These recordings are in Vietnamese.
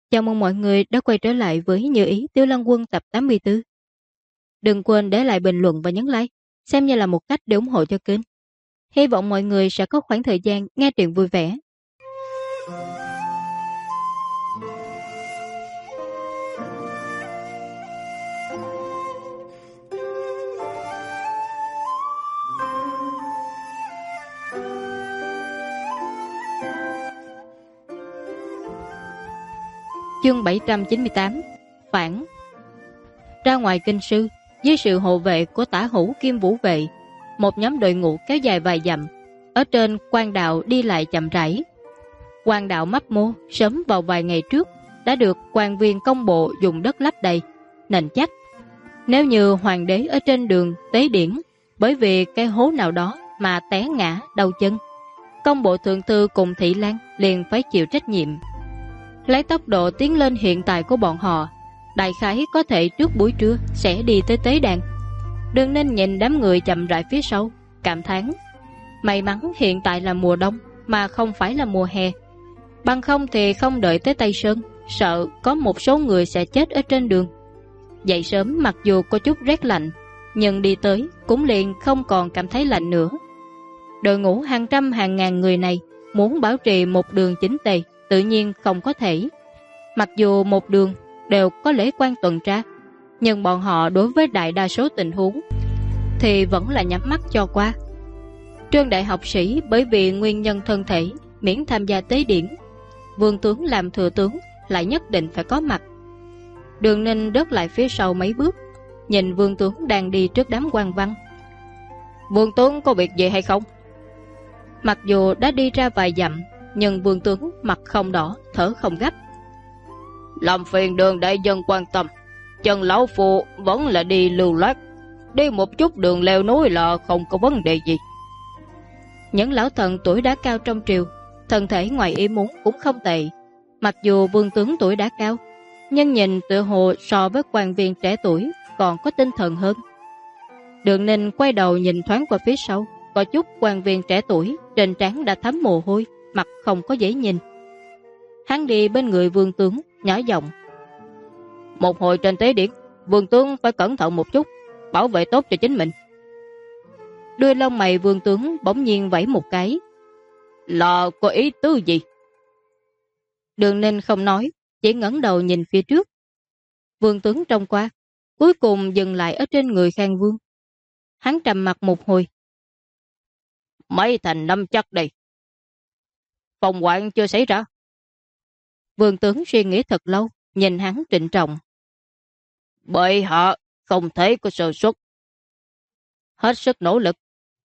Chào mừng mọi người đã quay trở lại với Như Ý Tiêu Lăng Quân tập 84. Đừng quên để lại bình luận và nhấn like, xem như là một cách để ủng hộ cho kênh. Hy vọng mọi người sẽ có khoảng thời gian nghe truyện vui vẻ. Chương 798 Phản. Ra ngoài kinh sư, dưới sự hộ vệ của Tả Hữu Kim Vũ vệ, một nhóm đội ngũ kéo dài vài dặm. Ở trên quan đạo đi lại chậm rãi. Quan đạo Mấp Mô sớm vào vài ngày trước đã được quan viên công bộ dùng đất lấp đầy, nên chắc nếu như hoàng đế ở trên đường tế điển bởi vì cái hố nào đó mà té ngã đau chân, công bộ thượng thư cùng thị lang liền phải chịu trách nhiệm. Lấy tốc độ tiến lên hiện tại của bọn họ, đại khái có thể trước buổi trưa sẽ đi tới tế đàn. Đừng nên nhìn đám người chậm rãi phía sau, cảm thán may mắn hiện tại là mùa đông mà không phải là mùa hè, bằng không thì không đợi tới Tây Sơn, sợ có một số người sẽ chết ở trên đường. Dậy sớm mặc dù có chút rét lạnh, nhưng đi tới cũng liền không còn cảm thấy lạnh nữa. Đội ngũ hàng trăm hàng ngàn người này muốn bảo trì một đường chính tề tự nhiên không có thể. Mặc dù một đường đều có lễ quan tuần tra, nhưng bọn họ đối với đại đa số tình huống thì vẫn là nhắm mắt cho qua. Trương đại học sĩ bởi vì nguyên nhân thân thể miễn tham gia tế điển, vương tướng làm thừa tướng lại nhất định phải có mặt. Đường Ninh đớt lại phía sau mấy bước, nhìn vương tướng đang đi trước đám quan văn. Vương tướng có việc gì hay không? Mặc dù đã đi ra vài dặm, nhưng vương tướng mặt không đỏ, thở không gấp. Làm phiền Đường đại dân quan tâm, chân lão phụ vẫn là đi lưu loát, đi một chút đường leo núi là không có vấn đề gì. Những lão thần tuổi đã cao trong triều, thân thể ngoài ý muốn cũng không tệ. Mặc dù vương tướng tuổi đã cao, nhưng nhìn tựa hồ so với quan viên trẻ tuổi còn có tinh thần hơn. Đường Ninh quay đầu nhìn thoáng qua phía sau, có chút quan viên trẻ tuổi trên trán đã thấm mồ hôi, mặt không có dễ nhìn. Hắn đi bên người vương tướng, nhỏ giọng: một hồi trên tế điển, vương tướng phải cẩn thận một chút, bảo vệ tốt cho chính mình. Đuôi lông mày vương tướng bỗng nhiên vẫy một cái. Là có ý tứ gì? Đường Ninh không nói, chỉ ngẩng đầu nhìn phía trước. Vương tướng trông qua, cuối cùng dừng lại ở trên người Khang Vương. Hắn trầm mặt một hồi. Mấy thành năm chắc đây. Phòng hoạn chưa xảy ra. Vương tướng suy nghĩ thật lâu, nhìn hắn trịnh trọng. Bệ hạ không thể có sơ suất. Hết sức nỗ lực.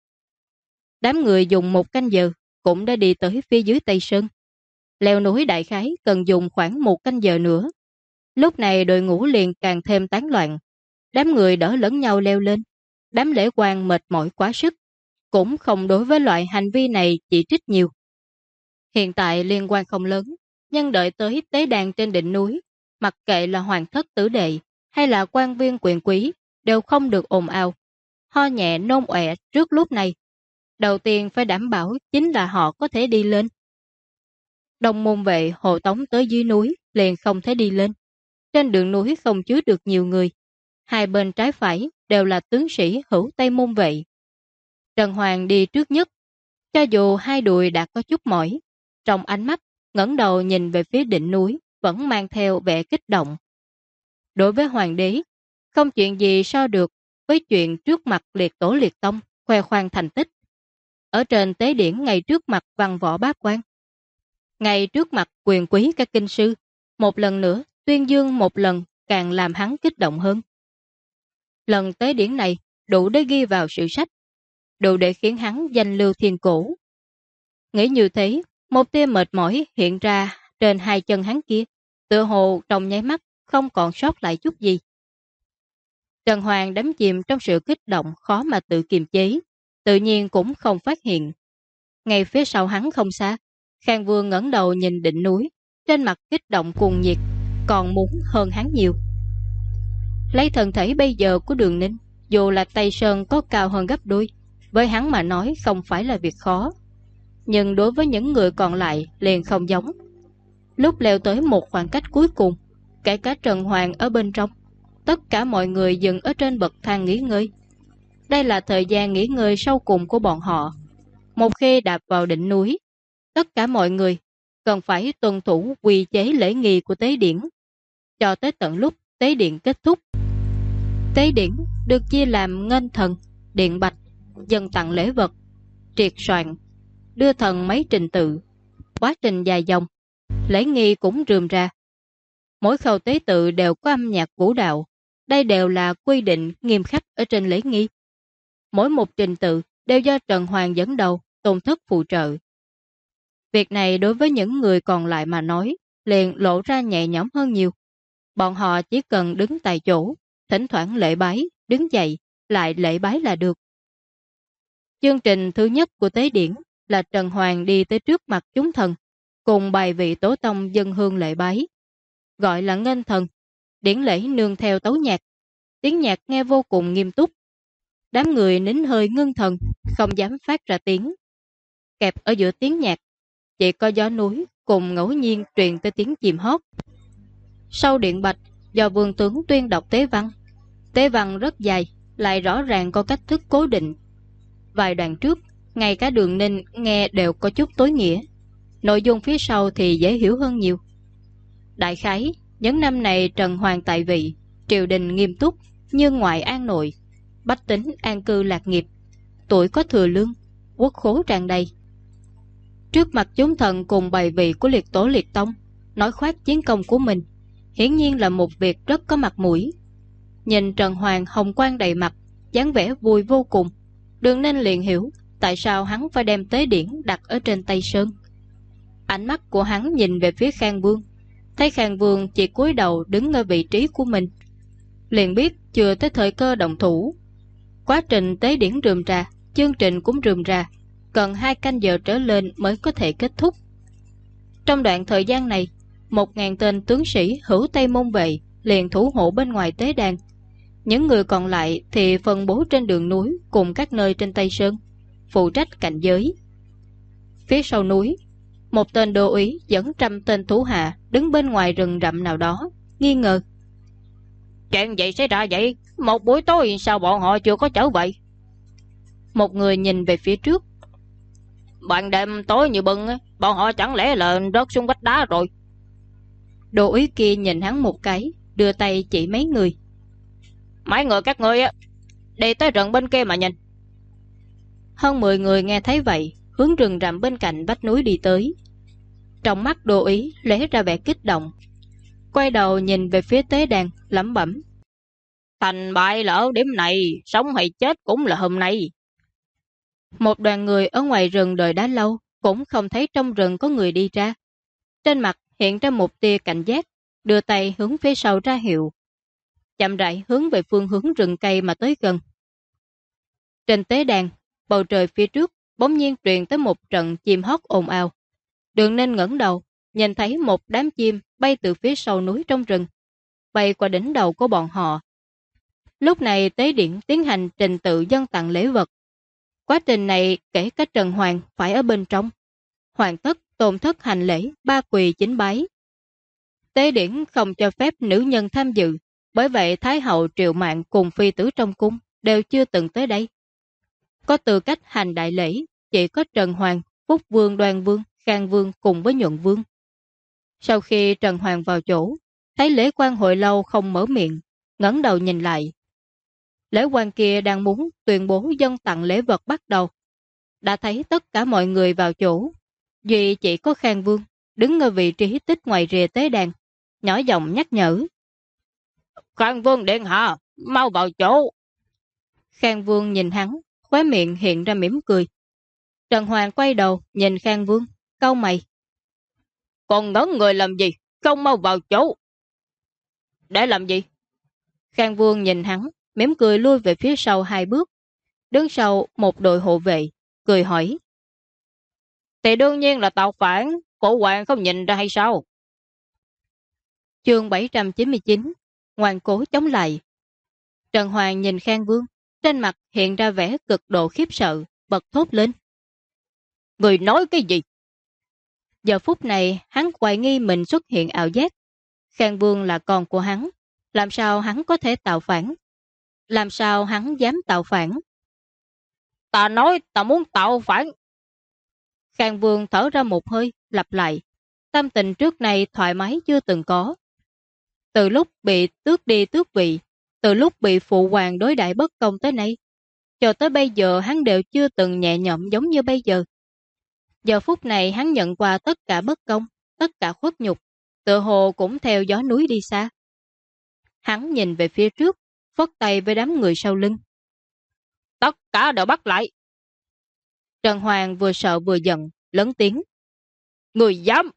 Đám người dùng một canh giờ cũng đã đi tới phía dưới Tây Sơn. Leo núi đại khái cần dùng khoảng một canh giờ nữa. Lúc này đội ngũ liền càng thêm tán loạn. Đám người đỡ lẫn nhau leo lên. Đám lễ quan mệt mỏi quá sức, cũng không đối với loại hành vi này chỉ trích nhiều. Hiện tại liên quan không lớn, nhưng đợi tới tế đàn trên đỉnh núi, mặc kệ là hoàng thất tử đệ hay là quan viên quyền quý đều không được ồn ào, ho nhẹ nôn ọe trước lúc này. Đầu tiên phải đảm bảo chính là họ có thể đi lên. Đồng môn vệ hộ tống tới dưới núi liền không thể đi lên. Trên đường núi không chứa được nhiều người. Hai bên trái phải đều là tướng sĩ hữu Tây môn vệ. Trần Hoàng đi trước nhất. Cho dù hai đùi đã có chút mỏi, trong ánh mắt ngẩng đầu nhìn về phía đỉnh núi vẫn mang theo vẻ kích động. Đối với hoàng đế, không chuyện gì so được với chuyện trước mặt liệt tổ liệt tông khoe khoang thành tích. Ở trên tế điển ngay trước mặt văn võ bá quan, ngay trước mặt quyền quý các kinh sư, một lần nữa tuyên dương một lần càng làm hắn kích động hơn. Lần tế điển này đủ để ghi vào sử sách, đủ để khiến hắn danh lưu thiên cổ. Nghĩ như thế, một tia mệt mỏi hiện ra trên hai chân hắn kia, tựa hồ trong nháy mắt không còn sót lại chút gì. Trần Hoàng đắm chìm trong sự kích động khó mà tự kiềm chế, tự nhiên cũng không phát hiện. Ngay phía sau hắn không xa, Khang Vương ngẩng đầu nhìn đỉnh núi, trên mặt kích động cuồng nhiệt, còn muốn hơn hắn nhiều. Lấy thân thể bây giờ của Đường Ninh, dù là Tây Sơn có cao hơn gấp đôi, với hắn mà nói không phải là việc khó. Nhưng đối với những người còn lại liền không giống. Lúc leo tới một khoảng cách cuối cùng, kể cả Trần Hoàng ở bên trong, tất cả mọi người dừng ở trên bậc thang nghỉ ngơi. Đây là thời gian nghỉ ngơi sau cùng của bọn họ. Một khi đạp vào đỉnh núi, tất cả mọi người cần phải tuân thủ quy chế lễ nghi của tế điển, cho tới tận lúc tế điện kết thúc. Tế điển được chia làm nghênh thần, điện bạch, dâng tặng lễ vật, triệt soạn, đưa thần mấy trình tự. Quá trình dài dòng, lễ nghi cũng rườm rà. Mỗi khâu tế tự đều có âm nhạc vũ đạo. Đây đều là quy định nghiêm khắc ở trên lễ nghi. Mỗi một trình tự đều do Trần Hoàng dẫn đầu, Tôn Thất phụ trợ. Việc này đối với những người còn lại mà nói, liền lộ ra nhẹ nhõm hơn nhiều. Bọn họ chỉ cần đứng tại chỗ, thỉnh thoảng lễ bái, đứng dậy, lại lễ bái là được. Chương trình thứ nhất của tế điển là Trần Hoàng đi tới trước mặt chúng thần, cùng bài vị tổ tông dân hương lễ bái. Gọi là nghênh thần, điển lễ nương theo tấu nhạc. Tiếng nhạc nghe vô cùng nghiêm túc. Đám người nín hơi ngưng thần, không dám phát ra tiếng. Kẹp ở giữa tiếng nhạc, chỉ có gió núi cùng ngẫu nhiên truyền tới tiếng chim hót. Sau điện bạch, do vương tướng tuyên đọc tế văn. Tế văn rất dài, lại rõ ràng có cách thức cố định. Vài đoạn trước, ngay cả Đường Ninh nghe đều có chút tối nghĩa. Nội dung phía sau thì dễ hiểu hơn nhiều. Đại khái, những năm này Trần Hoàng tại vị, triều đình nghiêm túc, như ngoại an nội, bách tính an cư lạc nghiệp, tuổi có thừa lương, quốc khố tràn đầy. Trước mặt chúng thần cùng bày vị của liệt tổ liệt tông, nói khoác chiến công của mình, hiển nhiên là một việc rất có mặt mũi. Nhìn Trần Hoàng hồng quang đầy mặt, dáng vẻ vui vô cùng, Đường Ninh liền hiểu tại sao hắn phải đem tế điển đặt ở trên Tây Sơn. Ánh mắt của hắn nhìn về phía Khang Vương, thấy Khang Vương chỉ cúi đầu đứng ở vị trí của mình, liền biết chưa tới thời cơ động thủ. Quá trình tế điển rườm rà, chương trình cũng rườm rà, cần 2 canh giờ trở lên mới có thể kết thúc. Trong đoạn thời gian này, 1000 tên tướng sĩ hữu Tây Môn vệ liền thủ hộ bên ngoài tế đàn. Những người còn lại thì phân bố trên đường núi cùng các nơi trên Tây Sơn, phụ trách cảnh giới. Phía sau núi, một tên đô úy dẫn 100 tên thủ hạ đứng bên ngoài rừng rậm nào đó, nghi ngờ. Chuyện gì xảy ra vậy? Một buổi tối sao bọn họ chưa có trở về? Một người nhìn về phía trước. Ban đêm tối như bừng, bọn họ chẳng lẽ là rớt xuống vách đá rồi? Đô úy kia nhìn hắn một cái, đưa tay chỉ mấy người. Mấy người các ngươi đi tới rừng bên kia mà nhìn. Hơn 10 người nghe thấy vậy, hướng rừng rậm bên cạnh vách núi đi tới. Trong mắt đô úy lóe ra vẻ kích động, quay đầu nhìn về phía tế đàn, lẩm bẩm. Thành bại là ở điểm này, sống hay chết cũng là hôm nay. Một đoàn người ở ngoài rừng đợi đã lâu, cũng không thấy trong rừng có người đi ra. Trên mặt hiện ra một tia cảnh giác, đưa tay hướng phía sau ra hiệu. Chậm rãi hướng về phương hướng rừng cây mà tới gần. Trên tế đàn, bầu trời phía trước bỗng nhiên truyền tới một trận chim hót ồn ào. Đường Ninh ngẩng đầu, nhìn thấy một đám chim bay từ phía sau núi trong rừng, bay qua đỉnh đầu của bọn họ. Lúc này tế điện tiến hành trình tự dâng tặng lễ vật. Quá trình này kể cả Trần Hoàng phải ở bên trong. Hoàng thất, Tôn thất hành lễ, 3 quỳ 9 bái. Tế điển không cho phép nữ nhân tham dự, bởi vậy Thái hậu Triệu Mạn cùng phi tử trong cung đều chưa từng tới đây. Có tư cách hành đại lễ chỉ có Trần Hoàng, Phúc Vương, Đoan Vương, Khang Vương cùng với Nhuận Vương. Sau khi Trần Hoàng vào chỗ, thấy lễ quan hồi lâu không mở miệng, ngẩng đầu nhìn lại. Lễ quan kia đang muốn tuyên bố dâng tặng lễ vật bắt đầu. Đã thấy tất cả mọi người vào chỗ, duy chỉ có Khang Vương đứng ở vị trí tích ngoài rìa tế đàn, nhỏ giọng nhắc nhở. Khang Vương điện hạ, mau vào chỗ. Khang Vương nhìn hắn, khóe miệng hiện ra mỉm cười. Trần Hoàng quay đầu nhìn Khang Vương, cau mày. Còn ngẩn người làm gì, không mau vào chỗ. Để làm gì? Khang Vương nhìn hắn, mỉm cười lui về phía sau 2 bước. Đứng sau một đội hộ vệ, cười hỏi. Thì đương nhiên là tạo phản, cổ hoàng không nhìn ra hay sao? Chương 799, ngoan cố chống lại. Trần Hoàng nhìn Khang Vương, trên mặt hiện ra vẻ cực độ khiếp sợ, bật thốt lên. Người nói cái gì? Giờ phút này hắn hoài nghi mình xuất hiện ảo giác. Khang Vương là con của hắn. Làm sao hắn có thể tạo phản? Làm sao hắn dám tạo phản? Ta nói ta muốn tạo phản. Khang Vương thở ra một hơi, lặp lại. Tâm tình trước này thoải mái chưa từng có. Từ lúc bị tước đi tước vị, từ lúc bị phụ hoàng đối đãi bất công tới nay, cho tới bây giờ hắn đều chưa từng nhẹ nhõm giống như bây giờ. Giờ phút này hắn nhận qua tất cả bất công, tất cả khuất nhục, tựa hồ cũng theo gió núi đi xa. Hắn nhìn về phía trước, phất tay với đám người sau lưng. Tất cả đều bắt lại. Trần Hoàng vừa sợ vừa giận, lớn tiếng. Người dám!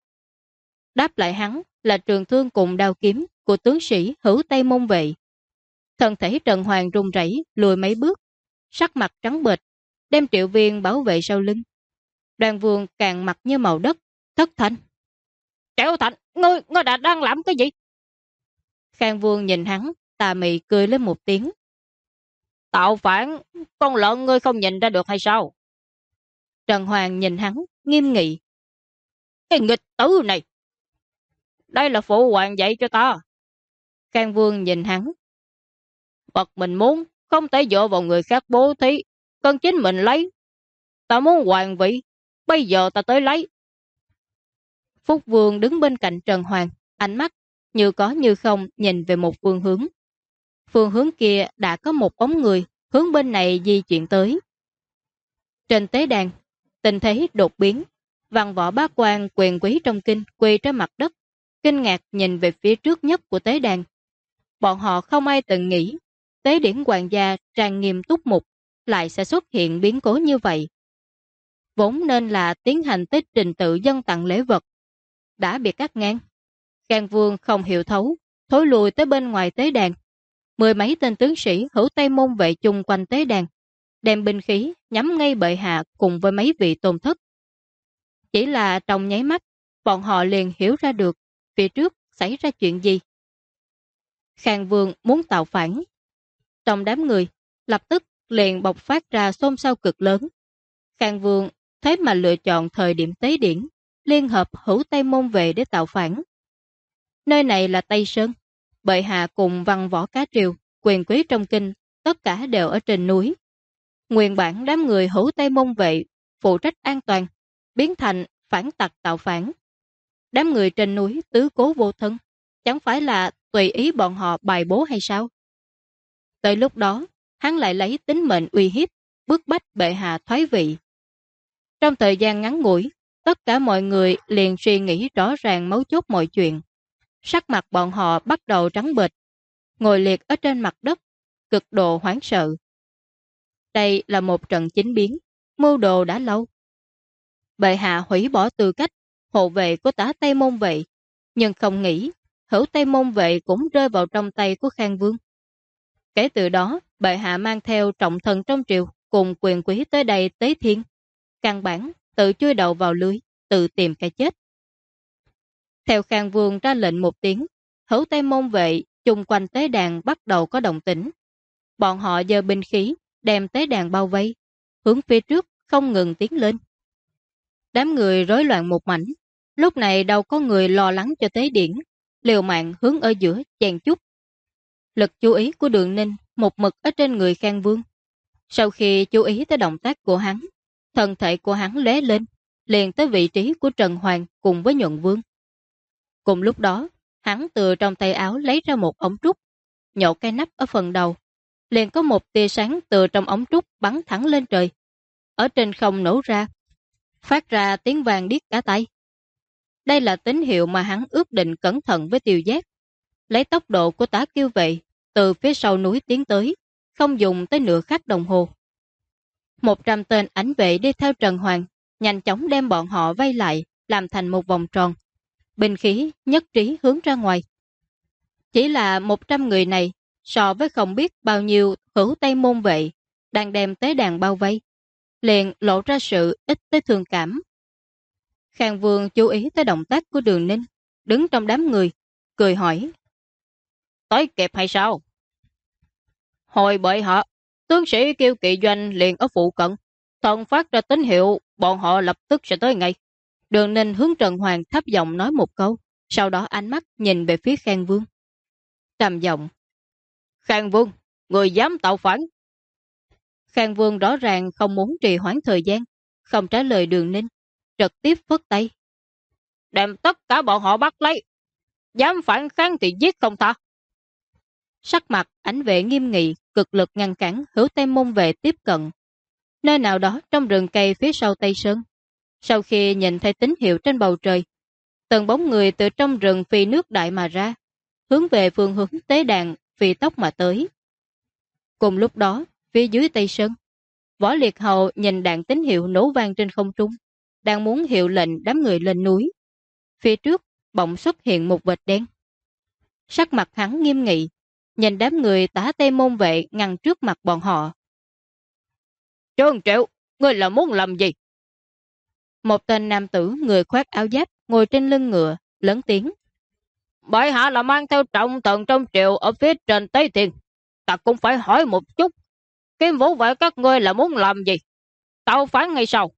Đáp lại hắn là trường thương cùng đao kiếm của tướng sĩ Hữu Tây Môn Vệ. Thân thể Trần Hoàng run rẩy lùi mấy bước, sắc mặt trắng bệch, đem Triệu Viên bảo vệ sau lưng. Đoàn Vương càng mặt như màu đất, thất thanh. Triệu Thành, ngươi đã đang làm cái gì? Khang Vương nhìn hắn, tà mị cười lên một tiếng. Tạo phản, con lợn ngươi không nhìn ra được hay sao? Trần Hoàng nhìn hắn, nghiêm nghị. Cái nghịch tử này! Đây là phụ hoàng dạy cho ta. Khang Vương nhìn hắn. Vật mình muốn, không thể dựa vào người khác bố thí, cần chính mình lấy. Ta muốn hoàng vị, bây giờ ta tới lấy. Phúc Vương đứng bên cạnh Trần Hoàng, ánh mắt như có như không nhìn về một phương hướng. Phương hướng kia đã có một bóng người hướng bên này di chuyển tới. Trên tế đàn, tình thế đột biến, văn võ bá quan quyền quý trong kinh quỳ trên mặt đất, kinh ngạc nhìn về phía trước nhất của tế đàn. Bọn họ không ai từng nghĩ tế điển hoàng gia trang nghiêm túc mục lại sẽ xuất hiện biến cố như vậy. Vốn nên là tiến hành tới trình tự dân tặng lễ vật, đã bị cắt ngang. Khang Vương không hiểu thấu, thối lùi tới bên ngoài tế đàn. Mười mấy tên tướng sĩ Hữu Tây Môn Vệ chung quanh tế đàn, đem binh khí nhắm ngay bệ hạ cùng với mấy vị tôn thất. Chỉ là trong nháy mắt, bọn họ liền hiểu ra được phía trước xảy ra chuyện gì. Khang Vương muốn tạo phản. Trong đám người, lập tức liền bộc phát ra xôn xao cực lớn. Khang Vương thế mà lựa chọn thời điểm tế điển, liên hợp Hữu Tây Môn Vệ để tạo phản. Nơi này là Tây Sơn, bệ hạ cùng văn võ cá triều, quyền quý trong kinh, tất cả đều ở trên núi. Nguyên bản đám người Hữu Tây Môn Vệ phụ trách an toàn, biến thành phản tặc tạo phản. Đám người trên núi tứ cố vô thân, chẳng phải là tùy ý bọn họ bài bố hay sao? Tới lúc đó, hắn lại lấy tính mệnh uy hiếp, bức bách bệ hạ thoái vị. Trong thời gian ngắn ngủi, tất cả mọi người liền suy nghĩ rõ ràng mấu chốt mọi chuyện. Sắc mặt bọn họ bắt đầu trắng bệch, ngồi liệt ở trên mặt đất, cực độ hoảng sợ. Đây là một trận chính biến, mưu đồ đã lâu. Bệ hạ hủy bỏ tư cách hộ vệ của Tả Tây Môn Vệ, nhưng không nghĩ Hữu Tây Môn Vệ cũng rơi vào trong tay của Khang Vương. Kể từ đó, bệ hạ mang theo trọng thần trong triều cùng quyền quý tới đây tế thiên, căn bản tự chui đầu vào lưới, tự tìm cái chết. Theo Khang Vương ra lệnh một tiếng, Hữu Tây Môn Vệ chung quanh tế đàn bắt đầu có động tĩnh. Bọn họ giơ binh khí, đem tế đàn bao vây, hướng phía trước không ngừng tiến lên. Đám người rối loạn một mảnh, lúc này đâu có người lo lắng cho tế điển, liều mạng hướng ở giữa chèn chút. Lực chú ý của Đường Ninh một mực ở trên người Khang Vương. Sau khi chú ý tới động tác của hắn, thân thể của hắn lóe lên, liền tới vị trí của Trần Hoàng cùng với Nhuận Vương. Cùng lúc đó, hắn từ trong tay áo lấy ra một ống trúc, nhổ cái nắp ở phần đầu. Liền có một tia sáng từ trong ống trúc bắn thẳng lên trời. Ở trên không nổ ra, phát ra tiếng vàng điếc cả tay. Đây là tín hiệu mà hắn ước định cẩn thận với Tiêu Giác. Lấy tốc độ của Tả Kiêu Vệ, từ phía sau núi tiến tới, không dùng tới nửa khắc đồng hồ. 100 tên ảnh vệ đi theo Trần Hoàng, nhanh chóng đem bọn họ vây lại, làm thành một vòng tròn. Binh khí nhất trí hướng ra ngoài. Chỉ là 100 người này, so với không biết bao nhiêu Hữu Tây Môn Vệ, đang đem tế đàn bao vây, liền lộ ra sự ít tới thương cảm. Khang Vương chú ý tới động tác của Đường Ninh, đứng trong đám người, cười hỏi. Tới kịp hay sao? Hồi bệ hạ, tướng sĩ kêu kỵ doanh liền ở phụ cận, thần phát ra tín hiệu, bọn họ lập tức sẽ tới ngay. Đường Ninh hướng Trần Hoàng thấp giọng nói một câu, sau đó ánh mắt nhìn về phía Khang Vương. Trầm giọng: Khang Vương, người dám tạo phản? Khang Vương rõ ràng không muốn trì hoãn thời gian, không trả lời Đường Ninh, trực tiếp phất tay: đem tất cả bọn họ bắt lấy, dám phản kháng thì giết không tha. Sắc mặt Ảnh Vệ nghiêm nghị, cực lực ngăn cản Hữu Tây Môn Vệ tiếp cận. Nơi nào đó trong rừng cây phía sau Tây Sơn, sau khi nhìn thấy tín hiệu trên bầu trời, từng bóng người từ trong rừng phi nước đại mà ra, hướng về phương hướng tế đàn phi tốc mà tới. Cùng lúc đó, phía dưới Tây Sơn, Võ Liệt Hầu nhìn đạn tín hiệu nổ vang trên không trung, đang muốn hiệu lệnh đám người lên núi. Phía trước bỗng xuất hiện một vệt đen. Sắc mặt hắn nghiêm nghị, nhìn đám người Tả Tây Môn Vệ ngăn trước mặt bọn họ. Trương Triệu, ngươi là muốn làm gì? Một tên nam tử người khoác áo giáp ngồi trên lưng ngựa, lớn tiếng: Bệ hạ là mang theo trọng thần trong triều ở phía trên Tế Thiên. Ta cũng phải hỏi một chút, Kim Vũ Vệ các ngươi là muốn làm gì? Tạo phản hay sao?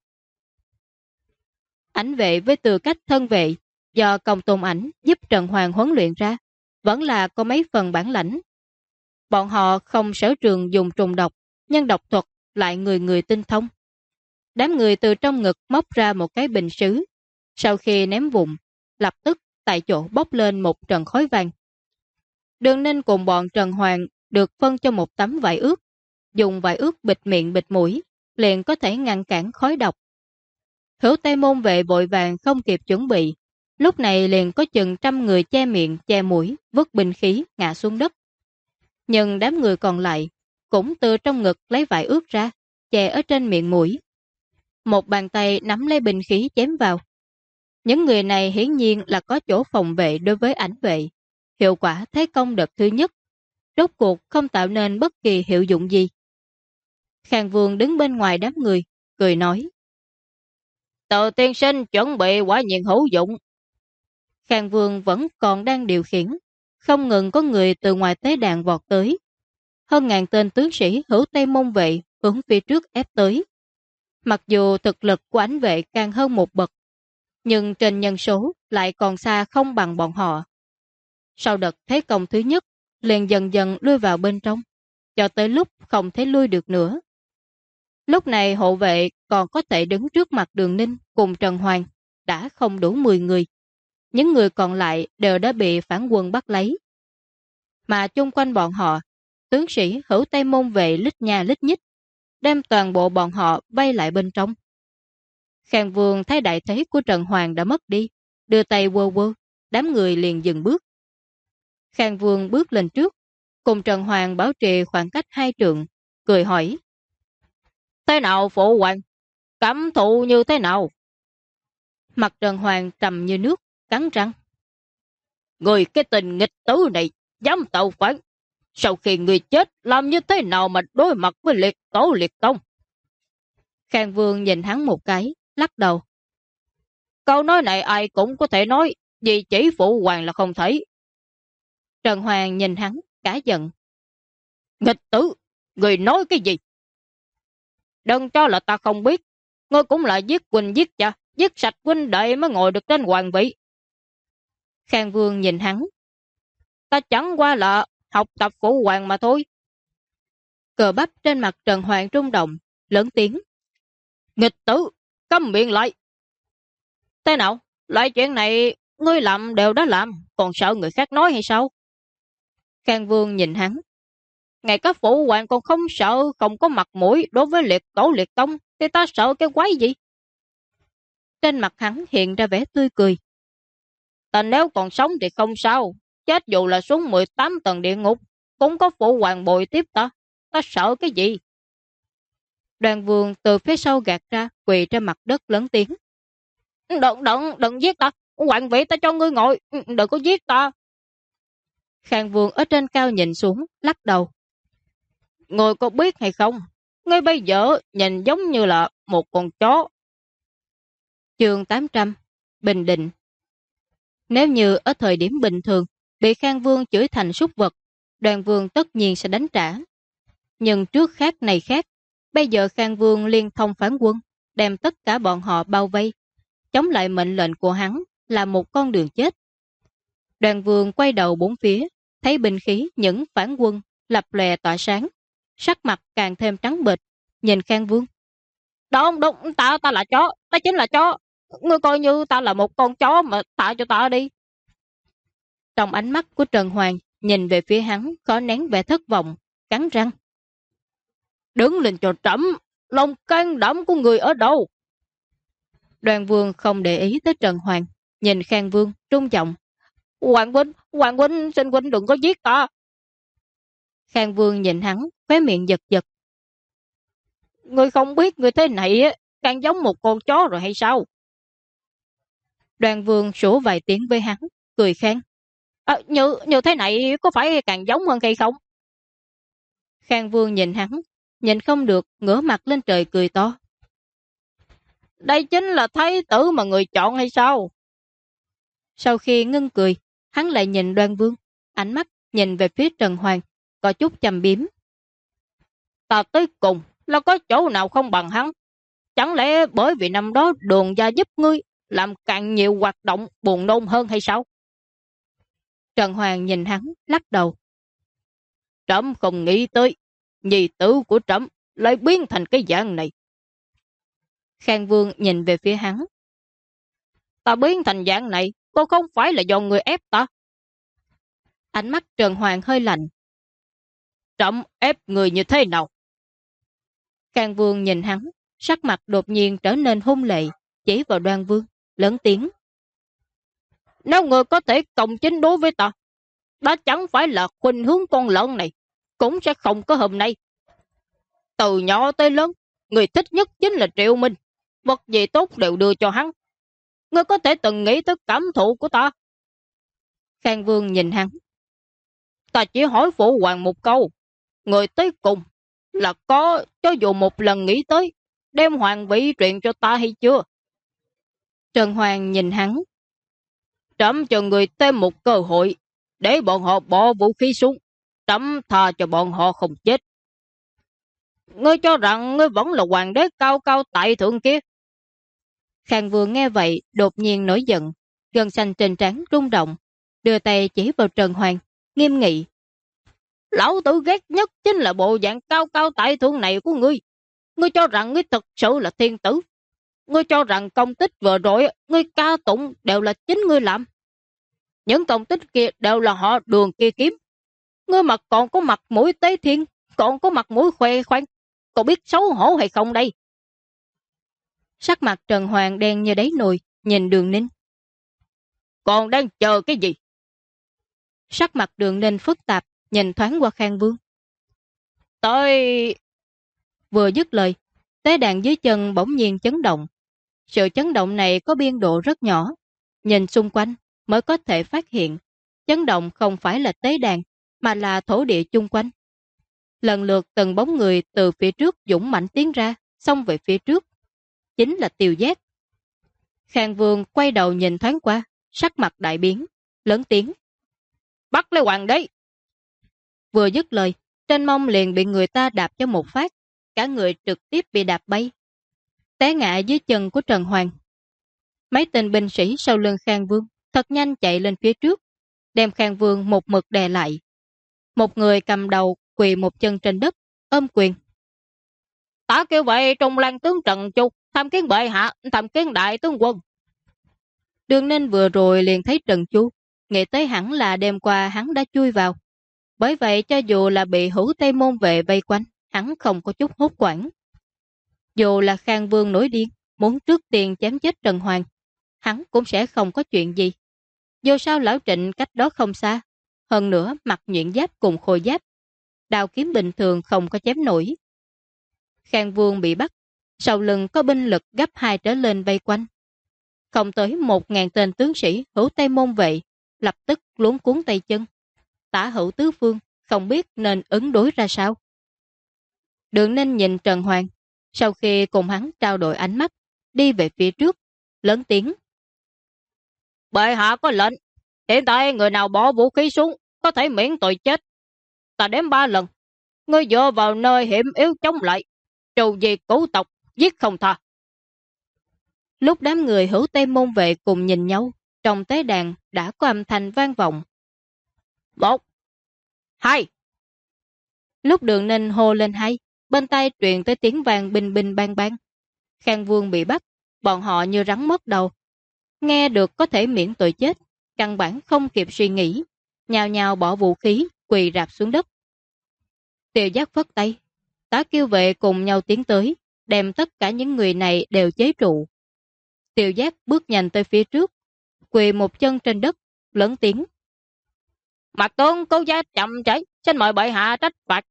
Ảnh vệ với tư cách thân vệ do Công Tôn Ảnh giúp Trần Hoàng huấn luyện ra, vẫn là có mấy phần bản lãnh. Bọn họ không sở trường dùng trùng độc, nhưng độc thuật lại người người tinh thông. Đám người từ trong ngực móc ra một cái bình sứ, sau khi ném vụn, lập tức tại chỗ bốc lên một trận khói vàng. Đường Ninh cùng bọn Trần Hoàng được phân cho một tấm vải ướt, dùng vải ướt bịt miệng bịt mũi, liền có thể ngăn cản khói độc. Hữu Tây Môn Vệ vội vàng không kịp chuẩn bị, lúc này liền có chừng 100 người che miệng che mũi, vứt binh khí ngã xuống đất. Nhưng đám người còn lại cũng từ trong ngực lấy vải ướt ra, che ở trên miệng mũi. Một bàn tay nắm lấy binh khí chém vào. Những người này hiển nhiên là có chỗ phòng vệ đối với Ảnh vệ. Hiệu quả thế công đợt thứ nhất, rốt cuộc không tạo nên bất kỳ hiệu dụng gì. Khang Vương đứng bên ngoài đám người, cười nói: Từ tiên sinh chuẩn bị quả nhiên hữu dụng. Khang Vương vẫn còn đang điều khiển, không ngừng có người từ ngoài tế đàn vọt tới. Hơn ngàn tên tướng sĩ Hữu Tây Môn Vệ hướng phía trước ép tới. Mặc dù thực lực của Ảnh vệ càng hơn một bậc, nhưng trên nhân số lại còn xa không bằng bọn họ. Sau đợt thế công thứ nhất, liền dần dần lui vào bên trong, cho tới lúc không thể lui được nữa. Lúc này hộ vệ còn có thể đứng trước mặt Đường Ninh cùng Trần Hoàng, đã không đủ 10 người. Những người còn lại đều đã bị phản quân bắt lấy. Mà chung quanh bọn họ, tướng sĩ Hữu Tây Môn Vệ lít nha lít nhít, đem toàn bộ bọn họ vây lại bên trong. Khang Vương thấy đại thế của Trần Hoàng đã mất đi, đưa tay quơ quơ, đám người liền dừng bước. Khang Vương bước lên trước, cùng Trần Hoàng bảo trì khoảng cách 2 trượng, cười hỏi: Thế nào phụ hoàng? Cảm thụ như thế nào? Mặt Trần Hoàng trầm như nước, cắn răng: Người cái tình nghịch tử này dám tạo phản, sau khi người chết làm như thế nào mà đối mặt với liệt tổ liệt tông? Khang Vương nhìn hắn một cái, lắc đầu: Câu nói này ai cũng có thể nói, vì chỉ phụ hoàng là không thể. Trần Hoàng nhìn hắn, cả giận: Nghịch tử, người nói cái gì? Đừng cho là ta không biết, ngươi cũng là giết huynh giết cha, giết sạch huynh đệ mới ngồi được trên hoàng vị. Khang Vương nhìn hắn: Ta chẳng qua là học tập phụ hoàng mà thôi. Cờ bắp trên mặt Trần Hoàng rung động, lớn tiếng: Nghịch tử, câm miệng lại. Thế nào, loại chuyện này ngươi làm đều đã làm, còn sợ người khác nói hay sao? Khang Vương nhìn hắn: Ngay cả phụ hoàng còn không sợ, không có mặt mũi đối với liệt tổ liệt tông, thì ta sợ cái quái gì? Trên mặt hắn hiện ra vẻ tươi cười: Ta nếu còn sống thì không sao, chết dù là xuống 18 tầng địa ngục, cũng có phụ hoàng bồi tiếp ta, ta sợ cái gì? Đoàn Vương từ phía sau gạt ra, quỳ trên mặt đất lớn tiếng: Đừng giết ta, hoàng vị ta cho ngươi ngồi, đừng có giết ta. Khang Vương ở trên cao nhìn xuống, lắc đầu: Ngươi có biết hay không, ngươi bây giờ nhìn giống như là một con chó. Chương 800 Bình Định. Nếu như ở thời điểm bình thường bị Khang Vương chửi thành súc vật, Đoàn Vương tất nhiên sẽ đánh trả. Nhưng trước khác này khác, bây giờ Khang Vương liên thông phản quân, đem tất cả bọn họ bao vây, chống lại mệnh lệnh của hắn là một con đường chết. Đoàn Vương quay đầu bốn phía, thấy binh khí những phản quân lập lòe tỏa sáng, sắc mặt càng thêm trắng bệch, nhìn Khang Vương. Đúng, ta là chó, ta chính là chó. Ngươi coi như ta là một con chó mà thả cho ta đi. Trong ánh mắt của Trần Hoàng, nhìn về phía hắn, khó nén vẻ thất vọng, cắn răng. Đứng lên cho trẫm, lòng can đảm của người ở đâu? Đoàn Vương không để ý tới Trần Hoàng, nhìn Khang Vương trung giọng. Hoàng huynh, xin huynh đừng có giết ta. Khang Vương nhìn hắn, khóe miệng giật giật. Ngươi không biết người thế này càng giống một con chó rồi hay sao? Đoàn Vương sủa vài tiếng với hắn, cười khen. Như thế này có phải càng giống hơn hay không? Khang Vương nhìn hắn, nhìn không được, ngửa mặt lên trời cười to. Đây chính là thái tử mà người chọn hay sao? Sau khi ngưng cười, hắn lại nhìn Đoan Vương, ánh mắt nhìn về phía Trần Hoàng, có chút châm biếm. Ta tới cùng là có chỗ nào không bằng hắn? Chẳng lẽ bởi vì năm đó Đường gia giúp ngươi làm càng nhiều hoạt động buồn nôn hơn hay sao? Trần Hoàng nhìn hắn, lắc đầu. Trẫm không nghĩ tới, nhi tử của trẫm lại biến thành cái dạng này. Khang Vương nhìn về phía hắn. Ta biến thành dạng này, cô không phải là do người ép ta. Ánh mắt Trần Hoàng hơi lạnh. Trẫm ép người như thế nào? Khang Vương nhìn hắn, sắc mặt đột nhiên trở nên hung lệ, chỉ vào Đoan Vương, lớn tiếng. Nếu người có thể cộng chính đối với ta, đã chẳng phải là khuynh hướng con lợn này, cũng sẽ không có hôm nay. Từ nhỏ tới lớn, người thích nhất chính là Triệu Minh, vật gì tốt đều đưa cho hắn. Ngươi có thể từng nghĩ tới cảm thụ của ta. Khang Vương nhìn hắn. Ta chỉ hỏi phụ hoàng một câu, người tới cùng là có cho dù một lần nghĩ tới đem hoàng vị truyền cho ta hay chưa? Trần Hoàng nhìn hắn. Trẫm cho người thêm một cơ hội để bọn họ bỏ vũ khí xuống. Trẫm tha cho bọn họ không chết. Ngươi cho rằng ngươi vẫn là hoàng đế cao cao tại thượng kia? Khang Vương nghe vậy đột nhiên nổi giận, gân xanh trên trán rung động, đưa tay chỉ vào Trần Hoàng, nghiêm nghị. Lão tử ghét nhất chính là bộ dạng cao cao tại thượng này của ngươi. Ngươi cho rằng ngươi thật sự là thiên tử. Ngươi cho rằng công tích vừa rồi ngươi ca tụng đều là chính ngươi làm. Những công tích kia đều là họ Đường kia kiếm. Ngươi mà còn có mặt mũi tế thiên, còn có mặt mũi khoe khoang, có biết xấu hổ hay không đây? Sắc mặt Trần Hoàng đen như đáy nồi, nhìn Đường Ninh. Còn đang chờ cái gì? Sắc mặt Đường Ninh phức tạp, nhìn thoáng qua Khang Vương. Tôi... Vừa dứt lời, tế đàn dưới chân bỗng nhiên chấn động. Sự chấn động này có biên độ rất nhỏ. Nhìn xung quanh mới có thể phát hiện chấn động không phải là tế đàn mà là thổ địa chung quanh. Lần lượt từng bóng người từ phía trước dũng mãnh tiến ra, xông về phía trước. Chính là Tiều Giác. Khang Vương quay đầu nhìn thoáng qua, sắc mặt đại biến, lớn tiếng. Bắt lấy hoàng đế! Vừa dứt lời, trên mông liền bị người ta đạp cho một phát, cả người trực tiếp bị đạp bay, té ngã dưới chân của Trần Hoàng. Mấy tên binh sĩ sau lưng Khang Vương thật nhanh chạy lên phía trước, đem Khang Vương một mực đè lại. Một người cầm đầu quỳ một chân trên đất, ôm quyền. Ta kêu vậy Trung Lan tướng Trần Chu, tham kiến bệ hạ, tham kiến đại tướng quân. Đường Ninh vừa rồi liền thấy Trần Chu, nghĩ tới hẳn là đêm qua hắn đã chui vào. Bởi vậy cho dù là bị Hữu Tây môn vệ vây quanh, hắn không có chút hốt quản. Dù là Khang Vương nổi điên, muốn trước tiên chém chết Trần Hoàng, hắn cũng sẽ không có chuyện gì. Dù sao lão Trịnh cách đó không xa, hơn nữa mặc nhuyễn giáp cùng khôi giáp, đao kiếm bình thường không có chém nổi. Khang Vương bị bắt, sau lưng có binh lực gấp 2 trở lên vây quanh. Không tới 1.000 tên tướng sĩ Hữu Tây môn vệ, lập tức luống cuốn tay chân. Tả hữu tứ phương, không biết nên ứng đối ra sao. Đường Ninh nhìn Trần Hoàng, sau khi cùng hắn trao đổi ánh mắt, đi về phía trước, lớn tiếng. Bệ hạ có lệnh, hiện tại người nào bỏ vũ khí xuống, có thể miễn tội chết. Ta đếm 3 lần, ngươi dựa vào nơi hiểm yếu chống lại, trù gì cửu tộc, giết không tha. Lúc đám người Hữu Tây môn vệ cùng nhìn nhau, trong tế đàn đã có âm thanh vang vọng. 1, 2. Lúc Đường Ninh hô lên 2, bên tai truyền tới tiếng vang binh binh bang bang. Khang Vương bị bắt, bọn họ như rắn mất đầu. Nghe được có thể miễn tội chết, căn bản không kịp suy nghĩ, nhào nhào bỏ vũ khí, quỳ rạp xuống đất. Tiêu Giác phất tay, Tá Kiêu Vệ cùng nhau tiến tới, đem tất cả những người này đều chế trụ. Tiêu Giác bước nhanh tới phía trước, quỳ một chân trên đất, lớn tiếng. Mặt tướng cố gia chậm chảy, xin mời bệ hạ trách phạt.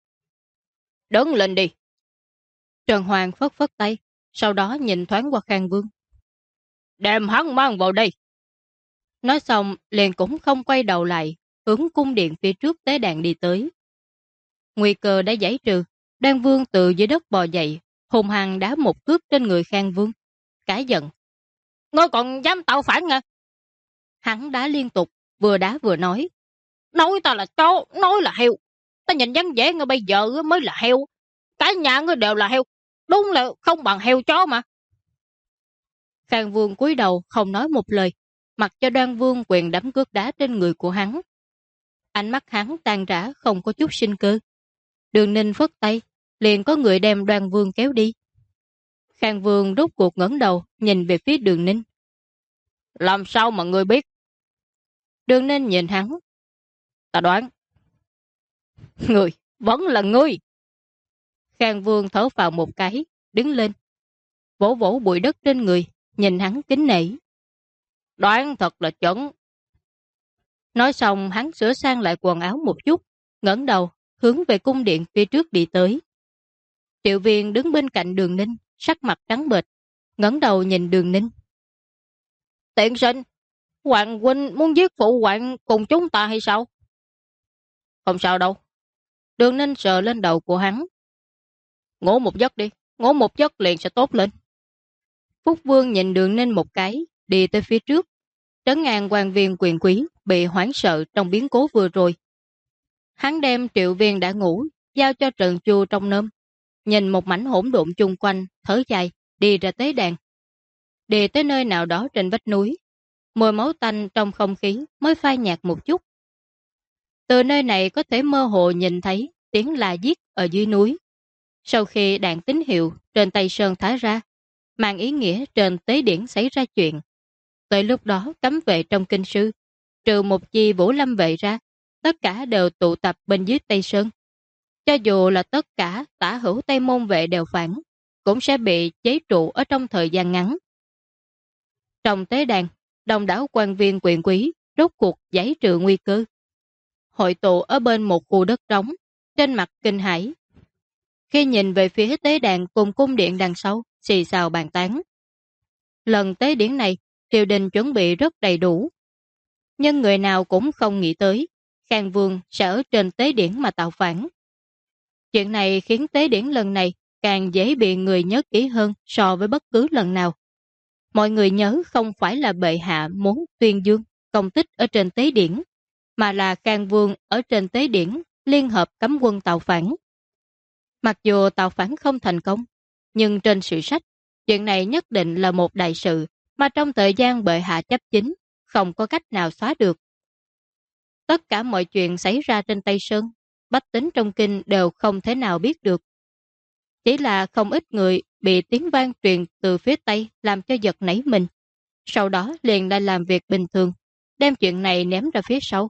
Đứng lên đi. Trần Hoàng phất phất tay, sau đó nhìn thoáng qua Khang Vương. Đem hắn mang vào đây. Nói xong, liền cũng không quay đầu lại, hướng cung điện phía trước tế đàn đi tới. Nguy cơ đã giải trừ, Đoan Vương từ dưới đất bò dậy, hùng hăng đá một cước trên người Khang Vương. Cả giận. Ngươi còn dám tạo phản à? Hắn đá liên tục, vừa đá vừa nói. Nói ta là chó, nói là heo. Ta nhìn dáng vẻ ngươi bây giờ mới là heo. Cả nhà ngươi đều là heo. Đúng là không bằng heo chó mà. Khang Vương cúi đầu không nói một lời, mặc cho Đoan Vương quyền đấm cước đá trên người của hắn. Ánh mắt hắn tan rã không có chút sinh cơ. Đường Ninh phất tay, liền có người đem Đoan Vương kéo đi. Khang Vương rút cuộc ngẩng đầu, nhìn về phía Đường Ninh. Làm sao mà ngươi biết? Đường Ninh nhìn hắn. Ta đoán. Ngươi, vẫn là ngươi. Khang Vương thở vào một cái, đứng lên. Vỗ vỗ bụi đất trên người, nhìn hắn kính nể. Đoán thật là chuẩn. Nói xong hắn sửa sang lại quần áo một chút, ngẩng đầu, hướng về cung điện phía trước đi tới. Triệu Viên đứng bên cạnh Đường Ninh, sắc mặt trắng bệch, ngẩng đầu nhìn Đường Ninh. Tiện sinh, Hoàng huynh muốn giết phụ hoàng cùng chúng ta hay sao? Không sao đâu. Đường Ninh sờ lên đầu của hắn. Ngủ một giấc đi, ngủ một giấc liền sẽ tốt lên. Phúc Vương nhìn Đường Ninh một cái, đi tới phía trước. Trấn an quan viên quyền quý bị hoảng sợ trong biến cố vừa rồi. Hắn đem Triệu Viên đã ngủ, giao cho Trần Chu trong nôm. Nhìn một mảnh hỗn độn chung quanh, thở dài, đi ra tế đàn. Đi tới nơi nào đó trên vách núi. Mùi máu tanh trong không khí mới phai nhạt một chút. Từ nơi này có thể mơ hồ nhìn thấy tiếng la giết ở dưới núi. Sau khi đạn tín hiệu trên Tây Sơn thả ra, mang ý nghĩa trên tế điển xảy ra chuyện. Tới lúc đó cấm vệ trong kinh sư, trừ một chi Vũ Lâm vệ ra, tất cả đều tụ tập bên dưới Tây Sơn. Cho dù là tất cả Tả Hữu Tây môn vệ đều phản, cũng sẽ bị chế trụ ở trong thời gian ngắn. Trong tế đàn, đông đảo quan viên quyền quý rốt cuộc giải trừ nguy cơ. Hội tụ ở bên một khu đất trống, trên mặt kinh hãi. Khi nhìn về phía tế đàn cùng cung điện đằng sau, xì xào bàn tán. Lần tế điển này, triều đình chuẩn bị rất đầy đủ. Nhưng người nào cũng không nghĩ tới, Khang Vương sẽ ở trên tế điển mà tạo phản. Chuyện này khiến tế điển lần này càng dễ bị người nhớ kỹ hơn so với bất cứ lần nào. Mọi người nhớ không phải là bệ hạ muốn tuyên dương công tích ở trên tế điển, mà là Khang Vương ở trên tế điển liên hợp cấm quân tạo phản. Mặc dù tạo phản không thành công, nhưng trên sử sách, chuyện này nhất định là một đại sự mà trong thời gian bệ hạ chấp chính, không có cách nào xóa được. Tất cả mọi chuyện xảy ra trên Tây Sơn, bách tính trong kinh đều không thể nào biết được. Chỉ là không ít người bị tiếng vang truyền từ phía Tây làm cho giật nảy mình. Sau đó liền đã làm việc bình thường, đem chuyện này ném ra phía sau.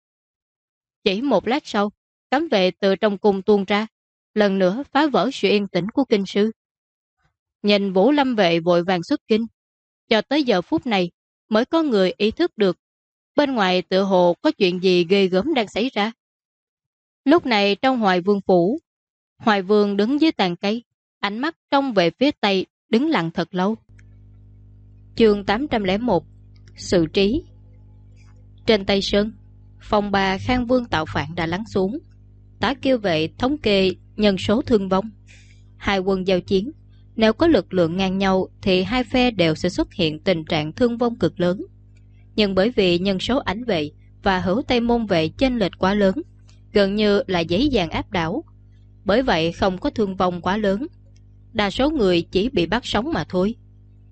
Chỉ một lát sau, cấm vệ từ trong cung tuôn ra, lần nữa phá vỡ sự yên tĩnh của kinh sư. Nhìn Vũ Lâm vệ vội vàng xuất kinh, cho tới giờ phút này mới có người ý thức được bên ngoài tựa hồ có chuyện gì ghê gớm đang xảy ra. Lúc này trong Hoài Vương phủ, Hoài Vương đứng dưới tàn cây, ánh mắt trông về phía Tây, đứng lặng thật lâu. Chương 801 Sự trí. Trên Tây Sơn, phòng bà Khang Vương tạo phản đã lắng xuống. Tá Kiêu Vệ thống kê nhân số thương vong. Hai quân giao chiến, nếu có lực lượng ngang nhau thì hai phe đều sẽ xuất hiện tình trạng thương vong cực lớn. Nhưng bởi vì nhân số Ảnh vệ và Hữu Tây môn vệ chênh lệch quá lớn, gần như là dễ dàng áp đảo. Bởi vậy không có thương vong quá lớn, đa số người chỉ bị bắt sống mà thôi.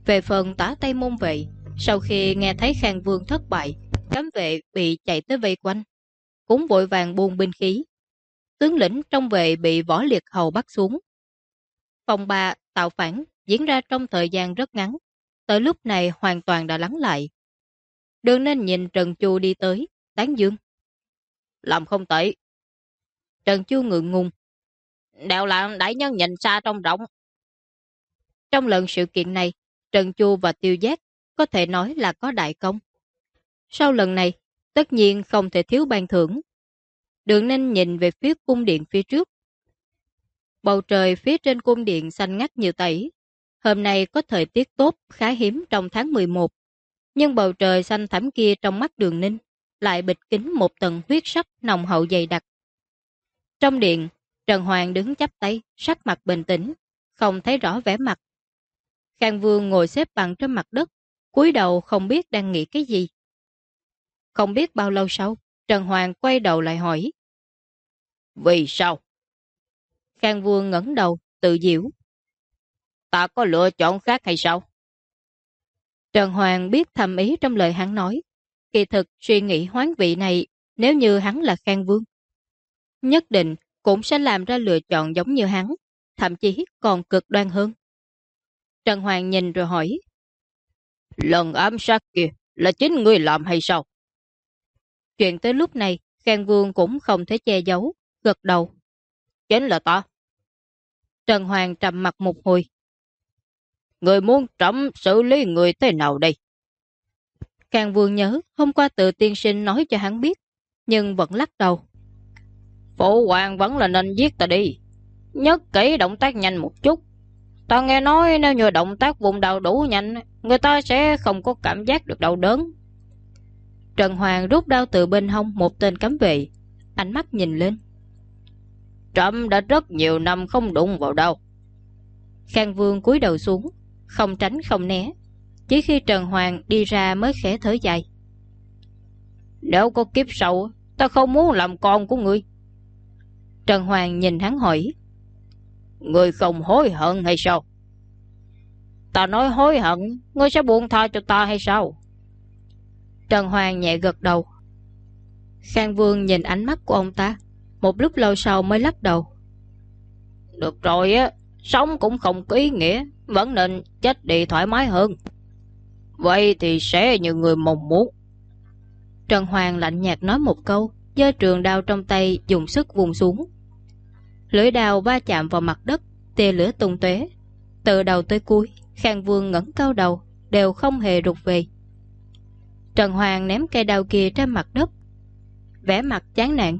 Về phần Tả Tây Môn Vệ, sau khi nghe thấy Khang Vương thất bại, cấm vệ bị chạy tới vây quanh, cũng vội vàng buông binh khí. Tướng lĩnh trong vệ bị Võ Liệt Hầu bắt xuống. Phong ba tạo phản diễn ra trong thời gian rất ngắn, tới lúc này hoàn toàn đã lắng lại. Đường Ninh nhìn Trần Chu đi tới, tán dương. Làm không tệ. Trần Chu ngượng ngùng. Đều là đại nhân nhìn xa trông rộng. Trong lần sự kiện này, Trần Chu và Tiêu Giác có thể nói là có đại công. Sau lần này, tất nhiên không thể thiếu ban thưởng. Đường Ninh nhìn về phía cung điện phía trước. Bầu trời phía trên cung điện xanh ngắt như tẩy. Hôm nay có thời tiết tốt, khá hiếm trong tháng 11. Nhưng bầu trời xanh thẳm kia trong mắt Đường Ninh lại bịt kín một tầng huyết sắc nồng hậu dày đặc. Trong điện, Trần Hoàng đứng chắp tay, sắc mặt bình tĩnh, không thấy rõ vẻ mặt. Khang Vương ngồi xếp bằng trên mặt đất, cúi đầu không biết đang nghĩ cái gì. Không biết bao lâu sau, Trần Hoàng quay đầu lại hỏi. Vì sao? Khang Vương ngẩng đầu, tự giễu. Ta có lựa chọn khác hay sao? Trần Hoàng biết thầm ý trong lời hắn nói. Kỳ thực suy nghĩ hoán vị này, nếu như hắn là Khang Vương, nhất định cũng sẽ làm ra lựa chọn giống như hắn, thậm chí còn cực đoan hơn. Trần Hoàng nhìn rồi hỏi. Lần ám sát kia là chính ngươi làm hay sao? Chuyện tới lúc này, Khang Vương cũng không thể che giấu, gật đầu. Chính là ta. Trần Hoàng trầm mặt một hồi. Người muốn trẫm xử lý người thế nào đây? Khang Vương nhớ hôm qua Tự tiên sinh nói cho hắn biết, nhưng vẫn lắc đầu. Phụ hoàng vẫn là nên giết ta đi. Nhất kỹ động tác nhanh một chút. Ta nghe nói nếu như động tác vùng đầu đủ nhanh, người ta sẽ không có cảm giác được đau đớn. Trần Hoàng rút đao từ bên hông một tên cấm vệ, ánh mắt nhìn lên. Trẫm đã rất nhiều năm không đụng vào đau. Khang Vương cúi đầu xuống, không tránh không né. Chỉ khi Trần Hoàng đi ra mới khẽ thở dài. Nếu có kiếp sau, ta không muốn làm con của ngươi. Trần Hoàng nhìn hắn hỏi. Ngươi không hối hận hay sao? Ta nói hối hận, ngươi sẽ buông tha cho ta hay sao? Trần Hoàng nhẹ gật đầu. Khang Vương nhìn ánh mắt của ông ta, một lúc lâu sau mới lắc đầu. Được rồi á, sống cũng không có ý nghĩa, vẫn nên chết đi thoải mái hơn. Vậy thì sẽ như người mong muốn. Trần Hoàng lạnh nhạt nói một câu, giơ trường đao trong tay dùng sức vùng xuống. Lưỡi đao va chạm vào mặt đất, tia lửa tung tóe. Từ đầu tới cuối, Khang Vương ngẩng cao đầu, đều không hề rụt về. Trần Hoàng ném cây đao kia trên mặt đất, vẻ mặt chán nản.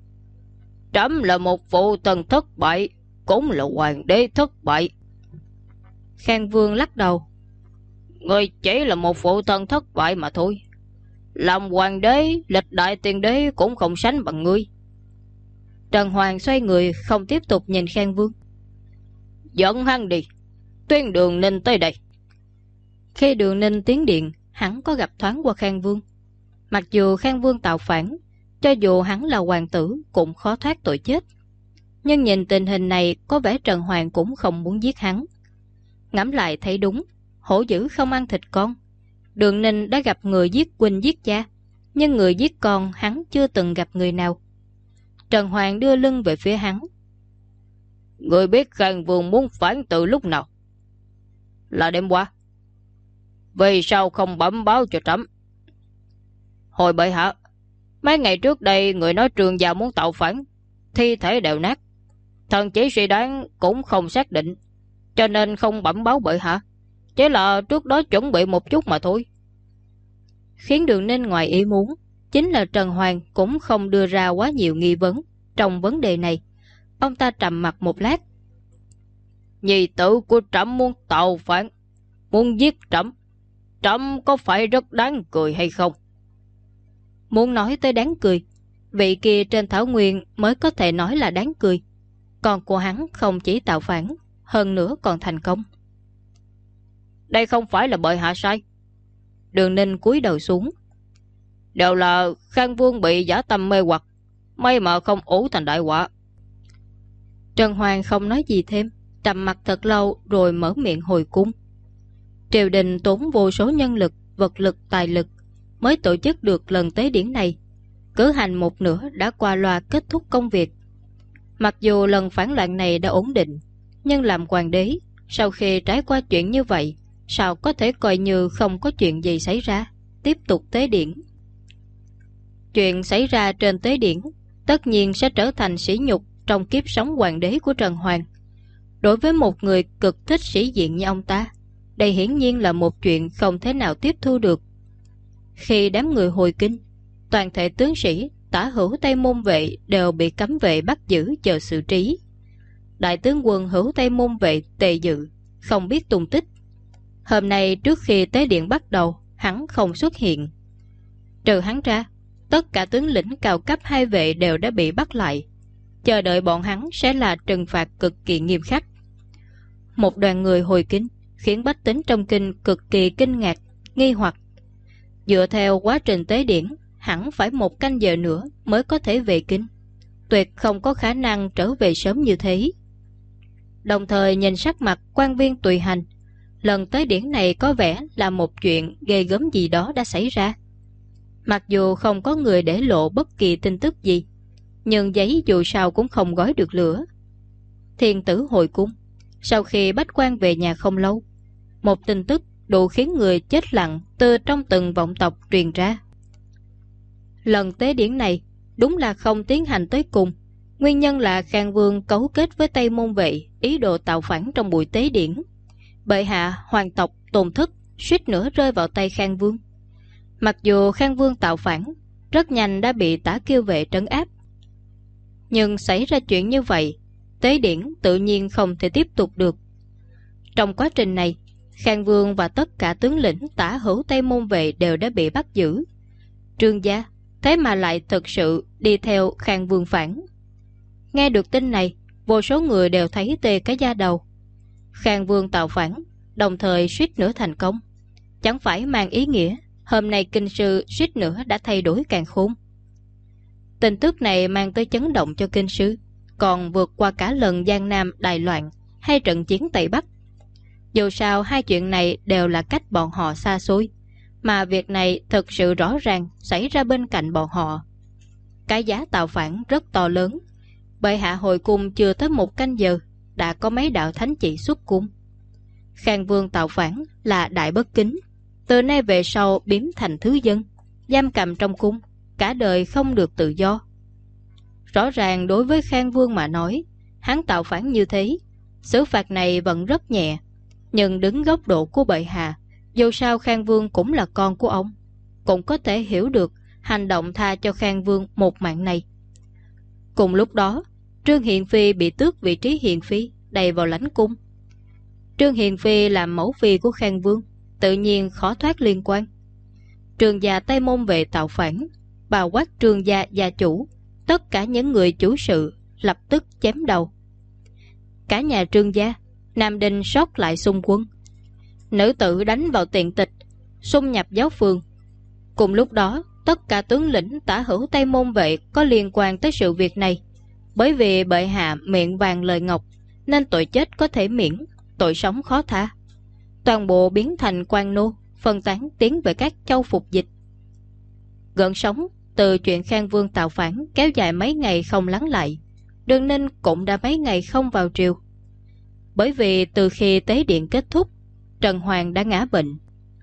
Trẫm là một phụ thần thất bại, cũng là hoàng đế thất bại. Khang Vương lắc đầu. Ngươi chỉ là một phụ thần thất bại mà thôi. Làm hoàng đế, lịch đại tiền đế cũng không sánh bằng ngươi. Trần Hoàng xoay người, không tiếp tục nhìn Khang Vương. Dẫn hắn đi, tuyên Đường Ninh tới đây. Khi Đường Ninh tiến điện, hắn có gặp thoáng qua Khang Vương. Mặc dù Khang Vương tạo phản, cho dù hắn là hoàng tử cũng khó thoát tội chết. Nhưng nhìn tình hình này, có vẻ Trần Hoàng cũng không muốn giết hắn. Ngẫm lại thấy đúng, hổ dữ không ăn thịt con. Đường Ninh đã gặp người giết huynh giết cha, nhưng người giết con hắn chưa từng gặp người nào. Trần Hoàng đưa lưng về phía hắn. Người biết Khang Vương muốn phản từ lúc nào? Là đêm qua. Vì sao không bẩm báo cho trẫm? Hồi bệ hạ, mấy ngày trước đây người nói Trường Già muốn tạo phản, thi thể đều nát. Thần chỉ suy đoán cũng không xác định, cho nên không bẩm báo bệ hạ. Chỉ là trước đó chuẩn bị một chút mà thôi. Khiến Đường Ninh ngoài ý muốn chính là Trần Hoàng cũng không đưa ra quá nhiều nghi vấn trong vấn đề này. Ông ta trầm mặt một lát. Nhi tử của trẫm muốn tạo phản, muốn giết trẫm, trẫm có phải rất đáng cười hay không? Muốn nói tới đáng cười, vị kia trên thảo nguyên mới có thể nói là đáng cười. Còn của hắn không chỉ tạo phản, hơn nữa còn thành công. Đây không phải là bệ hạ sai. Đường Ninh cúi đầu xuống. Đều là Khang Vương bị giả tâm mê hoặc, may mà không ủ thành đại họa. Trần Hoàng không nói gì thêm, trầm mặt thật lâu rồi mở miệng hồi cung. Triều đình tốn vô số nhân lực, vật lực, tài lực mới tổ chức được lần tế điển này. Cử hành một nửa đã qua loa kết thúc công việc. Mặc dù lần phản loạn này đã ổn định, nhưng làm hoàng đế, sau khi trải qua chuyện như vậy, sao có thể coi như không có chuyện gì xảy ra, tiếp tục tế điển. Chuyện xảy ra trên tế điển tất nhiên sẽ trở thành sỉ nhục trong kiếp sống hoàng đế của Trần Hoàng. Đối với một người cực thích sĩ diện như ông ta, đây hiển nhiên là một chuyện không thể nào tiếp thu được. Khi đám người hồi kinh, toàn thể tướng sĩ, tả hữu Tây Môn Vệ đều bị cấm vệ bắt giữ chờ xử trí. Đại tướng quân hữu Tây Môn Vệ Tề Dự không biết tung tích. Hôm nay trước khi tế điện bắt đầu, hắn không xuất hiện. Trừ hắn ra, tất cả tướng lĩnh cao cấp hai vệ đều đã bị bắt lại. Chờ đợi bọn hắn sẽ là trừng phạt cực kỳ nghiêm khắc. Một đoàn người hồi kinh khiến bách tính trong kinh cực kỳ kinh ngạc, nghi hoặc. Dựa theo quá trình tế điển, hẳn phải 1 canh giờ nữa mới có thể về kinh, tuyệt không có khả năng trở về sớm như thế. Đồng thời nhìn sắc mặt quan viên tùy hành, lần tế điển này có vẻ là một chuyện ghê gớm gì đó đã xảy ra. Mặc dù không có người để lộ bất kỳ tin tức gì, nhưng giấy dù sao cũng không gói được lửa. Thiên tử hồi cung, sau khi bách quan về nhà không lâu, một tin tức đủ khiến người chết lặng từ trong từng vọng tộc truyền ra. Lần tế điển này đúng là không tiến hành tới cùng. Nguyên nhân là Khang Vương cấu kết với Tây Môn Vệ, ý đồ tạo phản trong buổi tế điển. Bệ hạ hoàng tộc tổn thất, suýt nữa rơi vào tay Khang Vương. Mặc dù Khang Vương tạo phản, rất nhanh đã bị Tả Kiêu Vệ trấn áp. Nhưng xảy ra chuyện như vậy, tế điển tự nhiên không thể tiếp tục được. Trong quá trình này, Khang Vương và tất cả tướng lĩnh tả hữu Tây Môn Vệ đều đã bị bắt giữ. Trương gia thế mà lại thực sự đi theo Khang Vương phản. Nghe được tin này, vô số người đều thấy tê cả da đầu. Khang Vương tạo phản, đồng thời suýt nữa thành công, chẳng phải mang ý nghĩa hôm nay kinh sư suýt nữa đã thay đổi càn khôn. Tin tức này mang tới chấn động cho kinh sư, còn vượt qua cả lần Giang Nam đại loạn hay trận chiến Tây Bắc. Dù sao hai chuyện này đều là cách bọn họ xa xôi, mà việc này thực sự rõ ràng xảy ra bên cạnh bọn họ. Cái giá tạo phản rất to lớn. Bệ hạ hồi cung chưa tới 1 canh giờ đã có mấy đạo thánh chỉ xuất cung. Khang Vương tạo phản là đại bất kính, từ nay về sau biến thành thứ dân, giam cầm trong cung, cả đời không được tự do. Rõ ràng đối với Khang Vương mà nói, hắn tạo phản như thế, xử phạt này vẫn rất nhẹ. Nhưng đứng góc độ của bệ hạ, dù sao Khang Vương cũng là con của ông, cũng có thể hiểu được hành động tha cho Khang Vương một mạng này. Cùng lúc đó, Trương Hiền Phi bị tước vị trí Hiền Phi, đầy vào lãnh cung. Trương Hiền Phi làm mẫu phi của Khang Vương, tự nhiên khó thoát liên quan. Trương gia Tây Môn Vệ tạo phản, bao quát Trương gia gia chủ, tất cả những người chủ sự lập tức chém đầu. Cả nhà Trương gia, Nam Đinh sót lại xung quân, nữ tử đánh vào tiền tịch, xung nhập giáo phường. Cùng lúc đó, tất cả tướng lĩnh tả hữu Tây Môn Vệ có liên quan tới sự việc này. Bởi vì bệ hạ miệng vàng lời ngọc, nên tội chết có thể miễn, tội sống khó tha. Toàn bộ biến thành quan nô, phân tán tiến về các châu phục dịch. Gợn sóng từ chuyện Khang Vương tạo phản kéo dài mấy ngày không lắng lại. Đường Ninh cũng đã mấy ngày không vào triều. Bởi vì từ khi tế điện kết thúc, Trần Hoàng đã ngã bệnh.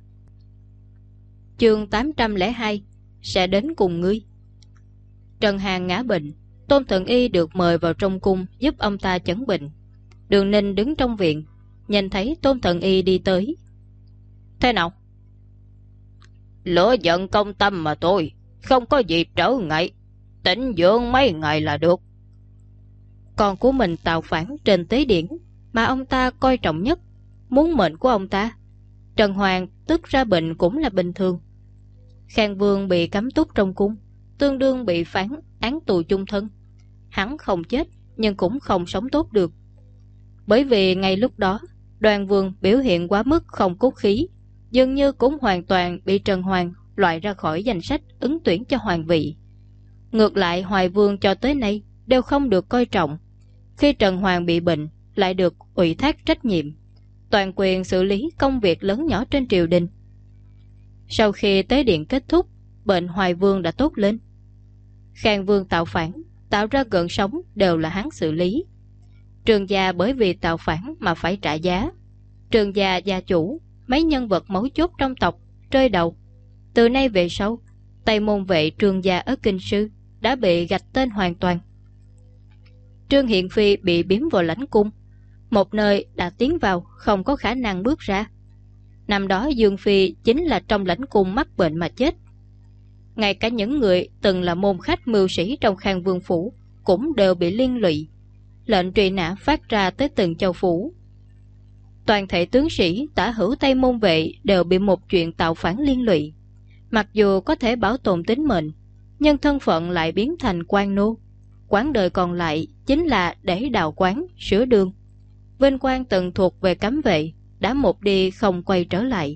Chương 802 sẽ đến cùng ngươi. Trần Hàn ngã bệnh, Tôn Thượng Y được mời vào trong cung giúp ông ta chẩn bệnh. Đường Ninh đứng trong viện, nhìn thấy Tôn Thượng Y đi tới. Thế nào? Lửa giận công tâm mà thôi, không có gì trở ngại, tĩnh dưỡng mấy ngày là được. Con của mình tạo phản trên tế điển mà ông ta coi trọng nhất, muốn mệnh của ông ta. Trần Hoàng tức ra bệnh cũng là bình thường. Khang Vương bị cấm túc trong cung, tương đương bị phán án tù chung thân. Hắn không chết nhưng cũng không sống tốt được. Bởi vì ngay lúc đó Đoàn Vương biểu hiện quá mức không cốt khí, dường như cũng hoàn toàn bị Trần Hoàng loại ra khỏi danh sách ứng tuyển cho hoàng vị. Ngược lại Hoài Vương cho tới nay đều không được coi trọng. Khi Trần Hoàng bị bệnh lại được ủy thác trách nhiệm. toàn quyền xử lý công việc lớn nhỏ trên triều đình. Sau khi tế điện kết thúc, bệnh Hoài Vương đã tốt lên. Khang Vương tạo phản, tạo ra gợn sóng đều là hắn xử lý. Trương gia bởi vì tạo phản mà phải trả giá. Trương gia gia chủ, mấy nhân vật mấu chốt trong tộc rơi đầu. Từ nay về sau, Tây môn vệ Trương gia ở Kinh Sư đã bị gạch tên hoàn toàn. Trương Hiển Phi bị biếm vào lãnh cung, một nơi đã tiến vào không có khả năng bước ra. Năm đó Dương Phi chính là trong lãnh cung mắc bệnh mà chết. Ngay cả những người từng là môn khách mưu sĩ trong Khang Vương phủ cũng đều bị liên lụy. Lệnh truy nã phát ra tới từng châu phủ. Toàn thể tướng sĩ tả hữu Tây môn vệ đều bị một chuyện tạo phản liên lụy. Mặc dù có thể bảo tồn tính mệnh, nhưng thân phận lại biến thành quan nô. Quãng đời còn lại chính là để đào quán, sửa đường. Vinh quang từng thuộc về cấm vệ đã một đi không quay trở lại.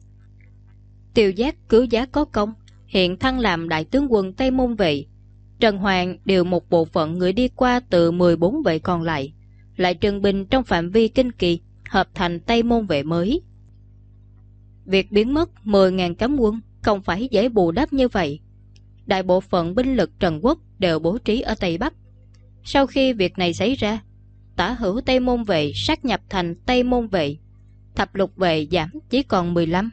Tiêu Giác cứu giá có công, hiện thăng làm đại tướng quân Tây môn vệ. Trần Hoàng điều một bộ phận người đi qua từ 14 vệ còn lại, lại trừng binh trong phạm vi Kinh Kỳ, hợp thành Tây môn vệ mới. Việc biến mất 10.000 cấm quân không phải dễ bù đắp như vậy. Đại bộ phận binh lực Trần Quốc đều bố trí ở Tây Bắc. Sau khi việc này xảy ra, tả hữu Tây môn vệ sát nhập thành Tây môn vệ, thập lục vệ giảm chỉ còn 15.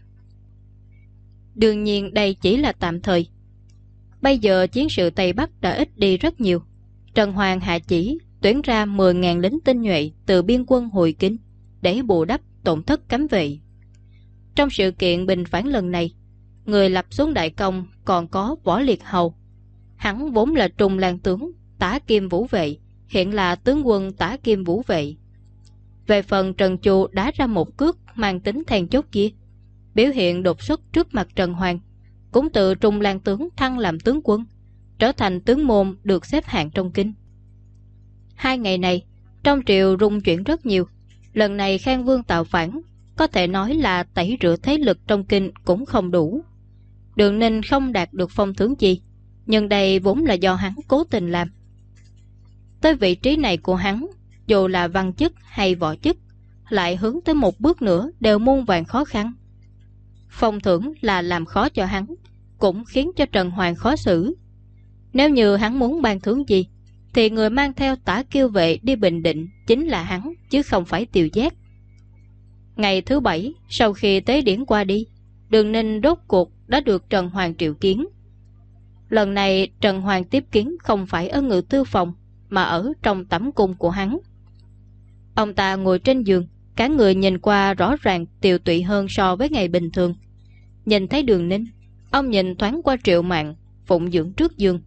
Đương nhiên đây chỉ là tạm thời. Bây giờ chiến sự Tây Bắc đã ít đi rất nhiều. Trần Hoàng hạ chỉ tuyển ra 10.000 lính tinh nhuệ từ biên quân hồi kinh để bù đắp tổn thất cấm vệ. Trong sự kiện bình phản lần này, người lập xuống đại công còn có Võ Liệt Hầu. Hắn vốn là trung lang tướng Tả Kim Vũ vệ, hiện là tướng quân Tả Kim Vũ vệ. Về phần Trần Chu đá ra một cước mang tính then chốt kia, biểu hiện đột xuất trước mặt Trần Hoàng, cũng từ trung lang tướng thăng làm tướng quân, trở thành tướng môn được xếp hạng trong kinh. 2 ngày này, trong triều rung chuyển rất nhiều. Lần này Khang Vương tạo phản, có thể nói là tẩy rửa thế lực trong kinh cũng không đủ. Đường Ninh không đạt được phong thưởng gì, nhưng đây vốn là do hắn cố tình làm. Tới vị trí này của hắn, dù là văn chức hay võ chức, lại hướng tới một bước nữa đều muôn vàn khó khăn. Phong thưởng là làm khó cho hắn, cũng khiến cho Trần Hoàng khó xử. Nếu như hắn muốn ban thưởng gì, thì người mang theo Tả Kiêu vệ đi Bình Định chính là hắn, chứ không phải Tiêu Giác. Ngày thứ 7, sau khi tế điển qua đi, Đường Ninh rốt cuộc đã được Trần Hoàng triệu kiến. Lần này Trần Hoàng tiếp kiến không phải ở ngự tư phòng, mà ở trong tẩm cung của hắn. Ông ta ngồi trên giường, cả người nhìn qua rõ ràng tiều tụy hơn so với ngày bình thường. Nhìn thấy Đường Ninh, ông nhìn thoáng qua Triệu Mạn phụng dưỡng trước giường.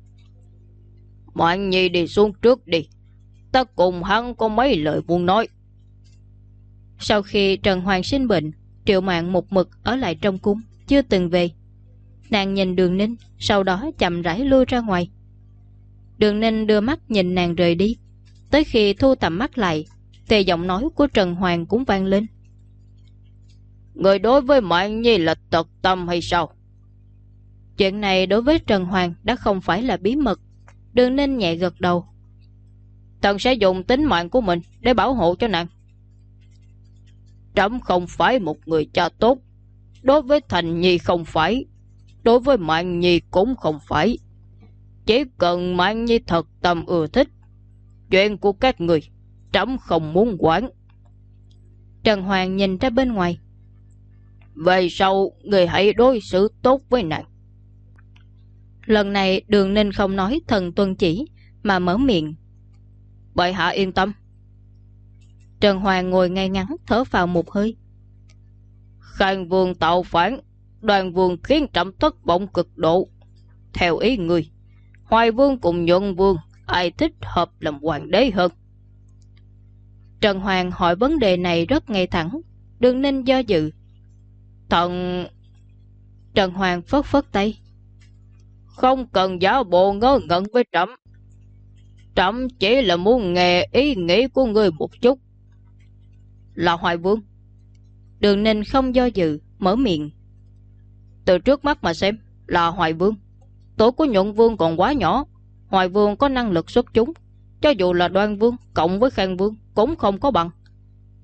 Mạn Nhi đi xuống trước đi, ta cùng hắn có mấy lời muốn nói. Sau khi Trần Hoàng sinh bệnh, Triệu Mạn một mực ở lại trong cung, chưa từng về. Nàng nhìn Đường Ninh, sau đó chậm rãi lui ra ngoài. Đường Ninh đưa mắt nhìn nàng rời đi. Tới khi thu tầm mắt lại, thì giọng nói của Trần Hoàng cũng vang lên. Người đối với Mạn Nhi là tật tâm hay sao? Chuyện này đối với Trần Hoàng đã không phải là bí mật. Đường Ninh nhẹ gật đầu. Thần sẽ dùng tính mạng của mình để bảo hộ cho nàng. Trẫm không phải một người cha tốt. Đối với Thành Nhi không phải, đối với Mạn Nhi cũng không phải. Chỉ cần Mạn Nhi thật tâm ưa thích, chuyện của các người trẫm không muốn quản. Trần Hoàng nhìn ra bên ngoài. Về sau người hãy đối xử tốt với nàng. Lần này Đường Ninh không nói thần tuân chỉ, mà mở miệng. Bệ hạ yên tâm. Trần Hoàng ngồi ngay ngắn thở vào một hơi. Khang Vương tạo phản, Đoàn Vương khiến trẫm thất vọng cực độ. Theo ý người, Hoài Vương cùng Nhuận Vương ai thích hợp làm hoàng đế hơn? Trần Hoàng hỏi vấn đề này rất ngay thẳng. Đường Ninh do dự. Trần Hoàng phất phất tay. Không cần giả bộ ngớ ngẩn với trẫm. Trẫm chỉ là muốn nghe ý nghĩ của người một chút. Là Hoài Vương. Đường Ninh không do dự, mở miệng. Từ trước mắt mà xem, là Hoài Vương. Tuổi của Nhuận Vương còn quá nhỏ. Hoài Vương có năng lực xuất chúng, cho dù là Đoan Vương cộng với Khang Vương cũng không có bằng.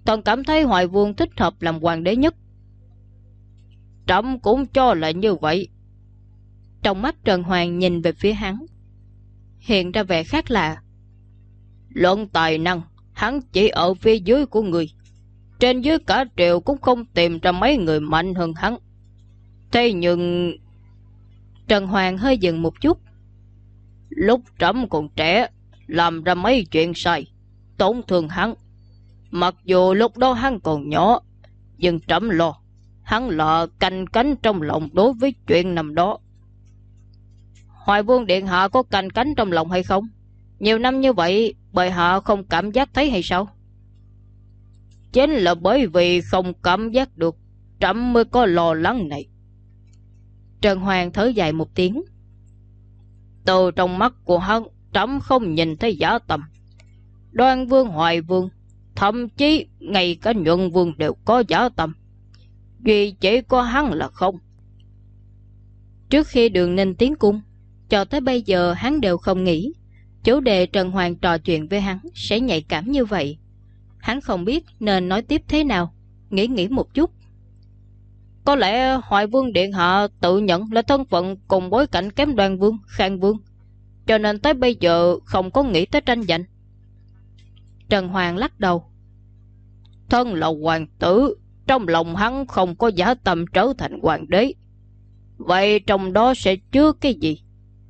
Thần cảm thấy Hoài Vương thích hợp làm hoàng đế nhất. Trẫm cũng cho là như vậy. Trong mắt Trần Hoàng nhìn về phía hắn, hiện ra vẻ khác lạ. Luận tài năng, hắn chỉ ở phía dưới của người. Trên dưới cả triều cũng không tìm ra mấy người mạnh hơn hắn. Thế nhưng... Trần Hoàng hơi dừng một chút. Lúc trẫm còn trẻ, làm ra mấy chuyện sai, tổn thương hắn. Mặc dù lúc đó hắn còn nhỏ, nhưng trẫm lo hắn là canh cánh trong lòng đối với chuyện năm đó. Hoài Vương điện hạ có canh cánh trong lòng hay không? Nhiều năm như vậy, bệ hạ không cảm giác thấy hay sao? Chính là bởi vì không cảm giác được, trẫm mới có lo lắng này. Trần Hoàng thở dài một tiếng. Từ trong mắt của hắn, trẫm không nhìn thấy giả tầm. Đoan Vương, Hoài Vương, thậm chí ngay cả Nhuận Vương đều có giả tầm, duy chỉ có hắn là không. Trước khi Đường Ninh tiến cung, cho tới bây giờ hắn đều không nghĩ chủ đề Trần Hoàng trò chuyện với hắn sẽ nhạy cảm như vậy. Hắn không biết nên nói tiếp thế nào, nghĩ một chút. Có lẽ Hoài Vương điện hạ tự nhận là thân phận cùng bối cảnh kém Đoan Vương, Khang Vương, cho nên tới bây giờ không có nghĩ tới tranh giành. Trần Hoàng lắc đầu. Thân là hoàng tử, trong lòng hắn không có giả tâm trở thành hoàng đế. Vậy trong đó sẽ chứa cái gì?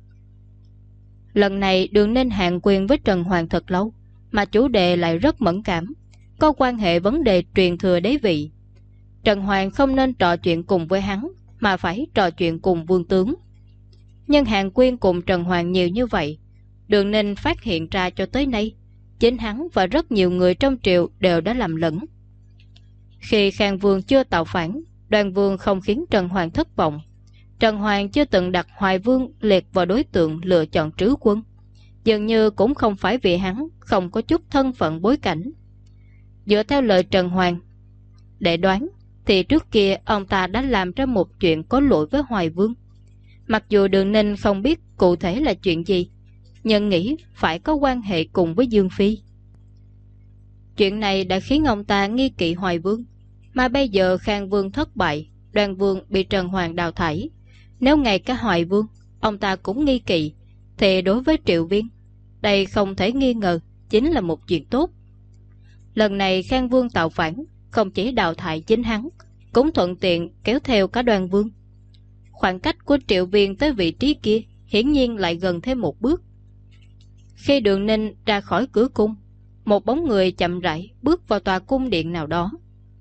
Lần này Đường Ninh hàng quyền với Trần Hoàng thật lâu, mà chủ đề lại rất mẫn cảm, có quan hệ vấn đề truyền thừa đế vị. Trần Hoàng không nên trò chuyện cùng với hắn, mà phải trò chuyện cùng vương tướng. Nhưng hàng quyền cùng Trần Hoàng nhiều như vậy, Đường Ninh phát hiện ra cho tới nay, chính hắn và rất nhiều người trong triều đều đã làm lẫn. Khi Khang Vương chưa tạo phản, Đoan Vương không khiến Trần Hoàng thất vọng. Trần Hoàng chưa từng đặt Hoài Vương liệt vào đối tượng lựa chọn trứ quân, dường như cũng không phải vì hắn không có chút thân phận bối cảnh. Dựa theo lời Trần Hoàng để đoán, thì trước kia ông ta đã làm ra một chuyện có lỗi với Hoài Vương. Mặc dù Đường Ninh không biết cụ thể là chuyện gì, nhưng nghĩ phải có quan hệ cùng với Dương Phi. Chuyện này đã khiến ông ta nghi kỵ Hoài Vương, mà bây giờ Khang Vương thất bại, Đoan Vương bị Trần Hoàng đào thải. Nếu ngay cả Hoài Vương ông ta cũng nghi kỵ, thì đối với Triệu Viên, đây không thể nghi ngờ chính là một chuyện tốt. Lần này Khang Vương tạo phản, không chỉ đào thải chính hắn, cũng thuận tiện kéo theo cả Đoan Vương. Khoảng cách của Triệu Viên tới vị trí kia hiển nhiên lại gần thêm một bước. Khi Đường Ninh ra khỏi cửa cung, một bóng người chậm rãi bước vào tòa cung điện nào đó.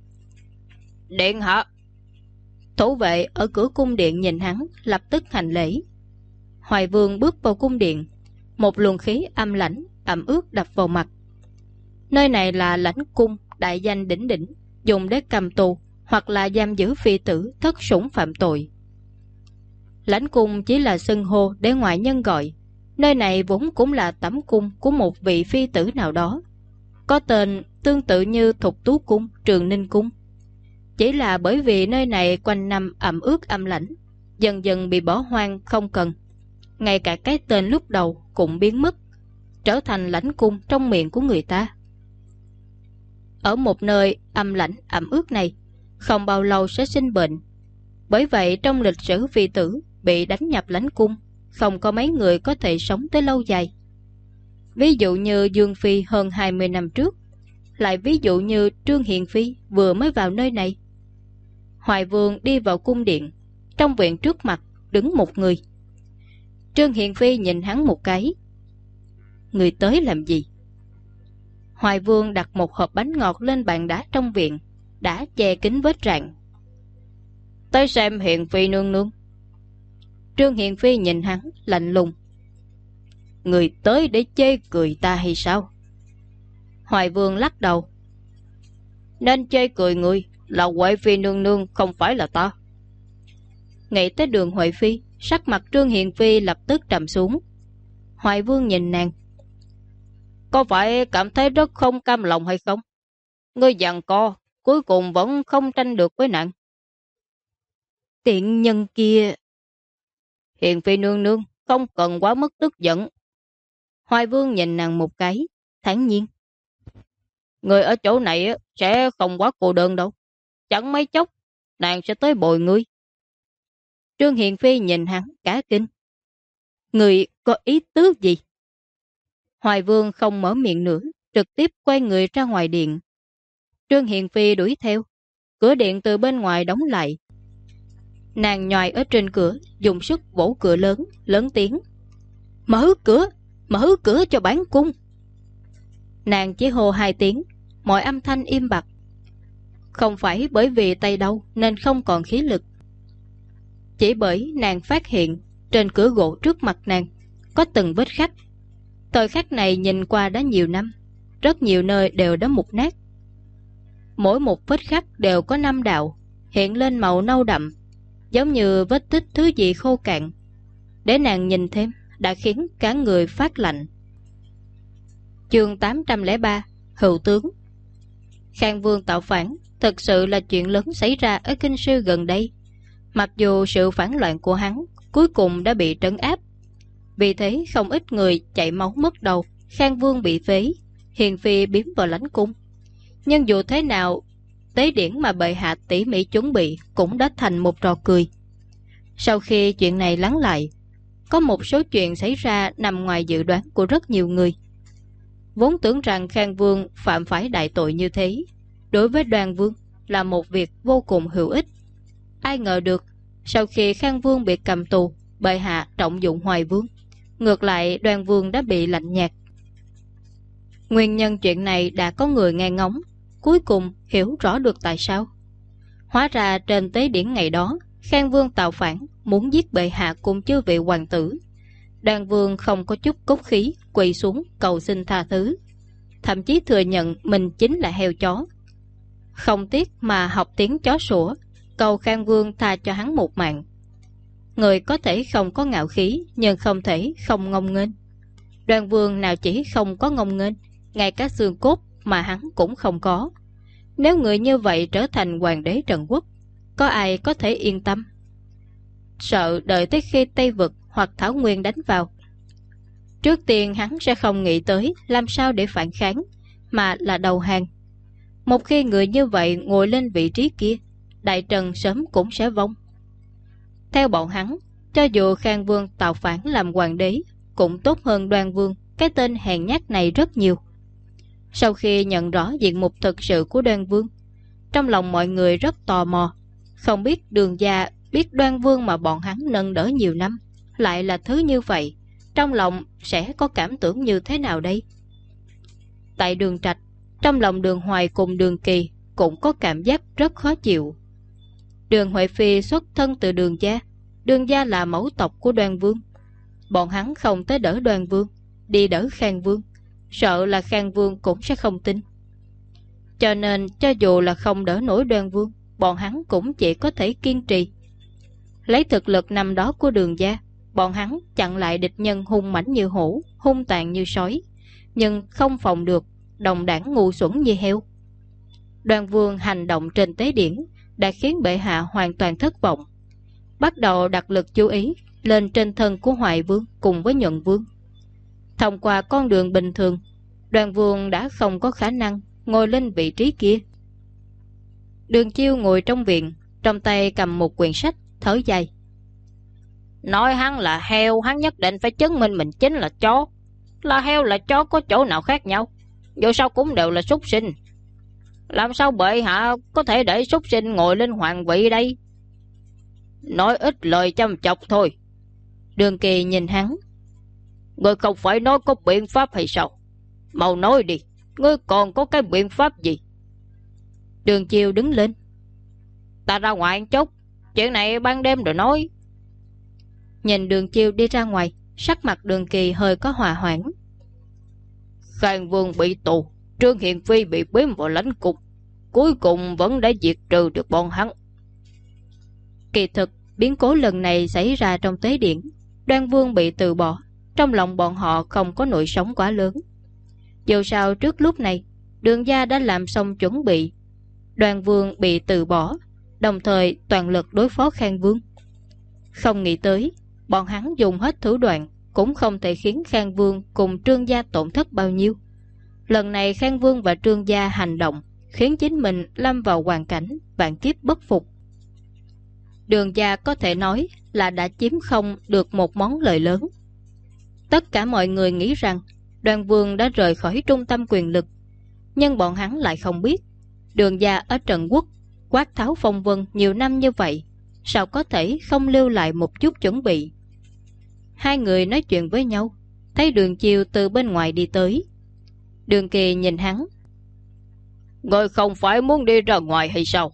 Điện hạ! Thủ vệ ở cửa cung điện nhìn hắn, lập tức hành lễ. Hoài Vương bước vào cung điện, một luồng khí âm lãnh, ẩm ướt đập vào mặt. Nơi này là lãnh cung, đại danh đỉnh đỉnh, dùng để cầm tù hoặc là giam giữ phi tử thất sủng phạm tội. Lãnh cung chỉ là xưng hô để ngoại nhân gọi. Nơi này vốn cũng là tẩm cung của một vị phi tử nào đó, có tên tương tự như Thục Tú Cung, Trường Ninh Cung. Chỉ là bởi vì nơi này quanh năm ẩm ướt âm lãnh, dần dần bị bỏ hoang không cần. Ngay cả cái tên lúc đầu cũng biến mất, trở thành lãnh cung trong miệng của người ta. Ở một nơi âm lãnh ẩm ướt này, không bao lâu sẽ sinh bệnh. Bởi vậy trong lịch sử phi tử bị đánh nhập lãnh cung, không có mấy người có thể sống tới lâu dài. Ví dụ như Dương Phi hơn 20 năm trước, lại ví dụ như Trương Hiền Phi vừa mới vào nơi này. Hoài Vương đi vào cung điện, trong viện trước mặt đứng một người. Trương Hiền Phi nhìn hắn một cái. Người tới làm gì? Hoài Vương đặt một hộp bánh ngọt lên bàn đá trong viện, đã che kín vết rạn. Tới xem Hiền Phi nương nương. Trương Hiền Phi nhìn hắn lạnh lùng. Người tới để chê cười ta hay sao? Hoài Vương lắc đầu. Nên chê cười người là Huệ Phi nương nương, không phải là ta. Nghĩ tới Đường Huệ Phi, sắc mặt Trương Hiền Phi lập tức trầm xuống. Hoài Vương nhìn nàng. Có phải cảm thấy rất không cam lòng hay không? Ngươi giằng co, cuối cùng vẫn không tranh được với nàng. Tiện nhân kia. Hiền Phi nương nương, không cần quá mức tức giận. Hoài Vương nhìn nàng một cái, thản nhiên. Người ở chỗ này sẽ không quá cô đơn đâu. Chẳng mấy chốc, nàng sẽ tới bồi ngươi. Trương Hiền Phi nhìn hắn cả kinh. Người có ý tứ gì? Hoài Vương không mở miệng nữa, trực tiếp quay người ra ngoài điện. Trương Hiền Phi đuổi theo. Cửa điện từ bên ngoài đóng lại. Nàng nhòi ở trên cửa, dùng sức vỗ cửa lớn, lớn tiếng. Mở cửa cho bản cung. Nàng chỉ hô 2 tiếng, mọi âm thanh im bặt. Không phải bởi vì tay đau nên không còn khí lực. Chỉ bởi nàng phát hiện trên cửa gỗ trước mặt nàng có từng vết khắc. Tờ khắc này nhìn qua đã nhiều năm, rất nhiều nơi đều đã mục nát. Mỗi một vết khắc đều có 5 đạo, hiện lên màu nâu đậm, giống như vết tích thứ gì khô cạn. Để nàng nhìn thêm đã khiến cả người phát lạnh. Chương 803 Hữu tướng. Khang Vương tạo phản thực sự là chuyện lớn xảy ra ở Kinh Sư gần đây. Mặc dù sự phản loạn của hắn cuối cùng đã bị trấn áp, vì thế không ít người chạy máu mất đầu. Khang Vương bị phế, Hiền Phi biếm vào lãnh cung. Nhưng dù thế nào, tế điển mà bệ hạ tỉ mỉ chuẩn bị cũng đã thành một trò cười. Sau khi chuyện này lắng lại, có một số chuyện xảy ra nằm ngoài dự đoán của rất nhiều người. Vốn tưởng rằng Khang Vương phạm phải đại tội như thế đối với Đoan Vương là một việc vô cùng hữu ích. Ai ngờ được, sau khi Khang Vương bị cầm tù, bệ hạ trọng dụng Hoài Vương, ngược lại Đoan Vương đã bị lạnh nhạt. Nguyên nhân chuyện này đã có người nghe ngóng, cuối cùng hiểu rõ được tại sao. Hóa ra trên tế điển ngày đó, Khang Vương tạo phản muốn giết bệ hạ cùng chư vị hoàng tử. Đoan Vương không có chút cốt khí, quỳ xuống cầu xin tha thứ, thậm chí thừa nhận mình chính là heo chó. Không tiếc mà học tiếng chó sủa, cầu Khang Vương tha cho hắn một mạng. Người có thể không có ngạo khí, nhưng không thể không ngông nghênh. Đoan Vương nào chỉ không có ngông nghênh, ngay cả xương cốt mà hắn cũng không có. Nếu người như vậy trở thành hoàng đế Trần Quốc, có ai có thể yên tâm? Sợ đợi tới khi Tây Vực hoặc Thảo Nguyên đánh vào. Trước tiên hắn sẽ không nghĩ tới làm sao để phản kháng, mà là đầu hàng. Một khi người như vậy ngồi lên vị trí kia, Đại Trần sớm cũng sẽ vong. Theo bọn hắn, cho dù Khang Vương tạo phản làm hoàng đế cũng tốt hơn Đoan Vương, cái tên hèn nhát này rất nhiều. Sau khi nhận rõ diện mục thực sự của Đoan Vương, trong lòng mọi người rất tò mò. Không biết Đường gia biết Đoan Vương mà bọn hắn nâng đỡ nhiều năm lại là thứ như vậy, trong lòng sẽ có cảm tưởng như thế nào đây? Tại Đường Trạch, trong lòng Đường Hoài cùng Đường Kỳ cũng có cảm giác rất khó chịu. Đường Huệ Phi xuất thân từ Đường gia, Đường gia là mẫu tộc của Đoan Vương. Bọn hắn không tới đỡ Đoan Vương, đi đỡ Khang Vương, sợ là Khang Vương cũng sẽ không tin. Cho nên cho dù là không đỡ nổi Đoan Vương, bọn hắn cũng chỉ có thể kiên trì. Lấy thực lực năm đó của Đường gia, bọn hắn chặn lại địch nhân hung mãnh như hổ, hung tàn như sói, nhưng không phòng được đồng đảng ngu xuẩn như heo. Đoan Vương hành động trên tế điển đã khiến bệ hạ hoàn toàn thất vọng, bắt đầu đặt lực chú ý lên trên thân của Hoài Vương cùng với Nhuận Vương. Thông qua con đường bình thường, Đoan Vương đã không có khả năng ngồi lên vị trí kia. Đường Chiêu ngồi trong viện, trong tay cầm một quyển sách, thở dài. Nói hắn là heo, hắn nhất định phải chứng minh mình chính là chó. Là heo là chó có chỗ nào khác nhau, dù sao cũng đều là súc sinh. Làm sao bệ hạ có thể để súc sinh ngồi lên hoàng vị đây? Nói ít lời chăm chọc thôi. Đường Kỳ nhìn hắn. Ngươi không phải nói có biện pháp hay sao? Mau nói đi, ngươi còn có cái biện pháp gì? Đường Chiêu đứng lên. Ta ra ngoài chút, chuyện này ban đêm rồi nói. Nhìn Đường Chiêu đi ra ngoài, sắc mặt Đường Kỳ hơi có hòa hoãn. Khang Vương bị tù, Trương Hiền Phi bị biếm vào lãnh cung, cuối cùng vẫn đã diệt trừ được bọn hắn. Kỳ thực, biến cố lần này xảy ra trong tế điển. Đoan Vương bị từ bỏ, trong lòng bọn họ không có nỗi sóng quá lớn. Dù sao trước lúc này, Đường gia đã làm xong chuẩn bị. Đoan Vương bị từ bỏ, đồng thời toàn lực đối phó Khang Vương. Không nghĩ tới, bọn hắn dùng hết thủ đoạn cũng không thể khiến Khang Vương cùng Trương gia tổn thất bao nhiêu. Lần này Khang Vương và Trương gia hành động khiến chính mình lâm vào hoàn cảnh vạn kiếp bất phục. Đường gia có thể nói là đã chiếm không được một món lợi lớn. Tất cả mọi người nghĩ rằng Đoan Vương đã rời khỏi trung tâm quyền lực, nhưng bọn hắn lại không biết Đường gia ở Trần Quốc quát tháo phong vân nhiều năm như vậy, sao có thể không lưu lại một chút chuẩn bị. Hai người nói chuyện với nhau, thấy Đường Chiêu từ bên ngoài đi tới. Đường Kỳ nhìn hắn: Ngươi không phải muốn đi ra ngoài hay sao?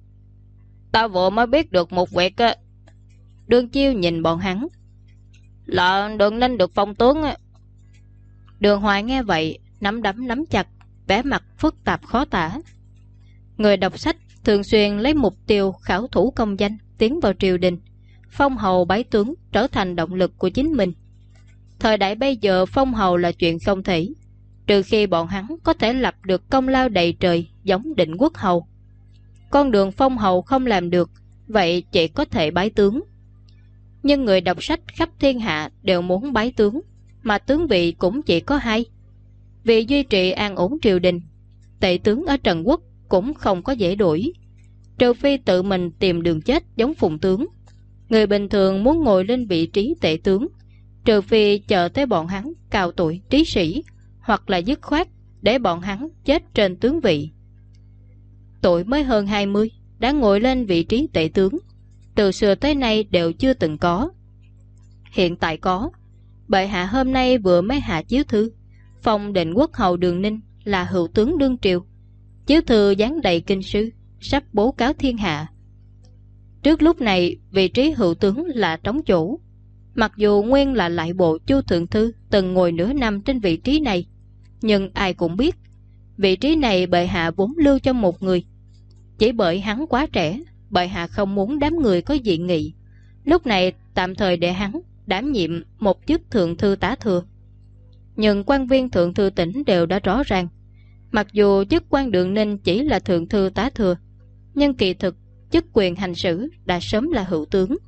Ta vừa mới biết được một việc á. Đường Chiêu nhìn bọn hắn: Là Đường Ninh được phong tướng á. Đường Hoài nghe vậy nắm đấm nắm chặt, vẻ mặt phức tạp khó tả. Người đọc sách thường xuyên lấy mục tiêu khảo thủ công danh tiến vào triều đình, phong hầu bái tướng trở thành động lực của chính mình. Thời đại bây giờ phong hầu là chuyện không thể, trừ khi bọn hắn có thể lập được công lao đầy trời giống Định Quốc hầu. Con đường phong hầu không làm được, vậy chỉ có thể bái tướng. Nhưng người đọc sách khắp thiên hạ đều muốn bái tướng, mà tướng vị cũng chỉ có hai. Vì duy trì an ổn triều đình, tể tướng ở Trần Quốc cũng không có dễ đổi, trừ phi tự mình tìm đường chết giống Phùng tướng. Người bình thường muốn ngồi lên vị trí tể tướng, trừ phi chờ tới bọn hắn cao tuổi trí sĩ, hoặc là dứt khoát để bọn hắn chết trên tướng vị. Tuổi mới hơn 20 đã ngồi lên vị trí tể tướng, từ xưa tới nay đều chưa từng có. Hiện tại có. Bệ hạ hôm nay vừa mới hạ chiếu thư phong Định Quốc hầu Đường Ninh là hữu tướng đương triều. Chiếu thư dán đầy kinh sư, sắp bố cáo thiên hạ. Trước lúc này vị trí hữu tướng là trống chỗ. Mặc dù nguyên là lại bộ Chu thượng thư từng ngồi nửa năm trên vị trí này, nhưng ai cũng biết vị trí này bệ hạ vốn lưu cho một người. Chỉ bởi hắn quá trẻ, bệ hạ không muốn đám người có dị nghị, lúc này tạm thời để hắn đảm nhiệm một chức thượng thư tá thừa. Nhưng quan viên thượng thư tỉnh đều đã rõ ràng, mặc dù chức quan Đường Ninh chỉ là thượng thư tá thừa, nhưng kỳ thực chức quyền hành xử đã sớm là hữu tướng.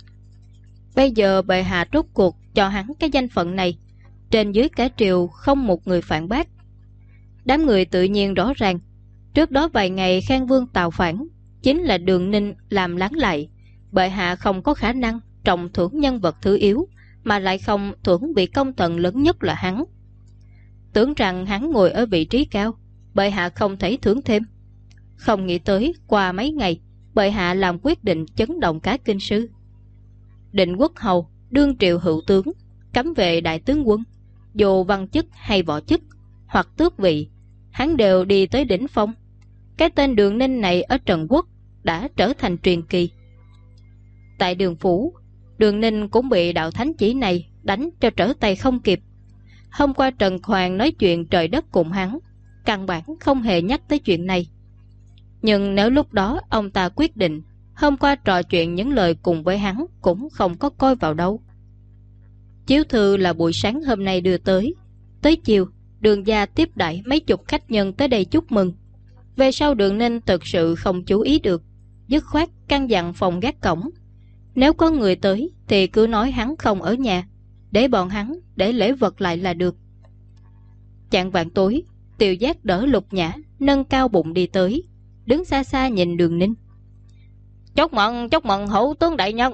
Bây giờ bệ hạ rốt cuộc cho hắn cái danh phận này, trên dưới cả triều không một người phản bác. Đám người tự nhiên rõ ràng, trước đó vài ngày Khang Vương tạo phản chính là Đường Ninh làm lắng lại. Bệ hạ không có khả năng trọng thưởng nhân vật thứ yếu, mà lại không thưởng vị công thần lớn nhất là hắn. Tưởng rằng hắn ngồi ở vị trí cao, bệ hạ không thể thưởng thêm. Không nghĩ tới qua mấy ngày, bệ hạ làm quyết định chấn động cả kinh sư. Định Quốc hầu, đương triều hữu tướng, cấm vệ đại tướng quân, dù văn chức hay võ chức hoặc tước vị, hắn đều đi tới đỉnh phong. Cái tên Đường Ninh này ở Trần Quốc đã trở thành truyền kỳ. Tại Đường Phủ, Đường Ninh cũng bị đạo thánh chỉ này đánh cho trở tay không kịp. Hôm qua Trần Hoàng nói chuyện trời đất cùng hắn, căn bản không hề nhắc tới chuyện này. Nhưng nếu lúc đó ông ta quyết định, hôm qua trò chuyện những lời cùng với hắn cũng không có coi vào đâu. Chiếu thư là buổi sáng hôm nay đưa tới. Tới chiều, Đường gia tiếp đãi mấy chục khách nhân tới đây chúc mừng. Về sau Đường Ninh thực sự không chú ý được, dứt khoát căn dặn phòng gác cổng, nếu có người tới thì cứ nói hắn không ở nhà, để bọn hắn để lễ vật lại là được. Chạng vạn tối, Tiều Giác đỡ Lục Nhã nâng cao bụng đi tới, đứng xa xa nhìn Đường Ninh. Chúc mừng hữu tướng đại nhân.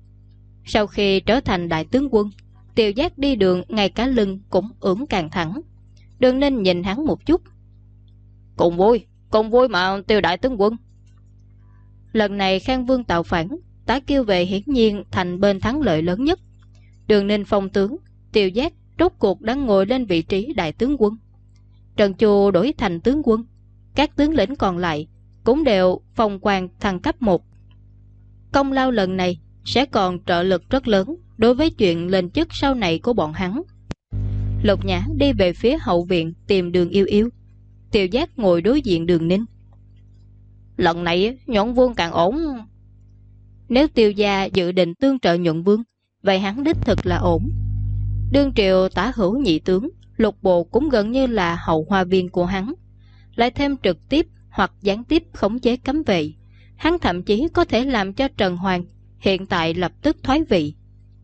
Sau khi trở thành đại tướng quân, Tiều Giác đi đường ngay cả lưng cũng ưỡn càng thẳng. Đường Ninh nhìn hắn một chút. Cùng vui mà Tiêu đại tướng quân. Lần này Khang Vương tạo phản, Tá Kiêu về hiển nhiên thành bên thắng lợi lớn nhất. Đường Ninh phong tướng, Tiều Giác rốt cuộc đang ngồi lên vị trí đại tướng quân. Trần Chu đổi thành tướng quân, các tướng lĩnh còn lại cũng đều phong quan thăng cấp 1. Công lao lần này sẽ còn trợ lực rất lớn đối với chuyện lên chức sau này của bọn hắn. Lục Nhã đi về phía hậu viện tìm Đường Yêu Yêu. Tiều Giác ngồi đối diện Đường Ninh. Lần này Nhuận Vương càng ổn. Nếu Tiêu gia dự định tương trợ Nhuận Vương, vậy hắn đích thực là ổn. Đương triều tả hữu nhị tướng, Lục Bộ cũng gần như là hậu hoa viên của hắn. Lại thêm trực tiếp hoặc gián tiếp khống chế cấm vệ, hắn thậm chí có thể làm cho Trần Hoàng hiện tại lập tức thoái vị.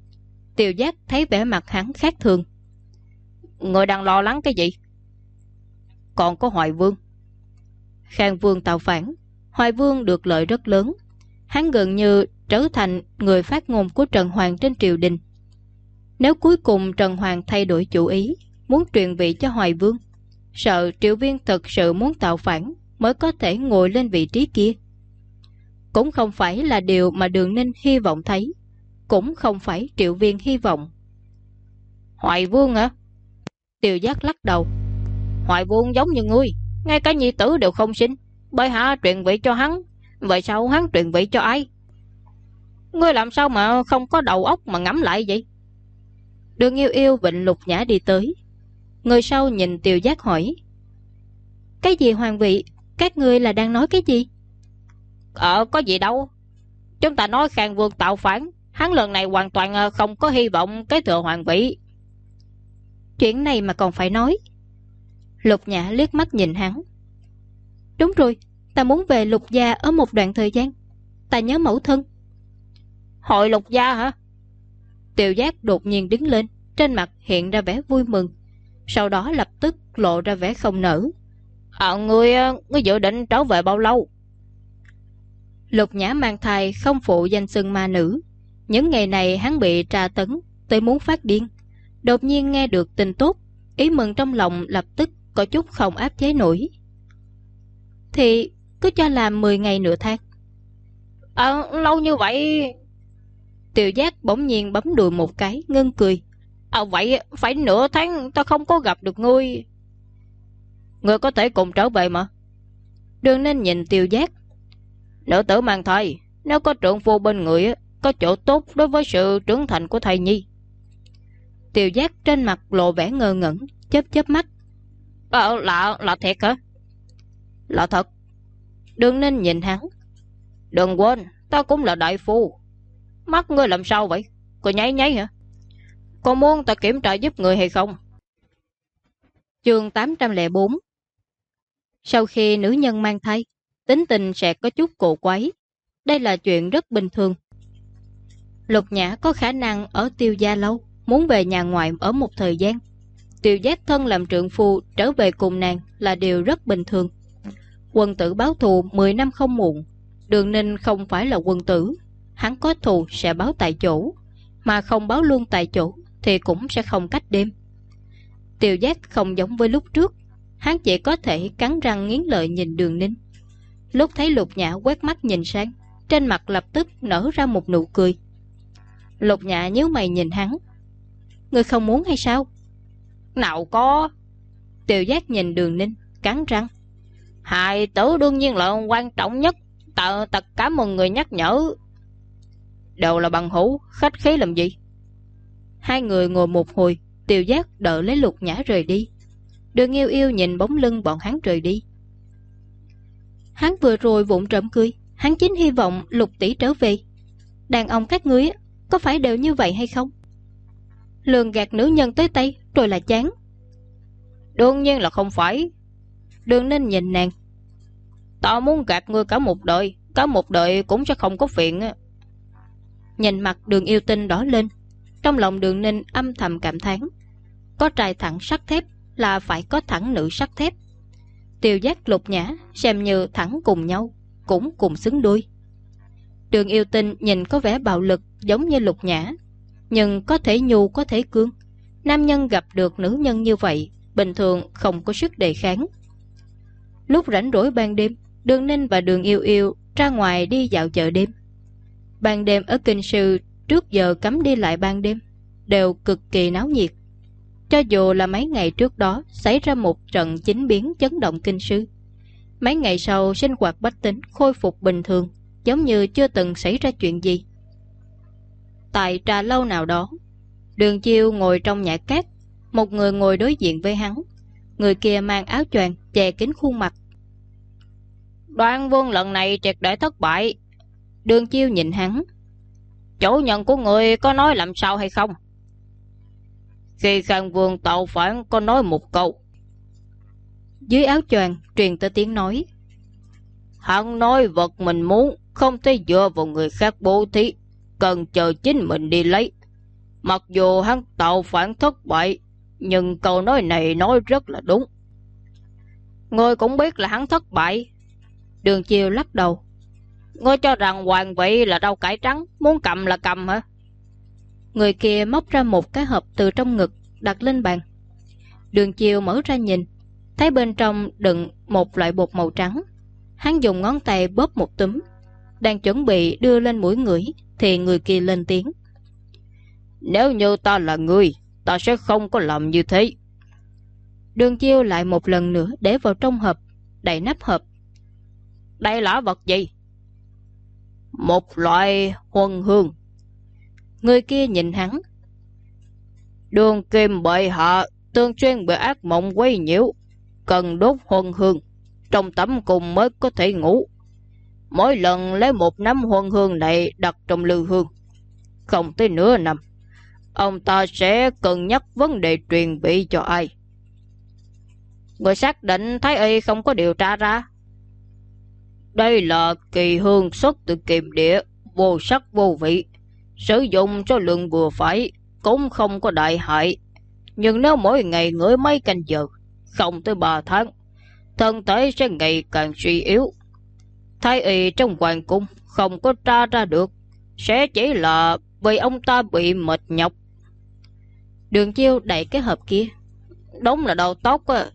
Tiều Giác thấy vẻ mặt hắn khác thường. Người đang lo lắng cái gì? còn có Hoài Vương. Khang Vương tạo phản, Hoài Vương được lợi rất lớn. Hắn gần như trở thành người phát ngôn của Trần Hoàng trên triều đình. Nếu cuối cùng Trần Hoàng thay đổi chủ ý, muốn truyền vị cho Hoài Vương, sợ Triệu Viên thực sự muốn tạo phản mới có thể ngồi lên vị trí kia. Cũng không phải là điều mà Đường Ninh hy vọng thấy, cũng không phải Triệu Viên hy vọng. Hoài Vương hả? Tiêu Giác lắc đầu. Hoài Vương giống như ngươi, ngay cả nhi tử đều không sinh, bởi hạ truyền vị cho hắn. Vậy sao hắn truyền vị cho ai? Ngươi làm sao mà không có đầu óc mà ngẫm lại vậy? Đường Yêu Yêu vịnh Lục Nhã đi tới. Người sau nhìn Tiêu Giác hỏi: Cái gì hoàng vị? Các ngươi là đang nói cái gì? Có gì đâu. Chúng ta nói Khang Vương tạo phản, hắn lần này hoàn toàn không có hy vọng kế thừa hoàng vị. Chuyện này mà còn phải nói. Lục Nhã liếc mắt nhìn hắn. Đúng rồi, ta muốn về Lục gia ở một đoạn thời gian. Ta nhớ mẫu thân. Hội Lục gia hả? Tiêu Giác đột nhiên đứng lên, trên mặt hiện ra vẻ vui mừng, sau đó lập tức lộ ra vẻ không nỡ. Ngươi dự định trở về bao lâu? Lục Nhã mang thai không phụ danh xưng ma nữ. Những ngày này hắn bị tra tấn tới muốn phát điên. Đột nhiên nghe được tin tốt, ý mừng trong lòng lập tức có chút không áp chế nổi. Thì cứ cho làm 10 ngày nửa tháng. Lâu như vậy? Tiêu Giác bỗng nhiên bấm đùi một cái, ngưng cười. Vậy phải nửa tháng ta không có gặp được ngươi. Ngươi có thể cùng trở về mà. Đường Ninh nhìn Tiêu Giác. Nữ tử mang thai, nếu có trượng phu bên người, có chỗ tốt đối với sự trưởng thành của thai nhi. Tiêu Giác trên mặt lộ vẻ ngơ ngẩn, chớp chớp mắt. Là thiệt hả? Là thật. Đường Ninh nhìn hắn. Đừng quên, ta cũng là đại phu. Mắt ngươi làm sao vậy? Cô nháy nháy hả? Cô muốn ta kiểm tra giúp người hay không? Chương 804. Sau khi nữ nhân mang thai, tính tình sẽ có chút cổ quái. Đây là chuyện rất bình thường. Lục Nhã có khả năng ở Tiêu gia lâu, muốn về nhà ngoại ở một thời gian. Tiêu Giác thân làm trượng phu trở về cùng nàng là điều rất bình thường. Quân tử báo thù 10 năm không muộn. Đường Ninh không phải là quân tử. Hắn có thù sẽ báo tại chỗ, mà không báo luôn tại chỗ thì cũng sẽ không cách đêm. Tiêu Giác không giống với lúc trước. Hắn chỉ có thể cắn răng nghiến lợi nhìn Đường Ninh. Lúc thấy Lục Nhã quét mắt nhìn sang, trên mặt lập tức nở ra một nụ cười. Lục Nhã nhíu mày nhìn hắn. Ngươi không muốn hay sao? Nào có. Tiêu Giác nhìn Đường Ninh, cắn răng. Hài tử đương nhiên là quan trọng nhất. Tất cả mọi người nhắc nhở. Đều là bằng hữu, khách khí làm gì? Hai người ngồi một hồi, Tiêu Giác đợi lấy Lục Nhã rời đi. Đường Yêu Yêu nhìn bóng lưng bọn hắn rời đi. Hắn vừa rồi vụng trộm cười. Hắn chính hy vọng Lục tỷ trở về. Đàn ông các ngươi có phải đều như vậy hay không? Lường gạt nữ nhân tới tay rồi là chán. Đương nhiên là không phải. Đường Ninh nhìn nàng. Ta muốn gạt ngươi cả một đời, cả một đời cũng sẽ không có phiền. Nhìn mặt Đường Yêu Tinh đỏ lên, trong lòng Đường Ninh âm thầm cảm thán. Có trai thẳng sắt thép là phải có thẳng nữ sắt thép. Tiêu Giác Lục Nhã xem như thẳng cùng nhau, cũng cùng xứng đôi. Đường Yêu Tinh nhìn có vẻ bạo lực giống như Lục Nhã, nhưng có thể nhu có thể cương. Nam nhân gặp được nữ nhân như vậy bình thường không có sức đề kháng. Lúc rảnh rỗi ban đêm, Đường Ninh và Đường Yêu Yêu ra ngoài đi dạo chợ đêm. Ban đêm ở Kinh Sư trước giờ cấm đi lại ban đêm đều cực kỳ náo nhiệt. Cho dù là mấy ngày trước đó xảy ra một trận chính biến chấn động Kinh Sư, mấy ngày sau sinh hoạt bách tính khôi phục bình thường, giống như chưa từng xảy ra chuyện gì. Tại trà lâu nào đó, Đường Chiêu ngồi trong nhã cát, một người ngồi đối diện với hắn. Người kia mang áo choàng che kín khuôn mặt. Đoan Vương lần này triệt để thất bại. Đường Chiêu nhìn hắn. Chủ nhân của người có nói làm sao hay không? Khi Khang Vương tạo phản có nói một câu. Dưới áo choàng truyền tới tiếng nói. Hắn nói vật mình muốn không thể dựa vào người khác bố thí, cần chờ chính mình đi lấy. Mặc dù hắn tạo phản thất bại, nhưng câu nói này nói rất là đúng. Ngươi cũng biết là hắn thất bại. Đường Chiêu lắc đầu. Ngươi cho rằng hoàng vị là rau cải trắng, muốn cầm là cầm hả? Người kia móc ra một cái hộp từ trong ngực, đặt lên bàn. Đường Chiêu mở ra nhìn, thấy bên trong đựng một loại bột màu trắng. Hắn dùng ngón tay bóp một túm, đang chuẩn bị đưa lên mũi ngửi thì người kia lên tiếng. Nếu như ta là ngươi, ta sẽ không có làm như thế. Đường Chiêu lại một lần nữa để vào trong hộp, đậy nắp hộp. Đây là vật gì? Một loại huân hương. Người kia nhìn hắn. Đường kim bệ hạ thường xuyên bị ác mộng quấy nhiễu, cần đốt huân hương, trong tẩm cung mới có thể ngủ. Mỗi lần lấy một nắm huân hương này đặt trong lư hương, không tới nửa năm, ông ta sẽ cân nhắc vấn đề truyền bị cho ai. Người xác định Thái Y không có điều tra ra. Đây là kỳ hương xuất từ kiềm địa, vô sắc vô vị, sử dụng cho lượng vừa phải, cũng không có đại hại. Nhưng nếu mỗi ngày ngửi mấy canh giờ, không tới 3 tháng, thân thể sẽ ngày càng suy yếu. Thái Y trong hoàng cung không có tra ra được, sẽ chỉ là vì ông ta bị mệt nhọc. Đường Chiêu đẩy cái hộp kia. Đúng là đầu tóc á.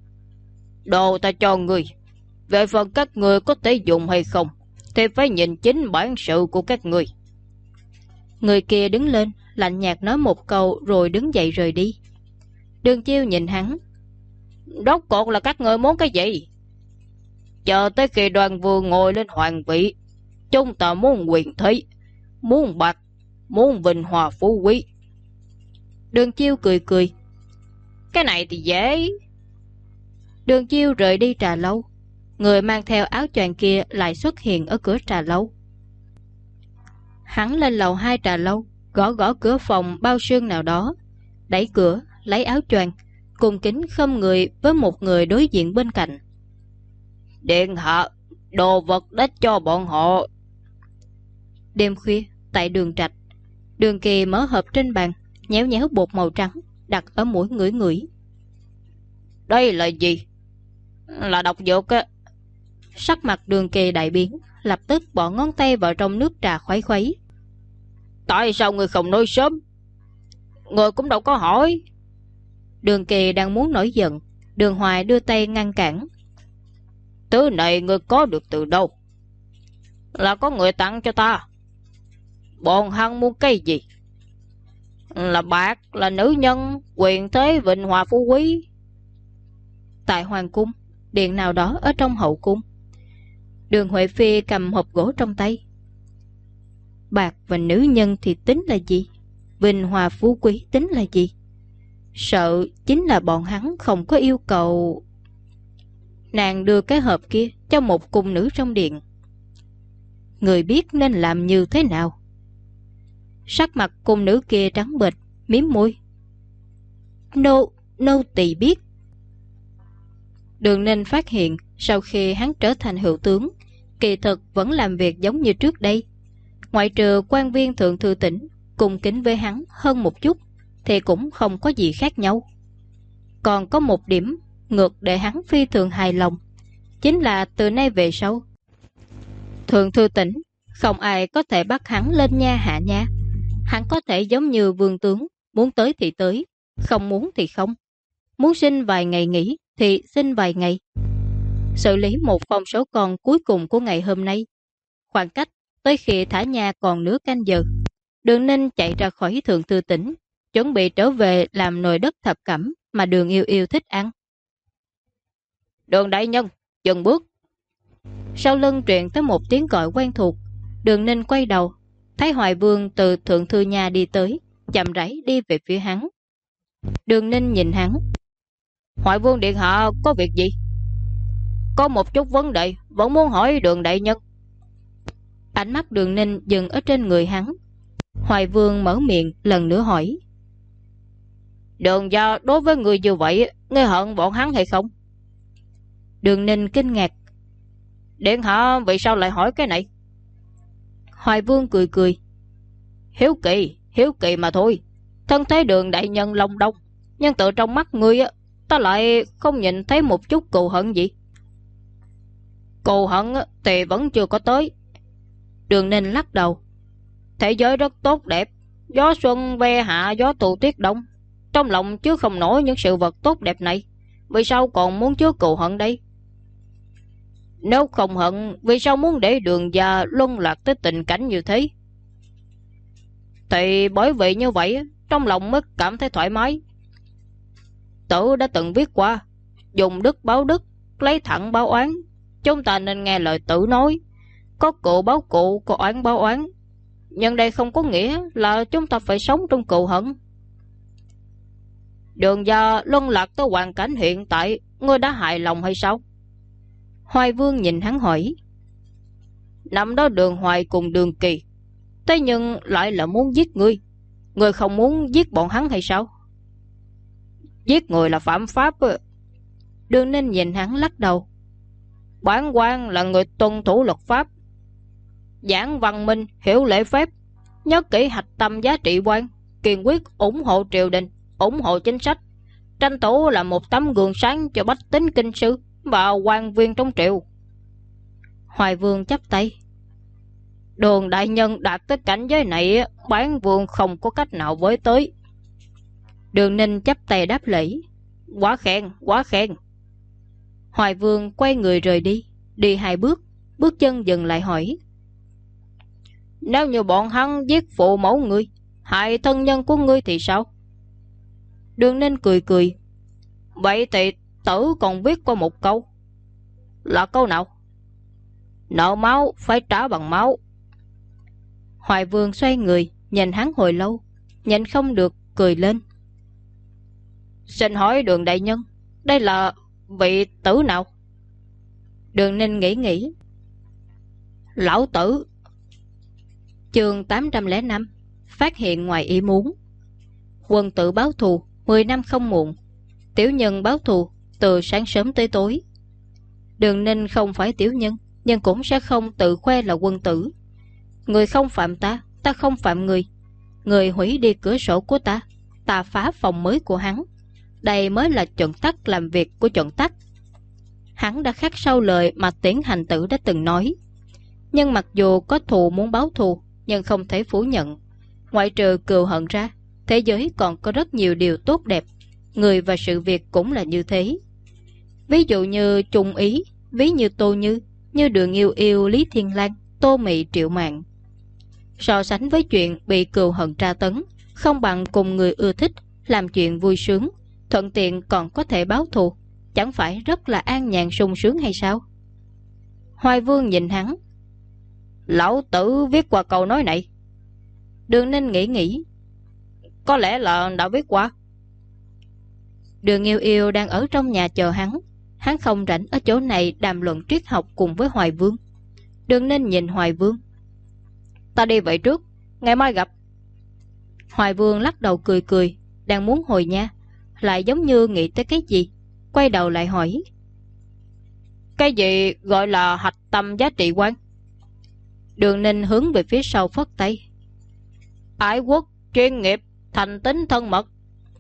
Đồ ta cho người. Về phần các người có thể dùng hay không, thì phải nhìn chính bản sự của các người. Người kia đứng lên, lạnh nhạt nói một câu rồi đứng dậy rời đi. Đường Chiêu nhìn hắn. Rốt cuộc là các người muốn cái gì? Chờ tới khi Đoàn Vương ngồi lên hoàng vị, chúng ta muốn quyền thế, muốn bạc, muốn vinh hòa phú quý. Đường Chiêu cười cười. Cái này thì dễ. Đường Chiêu rời đi trà lâu. Người mang theo áo choàng kia lại xuất hiện ở cửa trà lâu. Hắn lên lầu 2 trà lâu, gõ gõ cửa phòng bao sương nào đó, đẩy cửa, lấy áo choàng, cung kính khom người với một người đối diện bên cạnh. Điện hạ, đồ vật đã cho bọn họ. Đêm khuya, tại đường Trạch, Đường Kỳ mở hộp trên bàn, nhéo nhéo bột màu trắng, đặt ở mũi ngửi ngửi. Đây là gì? Là độc dược á. Sắc mặt Đường Kỳ đại biến, lập tức bỏ ngón tay vào trong nước trà khuấy khuấy. Tại sao người không nói sớm? Người cũng đâu có hỏi. Đường Kỳ đang muốn nổi giận, Đường Hoài đưa tay ngăn cản. Thứ này người có được từ đâu? Là có người tặng cho ta. Bọn hắn muốn cái gì? Là bạc, là nữ nhân, quyền thế, vinh hòa phú quý. Tại hoàng cung, điện nào đó ở trong hậu cung, Đường Huệ Phi cầm hộp gỗ trong tay. Bạc và nữ nhân thì tính là gì? Vinh hòa phú quý tính là gì? Sợ chính là bọn hắn không có yêu cầu. Nàng đưa cái hộp kia cho một cung nữ trong điện. Người biết nên làm như thế nào? Sắc mặt cung nữ kia trắng bệch, mím môi. Nô tỳ biết. Đường Ninh phát hiện sau khi hắn trở thành hữu tướng, kỳ thực vẫn làm việc giống như trước đây. Ngoại trừ quan viên thượng thư tỉnh cung kính với hắn hơn một chút thì cũng không có gì khác nhau. Còn có một điểm ngược để hắn phi thường hài lòng, chính là từ nay về sau, thượng thư tỉnh không ai có thể bắt hắn lên nha hạ nha. Hắn có thể giống như vương tướng, muốn tới thì tới, không muốn thì không. Muốn xin vài ngày nghỉ thì xin vài ngày. Xử lý một con số con cuối cùng của ngày hôm nay. Khoảng cách tới khi thả nha còn nửa canh giờ, Đường Ninh chạy ra khỏi thượng thư tỉnh, chuẩn bị trở về làm nồi đất thập cẩm mà Đường Yêu Yêu thích ăn. Đường đại nhân, dừng bước. Sau lưng truyền tới một tiếng gọi quen thuộc. Đường Ninh quay đầu, thấy Hoài Vương từ thượng thư nhà đi tới, chậm rãi đi về phía hắn. Đường Ninh nhìn hắn. Hoài Vương điện hạ có việc gì? Có một chút vấn đề vẫn muốn hỏi Đường đại nhân. Ánh mắt Đường Ninh dừng ở trên người hắn. Hoài Vương mở miệng lần nữa hỏi. Đường gia đối với người như vậy, ngươi hận bọn hắn hay không? Đường Ninh kinh ngạc. Điện hạ vì sao lại hỏi cái này? Hoài Vương cười cười. Hiếu kỳ mà thôi. Thân thế Đường đại nhân long đông, nhưng tự trong mắt ngươi á, ta lại không nhìn thấy một chút cừu hận gì. Cừu hận thì vẫn chưa có tới. Đường Ninh lắc đầu. Thế giới rất tốt đẹp, gió xuân ve hạ, gió thu tuyết đông. Trong lòng chứ không nổi những sự vật tốt đẹp này, vì sao còn muốn chứa cừu hận đây? Nếu không hận, vì sao muốn để Đường gia luân lạc tới tình cảnh như thế? Thì bởi vì như vậy, trong lòng mới cảm thấy thoải mái. Tử đã từng viết qua, dùng đức báo đức, lấy thẳng báo oán. Chúng ta nên nghe lời Tử nói, có cừu báo cừu, có oán báo oán. Nhưng đây không có nghĩa là chúng ta phải sống trong cừu hận. Đường gia luân lạc tới hoàn cảnh hiện tại, ngươi đã hài lòng hay sao? Hoài Vương nhìn hắn hỏi. Năm đó Đường Hoài cùng Đường Kỳ, thế nhưng lại là muốn giết ngươi. Ngươi không muốn giết bọn hắn hay sao? Giết người là phạm pháp. Đường Ninh nhìn hắn lắc đầu. Bản quan là người tuân thủ luật pháp, giảng văn minh, hiểu lễ phép, nhớ kỹ hạch tâm giá trị quan, kiên quyết ủng hộ triều đình, ủng hộ chính sách, tranh thủ là một tấm gương sáng cho bách tính kinh sư và quan viên trong triều. Hoài Vương chắp tay. Đường đại nhân đạt tới cảnh giới này, bản vương không có cách nào với tới. Đường Ninh chắp tay đáp lễ. Quá khen, quá khen. Hoài Vương quay người rời đi, đi 2 bước, bước chân dừng lại hỏi. Nếu như bọn hắn giết phụ mẫu ngươi, hại thân nhân của ngươi thì sao? Đường Ninh cười cười. Vậy thì Tử còn viết qua một câu. Là câu nào? Nợ máu phải trả bằng máu. Hoài Vương xoay người, nhìn hắn hồi lâu, nhìn không được, cười lên. Xin hỏi Đường đại nhân, đây là vị Tử nào? Đường Ninh nghĩ. Lão Tử. Chương 805. Phát hiện ngoài ý muốn. Quân tử báo thù 10 năm không muộn. Tiểu nhân báo thù từ sáng sớm tới tối. Đường Ninh không phải tiểu nhân, nhưng cũng sẽ không tự khoe là quân tử. Người không phạm ta, ta không phạm người. Người hủy đi cửa sổ của ta, ta phá phòng mới của hắn. Đây mới là chuẩn tắc làm việc của chuẩn tắc. Hắn đã khắc sâu lời mà Tiễn Hành Tử đã từng nói. Nhưng mặc dù có thù muốn báo thù, nhưng không thể phủ nhận, ngoại trừ cừu hận ra, thế giới còn có rất nhiều điều tốt đẹp. Người và sự việc cũng là như thế. Ví dụ như Trung Ý, ví như Tô Như, như Đường Yêu Yêu, Lý Thiên Lang, Tô Mị, Triệu Mạn. So sánh với chuyện bị cừu hận tra tấn, không bằng cùng người ưa thích làm chuyện vui sướng, thuận tiện còn có thể báo thù, chẳng phải rất là an nhàn sung sướng hay sao? Hoài Vương nhìn hắn. Lão Tử viết qua câu nói này. Đường Ninh nghĩ. Có lẽ là đã viết qua. Đường Yêu Yêu đang ở trong nhà chờ hắn. Hắn không rảnh ở chỗ này đàm luận triết học cùng với Hoài Vương. Đường Ninh nhìn Hoài Vương. Ta đi vậy trước, ngày mai gặp. Hoài Vương lắc đầu cười, đang muốn hồi nha, lại giống như nghĩ tới cái gì, quay đầu lại hỏi. Cái gì gọi là hạch tâm giá trị quan? Đường Ninh hướng về phía sau phất tay. Ái quốc, chuyên nghiệp, thành tín thân mật.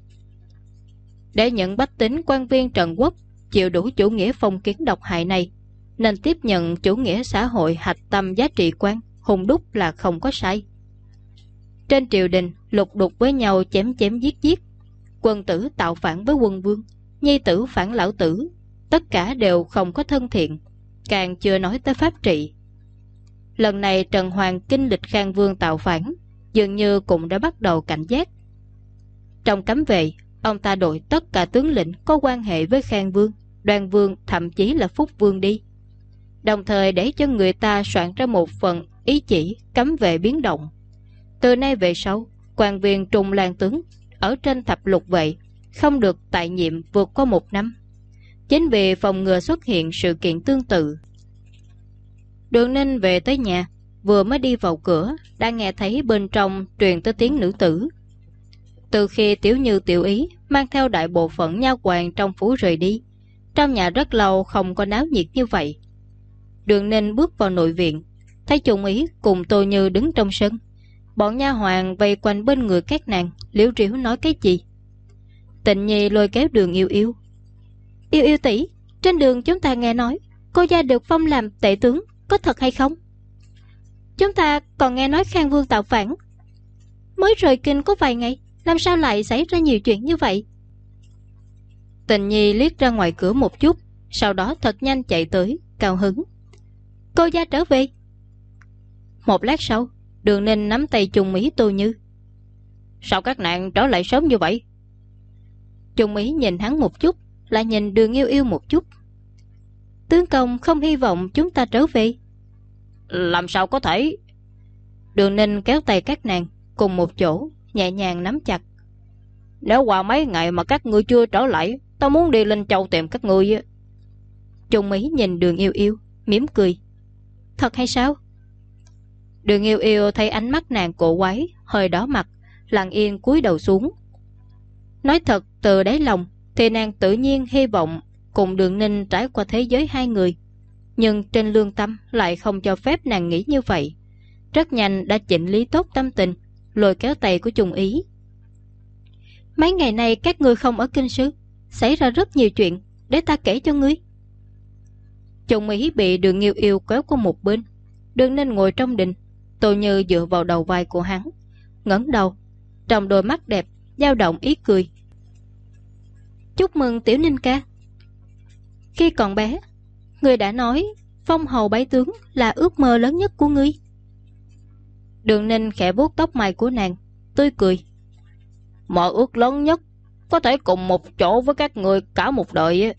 Để nhận bách tính quan viên Trần Quốc chịu đủ chủ nghĩa phong kiến độc hại này, nên tiếp nhận chủ nghĩa xã hội hạch tâm giá trị quan hùng đúc là không có sai. Trên triều đình lục đục với nhau, chém giết. Quân tử tạo phản với quân vương, nhi tử phản lão tử, tất cả đều không có thân thiện, càng chưa nói tới pháp trị. Lần này Trần Hoàng kinh lịch Khang Vương tạo phản, dường như cũng đã bắt đầu cảnh giác. Trong cấm vệ, ông ta đội tất cả tướng lĩnh có quan hệ với Khang Vương, Đoan Vương, thậm chí là Phúc Vương đi, đồng thời để cho người ta soạn ra một phần ý chỉ cấm vệ biến động. Từ nay về sau, quan viên trung lang tướng ở trên thập lục vệ không được tại nhiệm vượt qua 1 năm, chính vì phòng ngừa xuất hiện sự kiện tương tự. Đường Ninh về tới nhà, vừa mới đi vào cửa đã nghe thấy bên trong truyền tới tiếng nữ tử. Từ khi Tiểu Như Tiểu Ý mang theo đại bộ phận nha hoàn trong phủ rời đi, trong nhà rất lâu không có náo nhiệt như vậy. Đường Ninh bước vào nội viện, thấy Trung Ý cùng Tô Như đứng trong sân, bọn nha hoàn vây quanh bên người các nàng liếu riếu nói cái gì. Tịnh Nhi lôi kéo Đường Yêu Yêu, Yêu yêu tỷ, trên đường chúng ta nghe nói cô gia được phong làm tể tướng, có thật hay không? Chúng ta còn nghe nói Khang Vương tạo phản. Mới rời kinh có vài ngày, làm sao lại xảy ra nhiều chuyện như vậy? Tình Nhi liếc ra ngoài cửa một chút, sau đó thật nhanh chạy tới, cao hứng. Cô gia trở về. Một lát sau, Đường Ninh nắm tay Chung Ý Tô Như. Sao các nàng trở lại sớm như vậy? Chung Ý nhìn hắn một chút, lại nhìn Đường Yêu Yêu một chút. Tướng công không hy vọng chúng ta trở về. Làm sao có thể? Đường Ninh kéo tay các nàng cùng một chỗ, nhẹ nhàng nắm chặt. Nếu qua mấy ngày mà các ngươi chưa trở lại, ta muốn đi Linh Châu tìm các ngươi. Chung Ý nhìn Đường Yêu Yêu, mỉm cười. Thật hay sao? Đường Yêu Yêu thấy ánh mắt nàng cổ quái, hơi đỏ mặt, lặng yên cúi đầu xuống. Nói thật, từ đáy lòng thì nàng tự nhiên hy vọng cùng Đường Ninh trải qua thế giới hai người, nhưng trên lương tâm lại không cho phép nàng nghĩ như vậy. Rất nhanh đã chỉnh lý tốt tâm tình, lôi kéo tay của Chung Ý. Mấy ngày nay các ngươi không ở kinh sư, xảy ra rất nhiều chuyện, để ta kể cho ngươi. Chung Ý bị Đường Yêu Yêu kéo qua một bên. Đường Ninh ngồi trong đình, Tô Như dựa vào đầu vai của hắn, ngẩng đầu, trong đôi mắt đẹp dao động ý cười. Chúc mừng Tiểu Ninh ca. Khi còn bé, ngươi đã nói phong hầu bái tướng là ước mơ lớn nhất của ngươi. Đường Ninh khẽ vuốt tóc mai của nàng, tươi cười. Mơ ước lớn nhất có thể cùng một chỗ với các ngươi cả một đời.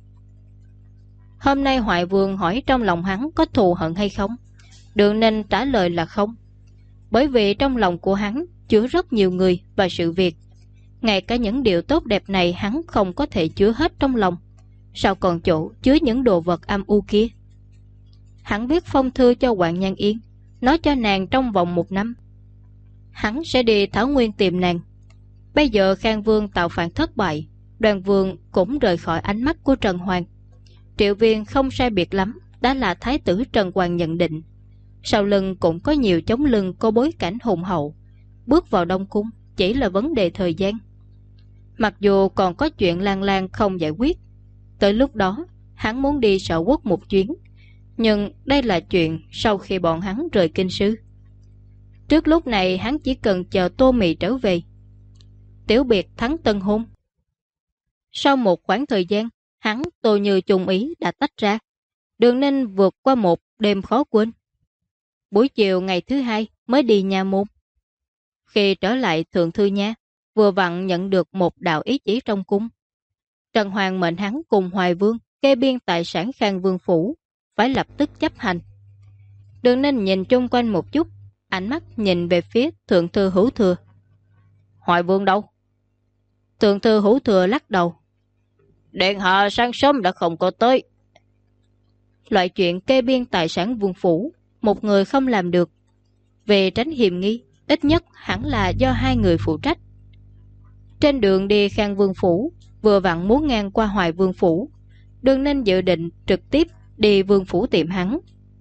Hôm nay Hoài Vương hỏi trong lòng hắn có thù hận hay không. Đường Ninh trả lời là không, bởi vì trong lòng của hắn chứa rất nhiều người và sự việc. Ngay cả những điều tốt đẹp này hắn không có thể chứa hết trong lòng, sao còn chỗ chứa những đồ vật âm u kia. Hắn viết phong thư cho Hoàng Nhan Yên, nói cho nàng trong vòng 1 năm hắn sẽ đi Thảo Nguyên tìm nàng. Bây giờ Khang Vương tạo phản thất bại, Đoàn Vương cũng rời khỏi ánh mắt của Trần Hoàng. Triệu Viên không sai biệt lắm đã là thái tử Trần Hoàng nhận định. Sau lưng cũng có nhiều chống lưng có bối cảnh hùng hậu. Bước vào Đông Cung chỉ là vấn đề thời gian. Mặc dù còn có chuyện Lan Lan không giải quyết, tới lúc đó hắn muốn đi Sở Quốc một chuyến, nhưng đây là chuyện sau khi bọn hắn rời kinh sư. Trước lúc này hắn chỉ cần chờ Tô Mị trở về. Tiểu biệt thắng tân hôn. Sau một khoảng thời gian, hắn Tô Như Chung Ý đã tách ra. Đường Ninh vượt qua một đêm khó quên. Buổi chiều ngày thứ hai mới đi nha môn. Khi trở lại Thượng Thư Nha, vừa vặn nhận được một đạo ý chỉ trong cung. Trần Hoàng mệnh hắn cùng Hoài Vương kê biên tài sản Khang Vương phủ, phải lập tức chấp hành. Đường Ninh nhìn chung quanh một chút, ánh mắt nhìn về phía Thượng Thư Hữu Thừa. Hoài Vương đâu? Thượng Thư Hữu Thừa lắc đầu. Điện hạ sáng sớm đã không có tới. Loại chuyện kê biên tài sản vương phủ, một người không làm được. Về tránh hiềm nghi, ít nhất hẳn là do 2 người phụ trách. Trên đường đi Khang Vương phủ, vừa vặn muốn ngang qua Hoài Vương phủ. Đường Ninh dự định trực tiếp đi Vương phủ tìm hắn.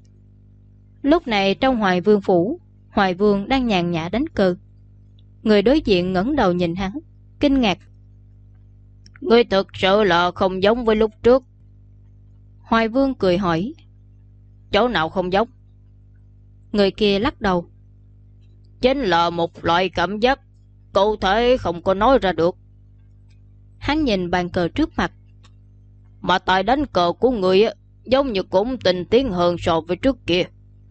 Lúc này trong Hoài Vương phủ, Hoài Vương đang nhàn nhã đánh cờ. Người đối diện ngẩng đầu nhìn hắn, kinh ngạc. Ngươi thực sự là không giống với lúc trước. Hoài Vương cười hỏi. Chỗ nào không giống? Người kia lắc đầu. Chính là một loại cảm giác cụ thể không có nói ra được. Hắn nhìn bàn cờ trước mặt. Mà tài đánh cờ của người giống như cũng tình tiến hơn so với trước kia.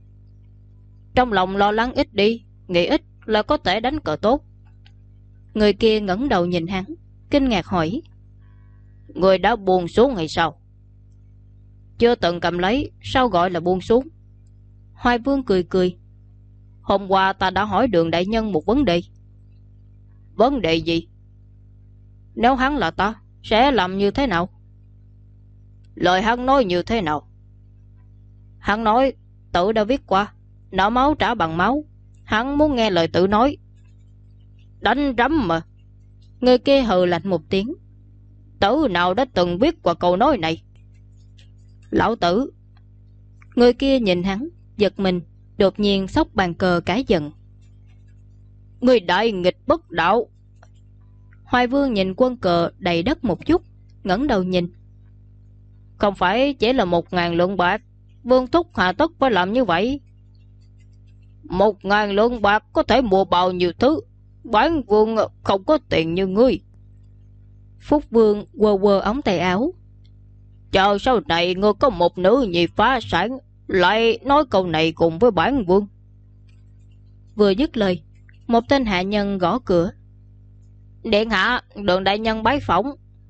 Trong lòng lo lắng ít đi, nghĩ ít là có thể đánh cờ tốt. Người kia ngẩng đầu nhìn hắn, kinh ngạc hỏi. Người đã buông xuống hay sao? Chưa từng cầm lấy, sao gọi là buông xuống? Hoài Vương cười cười. Hôm qua ta đã hỏi Đường đại nhân một vấn đề. Vấn đề gì? Nếu hắn là ta, sẽ làm như thế nào? Lời hắn nói như thế nào? Hắn nói, tự đã viết qua, nợ máu trả bằng máu. Hắn muốn nghe lời tự nói. Đánh rắm mà. Người kia hừ lạnh một tiếng. Tử nào đã từng viết qua câu nói này? Lão tử. Người kia nhìn hắn, giật mình, đột nhiên xốc bàn cờ cãi giận. Người đại nghịch bất đạo. Hoài Vương nhìn quân cờ đầy đất một chút, ngẩng đầu nhìn. Không phải chỉ là 1.000 lượng bạc, Vương thúc hà tất phải làm như vậy? 1.000 lượng bạc có thể mua bao nhiêu thứ, bản vương không có tiền như ngươi. Phúc Vương quơ quơ ống tay áo. Chờ sau này ngươi có một nữ nhi phá sản, lại nói câu này cùng với bản vương. Vừa dứt lời, một tên hạ nhân gõ cửa. Điện hạ, Đường đại nhân bái phỏng.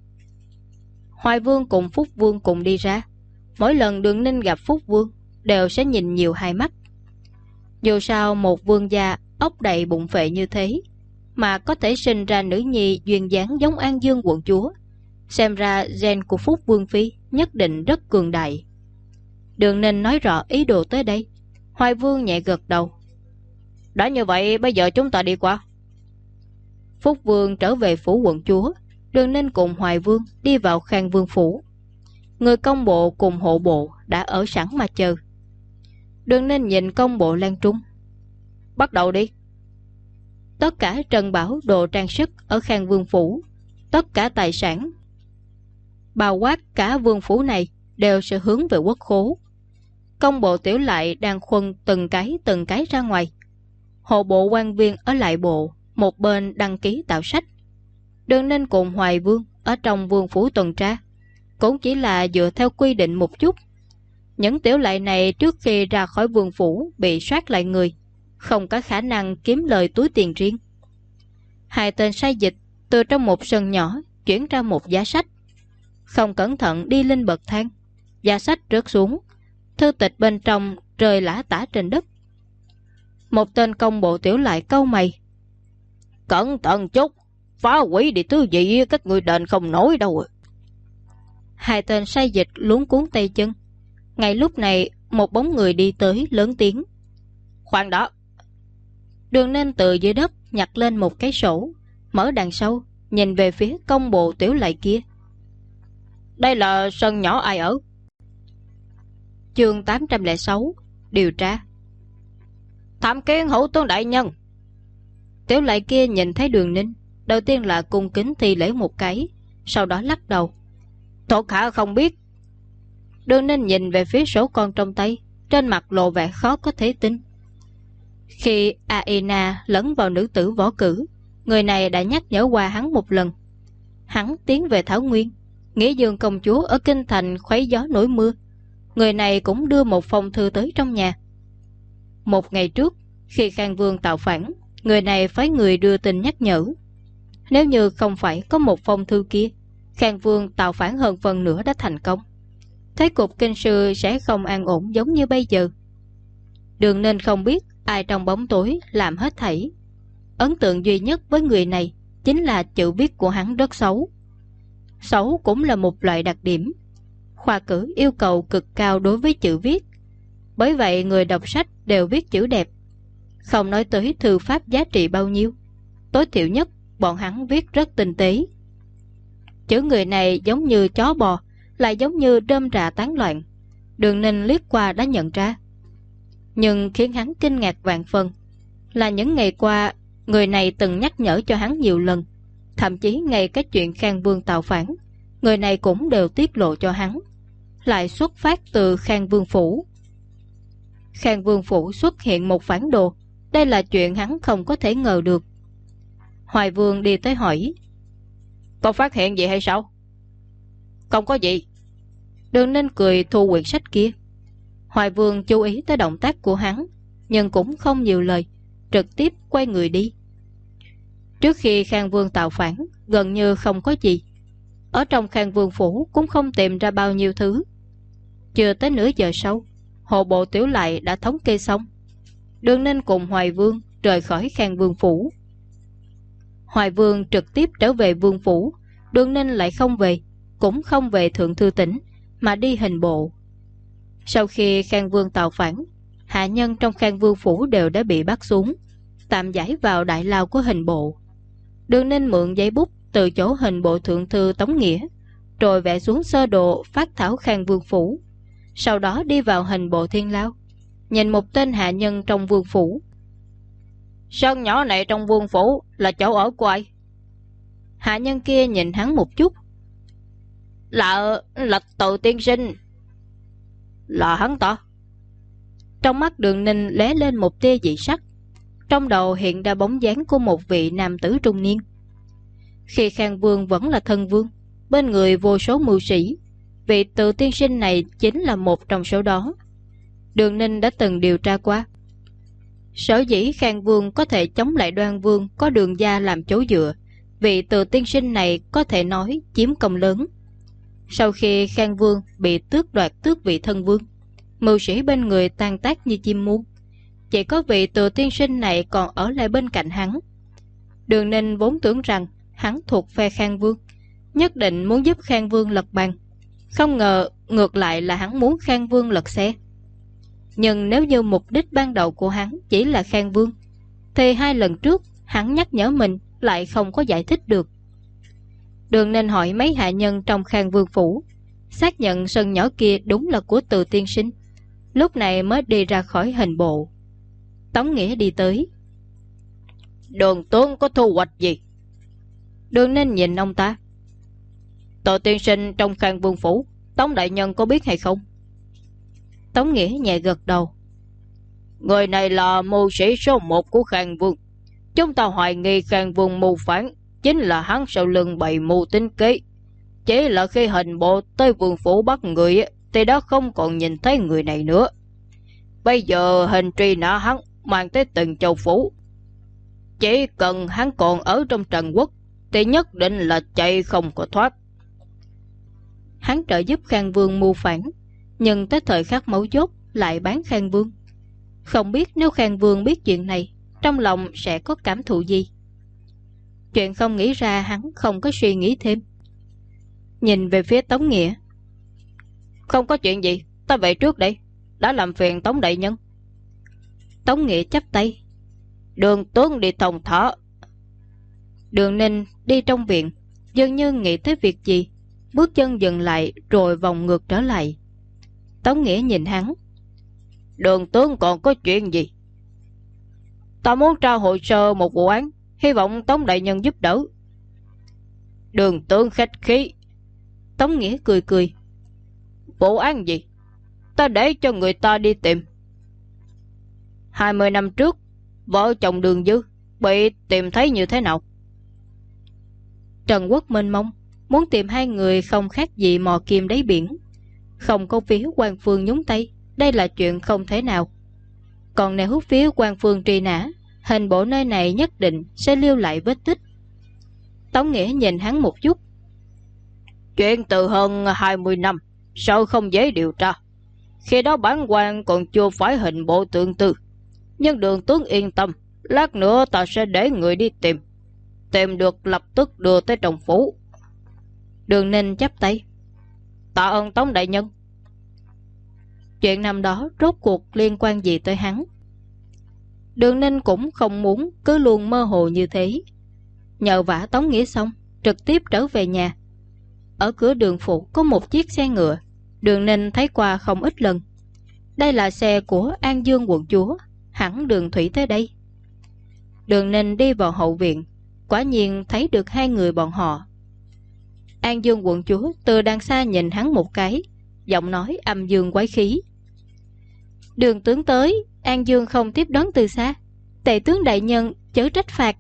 Hoài Vương cùng Phúc Vương cùng đi ra. Mỗi lần Đường Ninh gặp Phúc Vương đều sẽ nhìn nhiều hai mắt. Dù sao một vương gia ốc đầy bụng phệ như thế mà có thể sinh ra nữ nhi duyên dáng giống An Dương quận chúa, xem ra gen của Phúc Vương phi nhất định rất cường đại. Đường Ninh nói rõ ý đồ tới đây. Hoài Vương nhẹ gật đầu. Đã như vậy, bây giờ chúng ta đi qua. Phúc Vương trở về phủ quận chúa, Đường Ninh cùng Hoài Vương đi vào Khang Vương phủ. Người công bộ cùng hộ bộ đã ở sẵn mà chờ. Đường Ninh nhìn công bộ Lan Trung. Bắt đầu đi. Tất cả trần bảo đồ trang sức ở Khang Vương phủ, tất cả tài sản bao quát cả vương phủ này đều sẽ hướng về quốc khố. Công bộ tiểu lại đang khuân từng cái ra ngoài. Hộ bộ quan viên ở lại bộ một bên đăng ký tạo sách. Đường Ninh cùng Hoài Vương ở trong vương phủ tuần tra, cũng chỉ là dựa theo quy định một chút. Những tiểu lại này trước khi ra khỏi vương phủ bị soát lại người, không có khả năng kiếm lời túi tiền riêng. Hai tên sai dịch từ trong một sân nhỏ chuyển ra một giá sách, không cẩn thận đi lên bậc thang, giá sách rớt xuống, thư tịch bên trong rơi lả tả trên đất. Một tên công bộ tiểu lại cau mày. Cẩn thận chút, phá hủy đi thứ gì các người đền không nổi đâu. Hai tên sai dịch luống cuốn tay chân. Ngay lúc này một bóng người đi tới lớn tiếng. Khoan đó. Đường Ninh từ dưới đất nhặt lên một cái sổ, mở đằng sau nhìn về phía công bộ tiểu lại kia. Đây là sân nhỏ ai ở? Chương 806 điều tra. Tham kiến hữu tướng đại nhân. Tiểu lại kia nhìn thấy Đường Ninh, đầu tiên là cung kính thi lễ một cái, sau đó lắc đầu. Thuộc hạ không biết. Đường Ninh nhìn về phía sổ con trong tay, trên mặt lộ vẻ khó có thể tin. Khi Aina lẫn vào nữ tử võ cử, người này đã nhắc nhở qua hắn một lần. Hắn tiến về Thảo Nguyên, Nghĩa Dương công chúa ở kinh thành khuấy gió nổi mưa, người này cũng đưa một phong thư tới trong nhà. Một ngày trước, khi Khang Vương tạo phản, người này phái người đưa tin nhắc nhở. Nếu như không phải có một phong thư kia, Khang Vương tạo phản hơn phần nữa đã thành công. Thế cục kinh sư sẽ không an ổn giống như bây giờ. Đường Ninh không biết ai trong bóng tối làm hết thảy. Ấn tượng duy nhất với người này chính là chữ viết của hắn rất xấu. Xấu cũng là một loại đặc điểm. Khoa cử yêu cầu cực cao đối với chữ viết, bởi vậy người đọc sách đều viết chữ đẹp. Không nói tới thư pháp giá trị bao nhiêu, tối thiểu nhất bọn hắn viết rất tinh tế. Chữ người này giống như chó bò, lại giống như rơm rạ tán loạn. Đường Ninh liếc qua đã nhận ra. Nhưng khiến hắn kinh ngạc vạn phần là những ngày qua người này từng nhắc nhở cho hắn nhiều lần. Thậm chí ngay cái chuyện Khang Vương tạo phản, người này cũng đều tiết lộ cho hắn, lại xuất phát từ Khang Vương phủ. Khang Vương phủ xuất hiện một phản đồ, đây là chuyện hắn không có thể ngờ được. Hoài Vương đi tới hỏi. Có phát hiện gì hay sao? Không có gì. Đường Ninh cười thu quyển sách kia. Hoài Vương chú ý tới động tác của hắn, nhưng cũng không nhiều lời, trực tiếp quay người đi. Trước khi Khang Vương tạo phản, gần như không có gì. Ở trong Khang Vương phủ cũng không tìm ra bao nhiêu thứ. Chưa tới nửa giờ sau, hộ bộ tiểu lại đã thống kê xong. Đường Ninh cùng Hoài Vương rời khỏi Khang Vương phủ. Hoài Vương trực tiếp trở về vương phủ, Đường Ninh lại không về, cũng không về Thượng Thư Tỉnh, mà đi hình bộ. Sau khi Khang Vương tạo phản, hạ nhân trong Khang Vương phủ đều đã bị bắt xuống, tạm giải vào đại lao của hình bộ. Đường Ninh mượn giấy bút từ chỗ hình bộ thượng thư Tống Nghĩa, rồi vẽ xuống sơ đồ phát thảo Khang Vương phủ. Sau đó đi vào hình bộ Thiên Lao, nhìn một tên hạ nhân trong vương phủ. Sân nhỏ này trong vương phủ là chỗ ở của ai? Hạ nhân kia nhìn hắn một chút. Là Từ tiên sinh. Là hắn ta? Trong mắt Đường Ninh lóe lên một tia dị sắc. Trong đầu hiện ra bóng dáng của một vị nam tử trung niên. Khi Khang Vương vẫn là thân vương, bên người vô số mưu sĩ, vị Từ tiên sinh này chính là một trong số đó. Đường Ninh đã từng điều tra qua. Sở dĩ Khang Vương có thể chống lại Đoan Vương có Đường gia làm chỗ dựa, vị Từ tiên sinh này có thể nói chiếm công lớn. Sau khi Khang Vương bị tước đoạt tước vị thân vương, mưu sĩ bên người tan tác như chim muôn, chỉ có vị Từ tiên sinh này còn ở lại bên cạnh hắn. Đường Ninh vốn tưởng rằng hắn thuộc phe Khang Vương, nhất định muốn giúp Khang Vương lật bàn, không ngờ ngược lại là hắn muốn Khang Vương lật xe. Nhưng nếu như mục đích ban đầu của hắn chỉ là Khang Vương, thì 2 lần trước hắn nhắc nhở mình lại không có giải thích được. Đường Ninh hỏi mấy hạ nhân trong Khang Vương phủ, xác nhận sân nhỏ kia đúng là của Từ tiên sinh, lúc này mới đi ra khỏi hình bộ. Tống Nghĩa đi tới. Đường tướng có thu hoạch gì? Đường Ninh nhìn ông ta. Từ tiên sinh trong Khang Vương phủ, Tống đại nhân có biết hay không? Tống Nghĩa nhẹ gật đầu. Người này là mưu sĩ số 1 của Khang Vương. Chúng ta hoài nghi Khang Vương mưu phản, chính là hắn sau lưng bày mưu tính kế. Chỉ là khi hình bộ tới vương phủ bắt người thì đã không còn nhìn thấy người này nữa. Bây giờ hình truy nã hắn mang tới từng châu phủ. Chỉ cần hắn còn ở trong Trần Quốc thì nhất định là chạy không có thoát. Hắn trợ giúp Khang Vương mưu phản, nhưng tới thời khắc mấu chốt lại bán Khang Vương. Không biết nếu Khang Vương biết chuyện này, trong lòng sẽ có cảm thụ gì. Chuyện không nghĩ ra hắn không có suy nghĩ thêm. Nhìn về phía Tống Nghĩa. Không có chuyện gì, ta về trước đây, đã làm phiền Tống đại nhân. Tống Nghĩa chắp tay. Đường tướng đi thông thả. Đường Ninh đi trong viện, dường như nghĩ tới việc gì, bước chân dừng lại rồi vòng ngược trở lại. Tống Nghĩa nhìn hắn. Đường tướng còn có chuyện gì? Ta muốn tra hồ sơ một vụ án, hy vọng Tống đại nhân giúp đỡ. Đường tướng khách khí. Tống Nghĩa cười cười. Vụ án gì? Ta để cho người ta đi tìm. 20 năm trước, vợ chồng Đường Dư bị tìm thấy như thế nào? Trần Quốc mênh mông, muốn tìm 2 người không khác gì mò kim đáy biển. Không có phía quan phương nhúng tay, đây là chuyện không thể nào. Còn nếu phía quan phương truy nã, hình bộ nơi này nhất định sẽ lưu lại vết tích. Tống Nghĩa nhìn hắn một chút. Chuyện từ hơn 20 năm, sao không dễ điều tra? Khi đó bản quan còn chưa phải hình bộ tượng tư. Nhưng Đường tướng yên tâm, lát nữa ta sẽ để người đi tìm. Tìm được lập tức đưa tới trong phủ. Đường Ninh chắp tay. Tạ ơn Tống đại nhân. Chuyện năm đó rốt cuộc liên quan gì tới hắn? Đường Ninh cũng không muốn cứ luôn mơ hồ như thế. Nhờ vả Tống Nghĩa xong, trực tiếp trở về nhà. Ở cửa Đường phủ có một chiếc xe ngựa, Đường Ninh thấy qua không ít lần. Đây là xe của An Dương quận chúa, hẳn đường thủy tới đây. Đường Ninh đi vào hậu viện, quả nhiên thấy được 2 người bọn họ. An Dương quận chúa từ đằng xa nhìn hắn một cái, giọng nói âm dương quái khí. Đường tướng tới, An Dương không tiếp đón từ xa. Tề tướng đại nhân chớ trách phạt.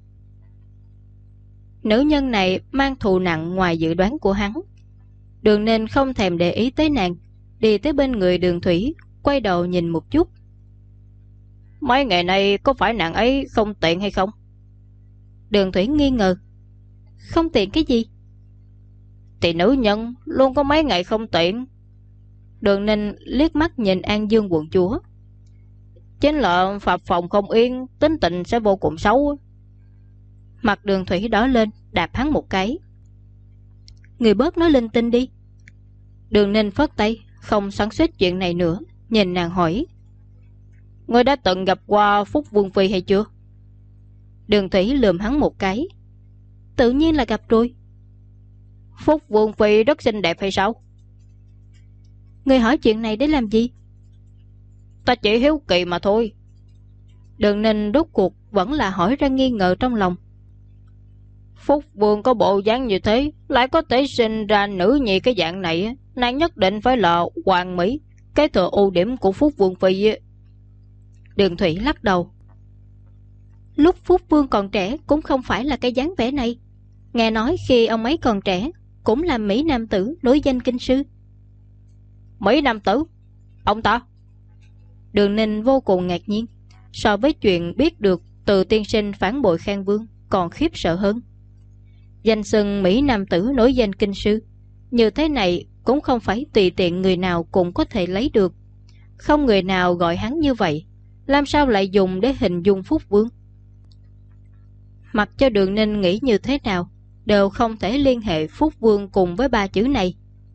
Nữ nhân này mang thù nặng ngoài dự đoán của hắn. Đường Ninh không thèm để ý tới nàng, đi tới bên người Đường Thủy, quay đầu nhìn một chút. Mấy ngày nay có phải nàng ấy không tiện hay không? Đường Thủy nghi ngờ. Không tiện cái gì? Thì nữ nhân luôn có mấy ngày không tiện. Đường Ninh liếc mắt nhìn An Dương quận chúa. Chính là phập phòng không yên, tính tình sẽ vô cùng xấu. Mặt Đường Thủy đỏ lên, đạp hắn một cái. Người bớt nói linh tinh đi. Đường Ninh phất tay, không xoắn xuýt chuyện này nữa, nhìn nàng hỏi. Ngươi đã từng gặp qua Phúc Vương Phi hay chưa? Đường Thủy lườm hắn một cái. Tự nhiên là gặp rồi. Phúc Vương Phi rất xinh đẹp hay sao? Ngươi hỏi chuyện này để làm gì? Ta chỉ hiếu kỳ mà thôi. Đường Ninh rốt cuộc vẫn là hỏi ra nghi ngờ trong lòng. Phúc Vương có bộ dáng như thế, lại có thể sinh ra nữ nhi cái dạng này, nàng nhất định phải là hoàng mỹ, cái thừa ưu điểm của Phúc Vương phi. Đường Thủy lắc đầu. Lúc Phúc Vương còn trẻ cũng không phải là cái dáng vẻ này. Nghe nói khi ông ấy còn trẻ cũng là mỹ nam tử nổi danh kinh sư. Mỹ nam tử? Ông ta? Đường Ninh vô cùng ngạc nhiên. So với chuyện biết được từ tiên sinh phản bội Khang Vương còn khiếp sợ hơn. Danh xưng mỹ nam tử nổi danh kinh sư như thế này cũng không phải tùy tiện người nào cũng có thể lấy được. Không người nào gọi hắn như vậy, làm sao lại dùng để hình dung Phúc Vương? Mặc cho Đường Ninh nghĩ như thế nào, đều không thể liên hệ Phúc Vương cùng với ba chữ này.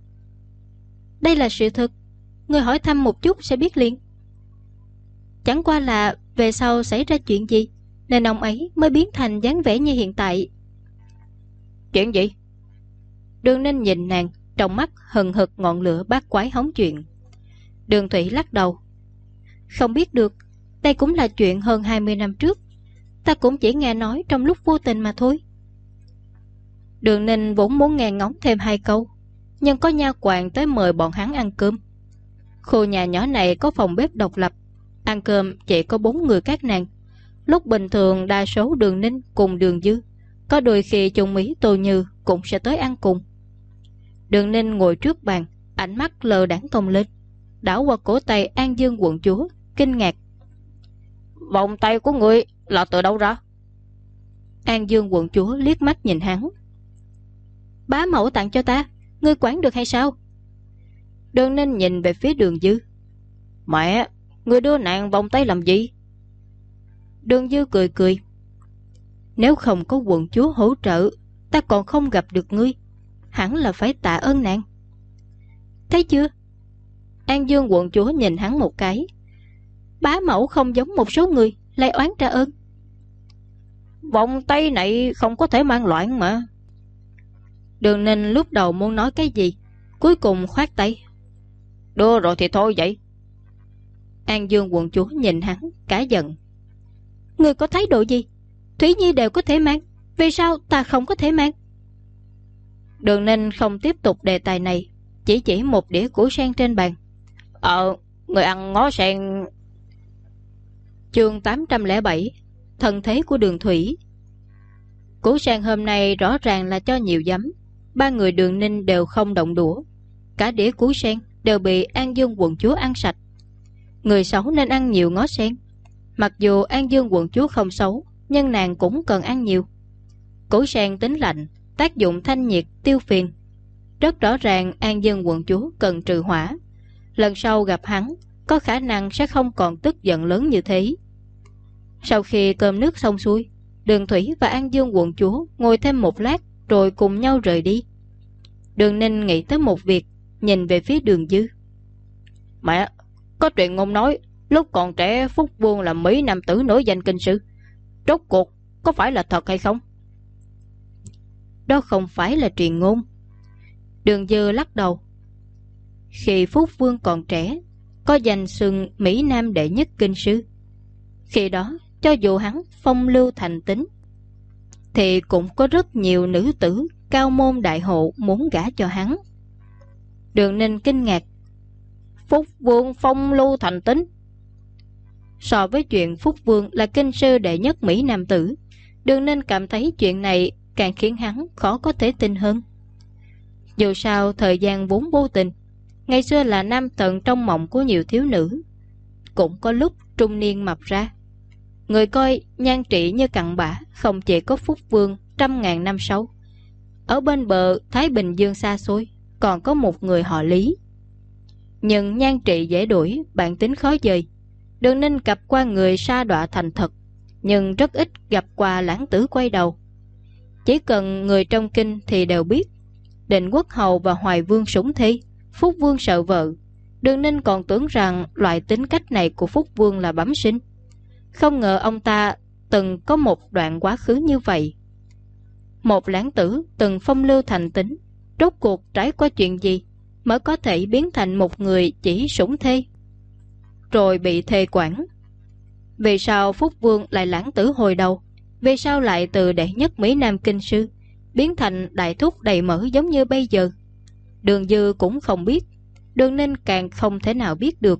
Đây là sự thật, người hỏi thăm một chút sẽ biết liền. Chẳng qua là về sau xảy ra chuyện gì nên ông ấy mới biến thành dáng vẻ như hiện tại. Chuyện gì? Đường Ninh nhìn nàng, trong mắt hừng hực ngọn lửa bát quái hóng chuyện. Đường Thủy lắc đầu. Không biết được, đây cũng là chuyện hơn 20 năm trước. Ta cũng chỉ nghe nói trong lúc vô tình mà thôi. Đường Ninh vốn muốn nghe ngóng thêm 2 câu, nhưng có nha hoàn tới mời bọn hắn ăn cơm. Khu nhà nhỏ này có phòng bếp độc lập, ăn cơm chỉ có 4 người các nàng. Lúc bình thường đa số Đường Ninh cùng Đường Dư, có đôi khi Trung Mỹ Tô Như cũng sẽ tới ăn cùng. Đường Ninh ngồi trước bàn, ánh mắt lờ đãng cong lên, đảo qua cổ tay An Dương quận chúa, kinh ngạc. Vòng tay của người là từ đâu ra? An Dương quận chúa liếc mắt nhìn hắn. Bá mẫu tặng cho ta, ngươi quản được hay sao? Đường Ninh nhìn về phía Đường Dư. Mẹ, ngươi đưa nàng vòng tay làm gì? Đường Dư cười cười. Nếu không có quận chúa hỗ trợ, ta còn không gặp được ngươi. Hẳn là phải tạ ơn nàng. Thấy chưa? An Dương quận chúa nhìn hắn một cái. Bá mẫu không giống một số người lại oán trả ơn. Vòng tay này không có thể mang loạn mà. Đường Ninh lúc đầu muốn nói cái gì, cuối cùng khoát tay. Đưa rồi thì thôi vậy. An Dương quận chúa nhìn hắn cả giận. Người có thái độ gì? Thủy Nhi đều có thể mang, vì sao ta không có thể mang? Đường Ninh không tiếp tục đề tài này, chỉ một đĩa củ sen trên bàn. Người ăn ngó sen. Chương 807, thân thế của Đường Thủy. Củ sen hôm nay rõ ràng là cho nhiều giấm. 3 người Đường Ninh đều không động đũa. Cả đĩa củ sen đều bị An Dương quận chúa ăn sạch. Người xấu nên ăn nhiều ngó sen. Mặc dù An Dương quận chúa không xấu, nhưng nàng cũng cần ăn nhiều. Củ sen tính lạnh, tác dụng thanh nhiệt, tiêu phiền. Rất rõ ràng An Dương quận chúa cần trừ hỏa. Lần sau gặp hắn, có khả năng sẽ không còn tức giận lớn như thế. Sau khi cơm nước xong xuôi, Đường Thủy và An Dương quận chúa ngồi thêm một lát rồi cùng nhau rời đi. Đường Ninh nghĩ tới một việc, nhìn về phía Đường Dư. Mẹ, có chuyện ngôn nói lúc còn trẻ Phúc Vương là mỹ nam tử nổi danh kinh sư. Rốt cuộc có phải là thật hay không? Đó không phải là truyền ngôn. Đường Dư lắc đầu. Khi Phúc Vương còn trẻ, có danh xưng mỹ nam đệ nhất kinh sư. Khi đó, cho dù hắn phong lưu thành tính, thì cũng có rất nhiều nữ tử cao môn đại hộ muốn gả cho hắn. Đường Ninh kinh ngạc. Phúc Vương phong lưu thành tính? So với chuyện Phúc Vương là kinh sư đệ nhất mỹ nam tử, Đường Ninh cảm thấy chuyện này càng khiến hắn khó có thể tin hơn. Dù sao thời gian vốn vô tình, ngày xưa là nam thần trong mộng của nhiều thiếu nữ, cũng có lúc trung niên mập ra. Người coi nhan trị như cặn bã không chỉ có Phúc Vương 100.000 năm sau. Ở bên bờ Thái Bình Dương xa xôi còn có một người họ Lý. Nhưng nhan trị dễ đổi, bản tính khó dời. Đường Ninh gặp qua người sa đọa thành thật, nhưng rất ít gặp qua lãng tử quay đầu. Chỉ cần người trong kinh thì đều biết, Định Quốc Hầu và Hoài Vương sủng thê, Phúc Vương sợ vợ. Đường Ninh còn tưởng rằng loại tính cách này của Phúc Vương là bẩm sinh. Không ngờ ông ta từng có một đoạn quá khứ như vậy. Một lãng tử từng phong lưu thành tính, rốt cuộc trải qua chuyện gì mới có thể biến thành một người chỉ sủng thê, rồi bị thê quản? Vì sao Phúc Vương lại lãng tử hồi đầu, Vì sao lại từ đệ nhất Mỹ Nam kinh sư biến thành đại thúc đầy mỡ giống như bây giờ? Đường Dư cũng không biết, Đường Ninh càng không thể nào biết được.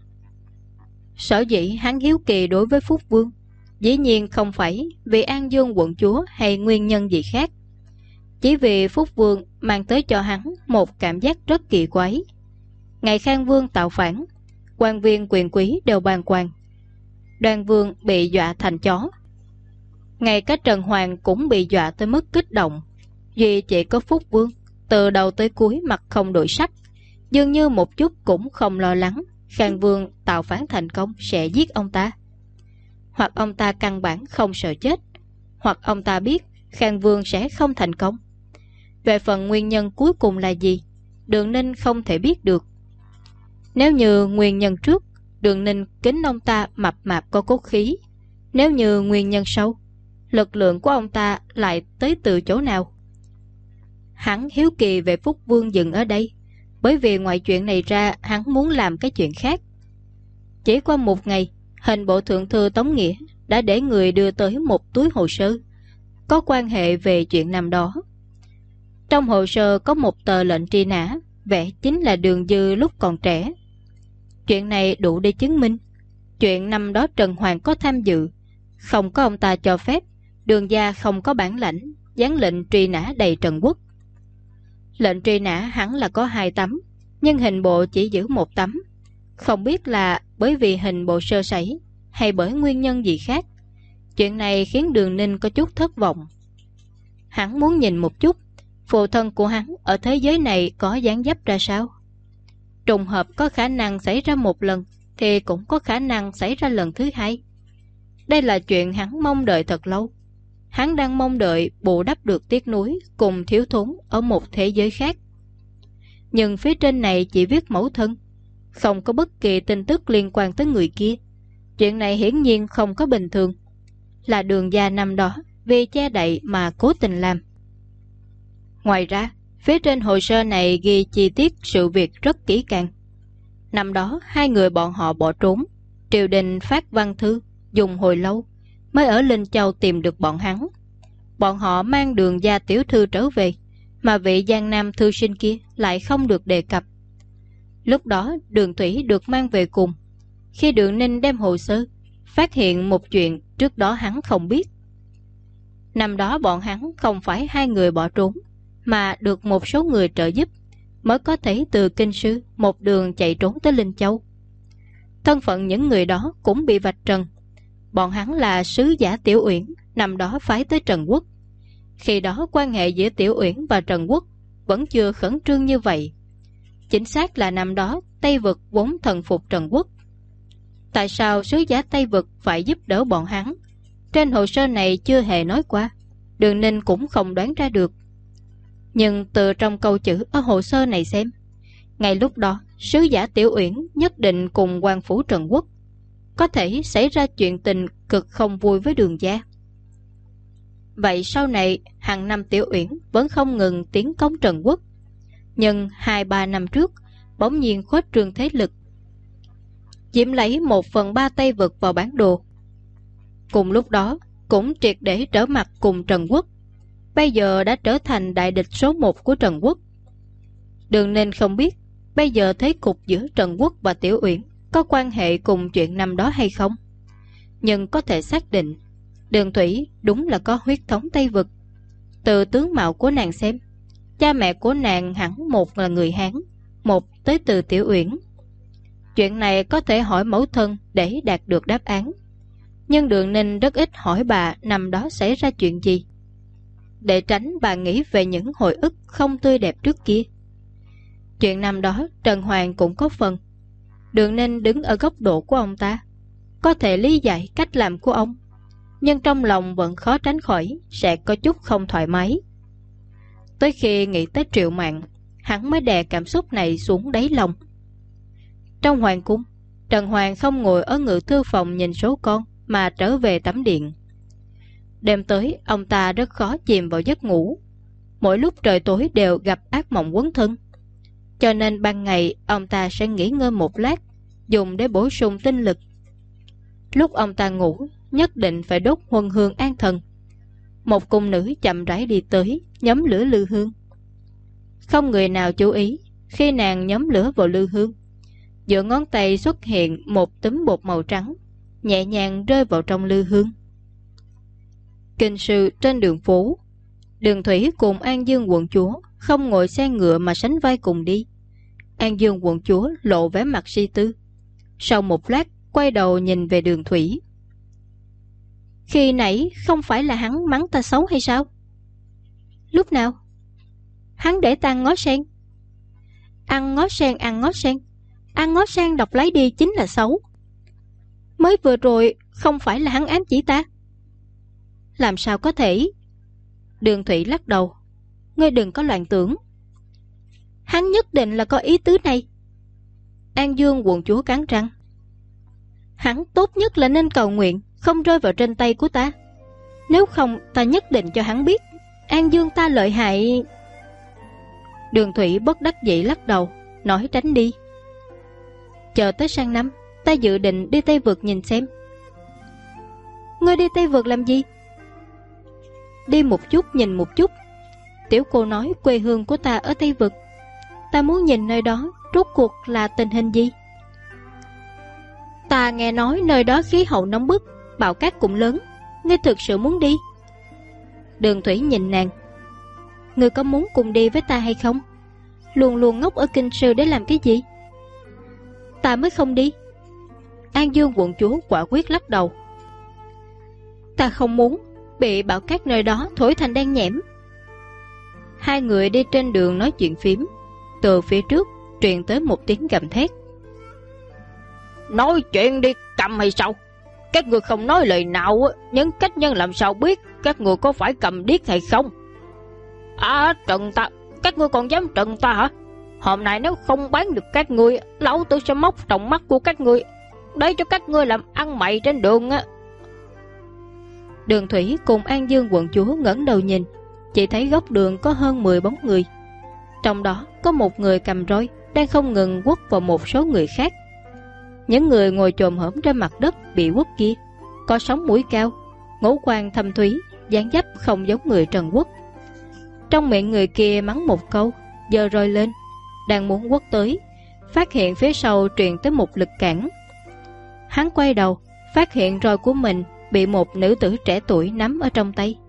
Sở dĩ hắn hiếu kỳ đối với Phúc Vương, dĩ nhiên không phải vì An Dương quận chúa hay nguyên nhân gì khác, chỉ vì Phúc Vương mang tới cho hắn một cảm giác rất kỳ quái. Ngày Khang Vương tạo phản, quan viên quyền quý đều bàng hoàng, Đoan Vương bị dọa thành chó, ngay cả Trần Hoàng cũng bị dọa tới mức kích động. Duy chỉ có Phúc Vương từ đầu tới cuối mặt không đổi sắc, dường như một chút cũng không lo lắng Khang Vương tạo phản thành công sẽ giết ông ta. Hoặc ông ta căn bản không sợ chết, hoặc ông ta biết Khang Vương sẽ không thành công. Về phần nguyên nhân cuối cùng là gì, Đường Ninh không thể biết được. Nếu như nguyên nhân trước, Đường Ninh kính ông ta mập mạp có cốt khí. Nếu như nguyên nhân sau, lực lượng của ông ta lại tới từ chỗ nào? Hắn hiếu kỳ về Phúc Vương dừng ở đây, bởi vì ngoài chuyện này ra hắn muốn làm cái chuyện khác. Chỉ qua một ngày, hình bộ thượng thư Tống Nghĩa đã để người đưa tới một túi hồ sơ có quan hệ về chuyện năm đó. Trong hồ sơ có một tờ lệnh truy nã, vẽ chính là Đường Dư lúc còn trẻ. Chuyện này đủ để chứng minh chuyện năm đó Trần Hoàng có tham dự. Không có ông ta cho phép, Đường gia không có bản lãnh dán lệnh truy nã đầy Trần Quốc. Lệnh truy nã hẳn là có 2 tấm, nhưng hình bộ chỉ giữ 1 tấm. Không biết là bởi vì hình bộ sơ sẩy hay bởi nguyên nhân gì khác. Chuyện này khiến Đường Ninh có chút thất vọng. Hắn muốn nhìn một chút phụ thân của hắn ở thế giới này có dáng dấp ra sao. Trùng hợp có khả năng xảy ra một lần thì cũng có khả năng xảy ra lần thứ hai. Đây là chuyện hắn mong đợi thật lâu. Hắn đang mong đợi bù đắp được tiếc nuối cùng thiếu thốn ở một thế giới khác. Nhưng phía trên này chỉ viết mẫu thân, không có bất kỳ tin tức liên quan tới người kia. Chuyện này hiển nhiên không có bình thường, là Đường gia năm đó vì che đậy mà cố tình làm. Ngoài ra, phía trên hồ sơ này ghi chi tiết sự việc rất kỹ càng. Năm đó 2 người bọn họ bỏ trốn, triều đình phát văn thư dùng hồi lâu mới ở Linh Châu tìm được bọn hắn. Bọn họ mang Đường gia tiểu thư trở về, mà vị Giang Nam thư sinh kia lại không được đề cập. Lúc đó Đường Thủy được mang về cùng. Khi Đường Ninh đem hồ sơ, phát hiện một chuyện trước đó hắn không biết. Năm đó bọn hắn không phải 2 người bỏ trốn, mà được một số người trợ giúp, mới có thể từ kinh sư một đường chạy trốn tới Linh Châu. Thân phận những người đó cũng bị vạch trần. Bọn hắn là sứ giả Tiểu Uyển năm đó phái tới Trần Quốc. Khi đó quan hệ giữa Tiểu Uyển và Trần Quốc vẫn chưa khẩn trương như vậy. Chính xác là năm đó Tây Vực vốn thần phục Trần Quốc. Tại sao sứ giả Tây Vực phải giúp đỡ bọn hắn? Trên hồ sơ này chưa hề nói qua, Đường Ninh cũng không đoán ra được. Nhưng từ trong câu chữ ở hồ sơ này xem, ngay lúc đó sứ giả Tiểu Uyển nhất định cùng quan phủ Trần Quốc có thể xảy ra chuyện tình cực không vui với Đường gia. Vậy sau này hàng năm Tiểu Uyển vẫn không ngừng tiến công Trần Quốc, nhưng 2-3 năm trước bỗng nhiên khuếch trương thế lực, chiếm lấy 1/3 Tây Vực vào bản đồ. Cùng lúc đó cũng triệt để trở mặt cùng Trần Quốc, bây giờ đã trở thành đại địch số 1 của Trần Quốc. Đường Ninh không biết bây giờ thế cục giữa Trần Quốc và Tiểu Uyển có quan hệ cùng chuyện năm đó hay không, nhưng có thể xác định Đường Thủy đúng là có huyết thống Tây Vực. Từ tướng mạo của nàng xem, cha mẹ của nàng hẳn một là người Hán, một tới từ Tiểu Uyển. Chuyện này có thể hỏi mẫu thân để đạt được đáp án, nhưng Đường Ninh rất ít hỏi bà năm đó xảy ra chuyện gì, để tránh bà nghĩ về những hồi ức không tươi đẹp trước kia. Chuyện năm đó Trần Hoàng cũng có phần. Đường Ninh đứng ở góc độ của ông ta, có thể lý giải cách làm của ông, nhưng trong lòng vẫn khó tránh khỏi sẽ có chút không thoải mái. Tới khi nghĩ tới Triệu Mạn, hắn mới đè cảm xúc này xuống đáy lòng. Trong hoàng cung, Trần Hoàng không ngồi ở ngự thư phòng nhìn số con, mà trở về tắm điện. Đêm tới ông ta rất khó chìm vào giấc ngủ, mỗi lúc trời tối đều gặp ác mộng quấn thân. Cho nên ban ngày ông ta sẽ nghỉ ngơi một lát, dùng để bổ sung tinh lực. Lúc ông ta ngủ nhất định phải đốt huân hương an thần, Một cung nữ chậm rãi đi tới, nhóm lửa lư hương. Không người nào chú ý khi nàng nhóm lửa vào lư hương. Giữa ngón tay xuất hiện một túm bột màu trắng, nhẹ nhàng rơi vào trong lư hương. Kinh sư trên đường phố, Đường Thủy cùng An Dương quận chúa không ngồi xe ngựa mà sánh vai cùng đi. An Dương quận chúa lộ vẻ mặt suy tư. Sau một lát quay đầu nhìn về Đường Thủy. Khi nãy không phải là hắn mắng ta xấu hay sao? Lúc nào? Hắn để ta ăn ngó sen. Ăn ngó sen, ăn ngó sen. Ăn ngó sen đọc lấy đi chính là xấu. Mới vừa rồi không phải là hắn ám chỉ ta? Làm sao có thể? Đường Thủy lắc đầu. Ngươi đừng có loạn tưởng. Hắn nhất định là có ý tứ này. An Dương quận chúa cắn răng. Hắn tốt nhất là nên cầu nguyện không rơi vào trên tay của ta. Nếu không ta nhất định cho hắn biết An Dương ta lợi hại. Đường Thủy bất đắc dĩ lắc đầu, nói tránh đi. Chờ tới sang năm ta dự định đi Tây Vực nhìn xem. Ngươi đi Tây Vực làm gì? Đi một chút nhìn một chút. Tiểu cô nói quê hương của ta ở Tây Vực. Ta muốn nhìn nơi đó rốt cuộc là tình hình gì. Ta nghe nói nơi đó khí hậu nóng bức, bão cát cũng lớn. Ngươi thực sự muốn đi? Đường Thủy nhìn nàng. Ngươi có muốn cùng đi với ta hay không? Luôn luôn ngốc ở kinh sư để làm cái gì? Ta mới không đi. An Dương quận chúa quả quyết lắc đầu. Ta không muốn bị bão cát nơi đó thổi thành đen nhẽm. Hai người đi trên đường nói chuyện phím. Từ phía trước truyền tới một tiếng gầm thét. Nói chuyện đi cầm hay sao? Các người không nói lời nào, những cách nhân làm sao biết các người có phải cầm điếc hay không? À, trần ta. Các ngươi còn dám trần ta hả? Hôm nay nếu không bán được các ngươi, lão tử sẽ móc trong mắt của các ngươi, để cho các ngươi làm ăn mày trên đường á. Đường Thủy cùng An Dương quận chúa ngẩng đầu nhìn, chỉ thấy góc đường có hơn 10 bóng người. Trong đó có một người cầm roi đang không ngừng quất vào một số người khác. Những người ngồi chồm hổm trên mặt đất bị quất kia có sống mũi cao, ngũ quan thâm thúy, dáng dấp không giống người Trần Quốc. Trong miệng người kia mắng một câu, giơ roi lên, đang muốn quất tới, phát hiện phía sau truyền tới một lực cản. Hắn quay đầu, phát hiện roi của mình bị một nữ tử trẻ tuổi nắm ở trong tay.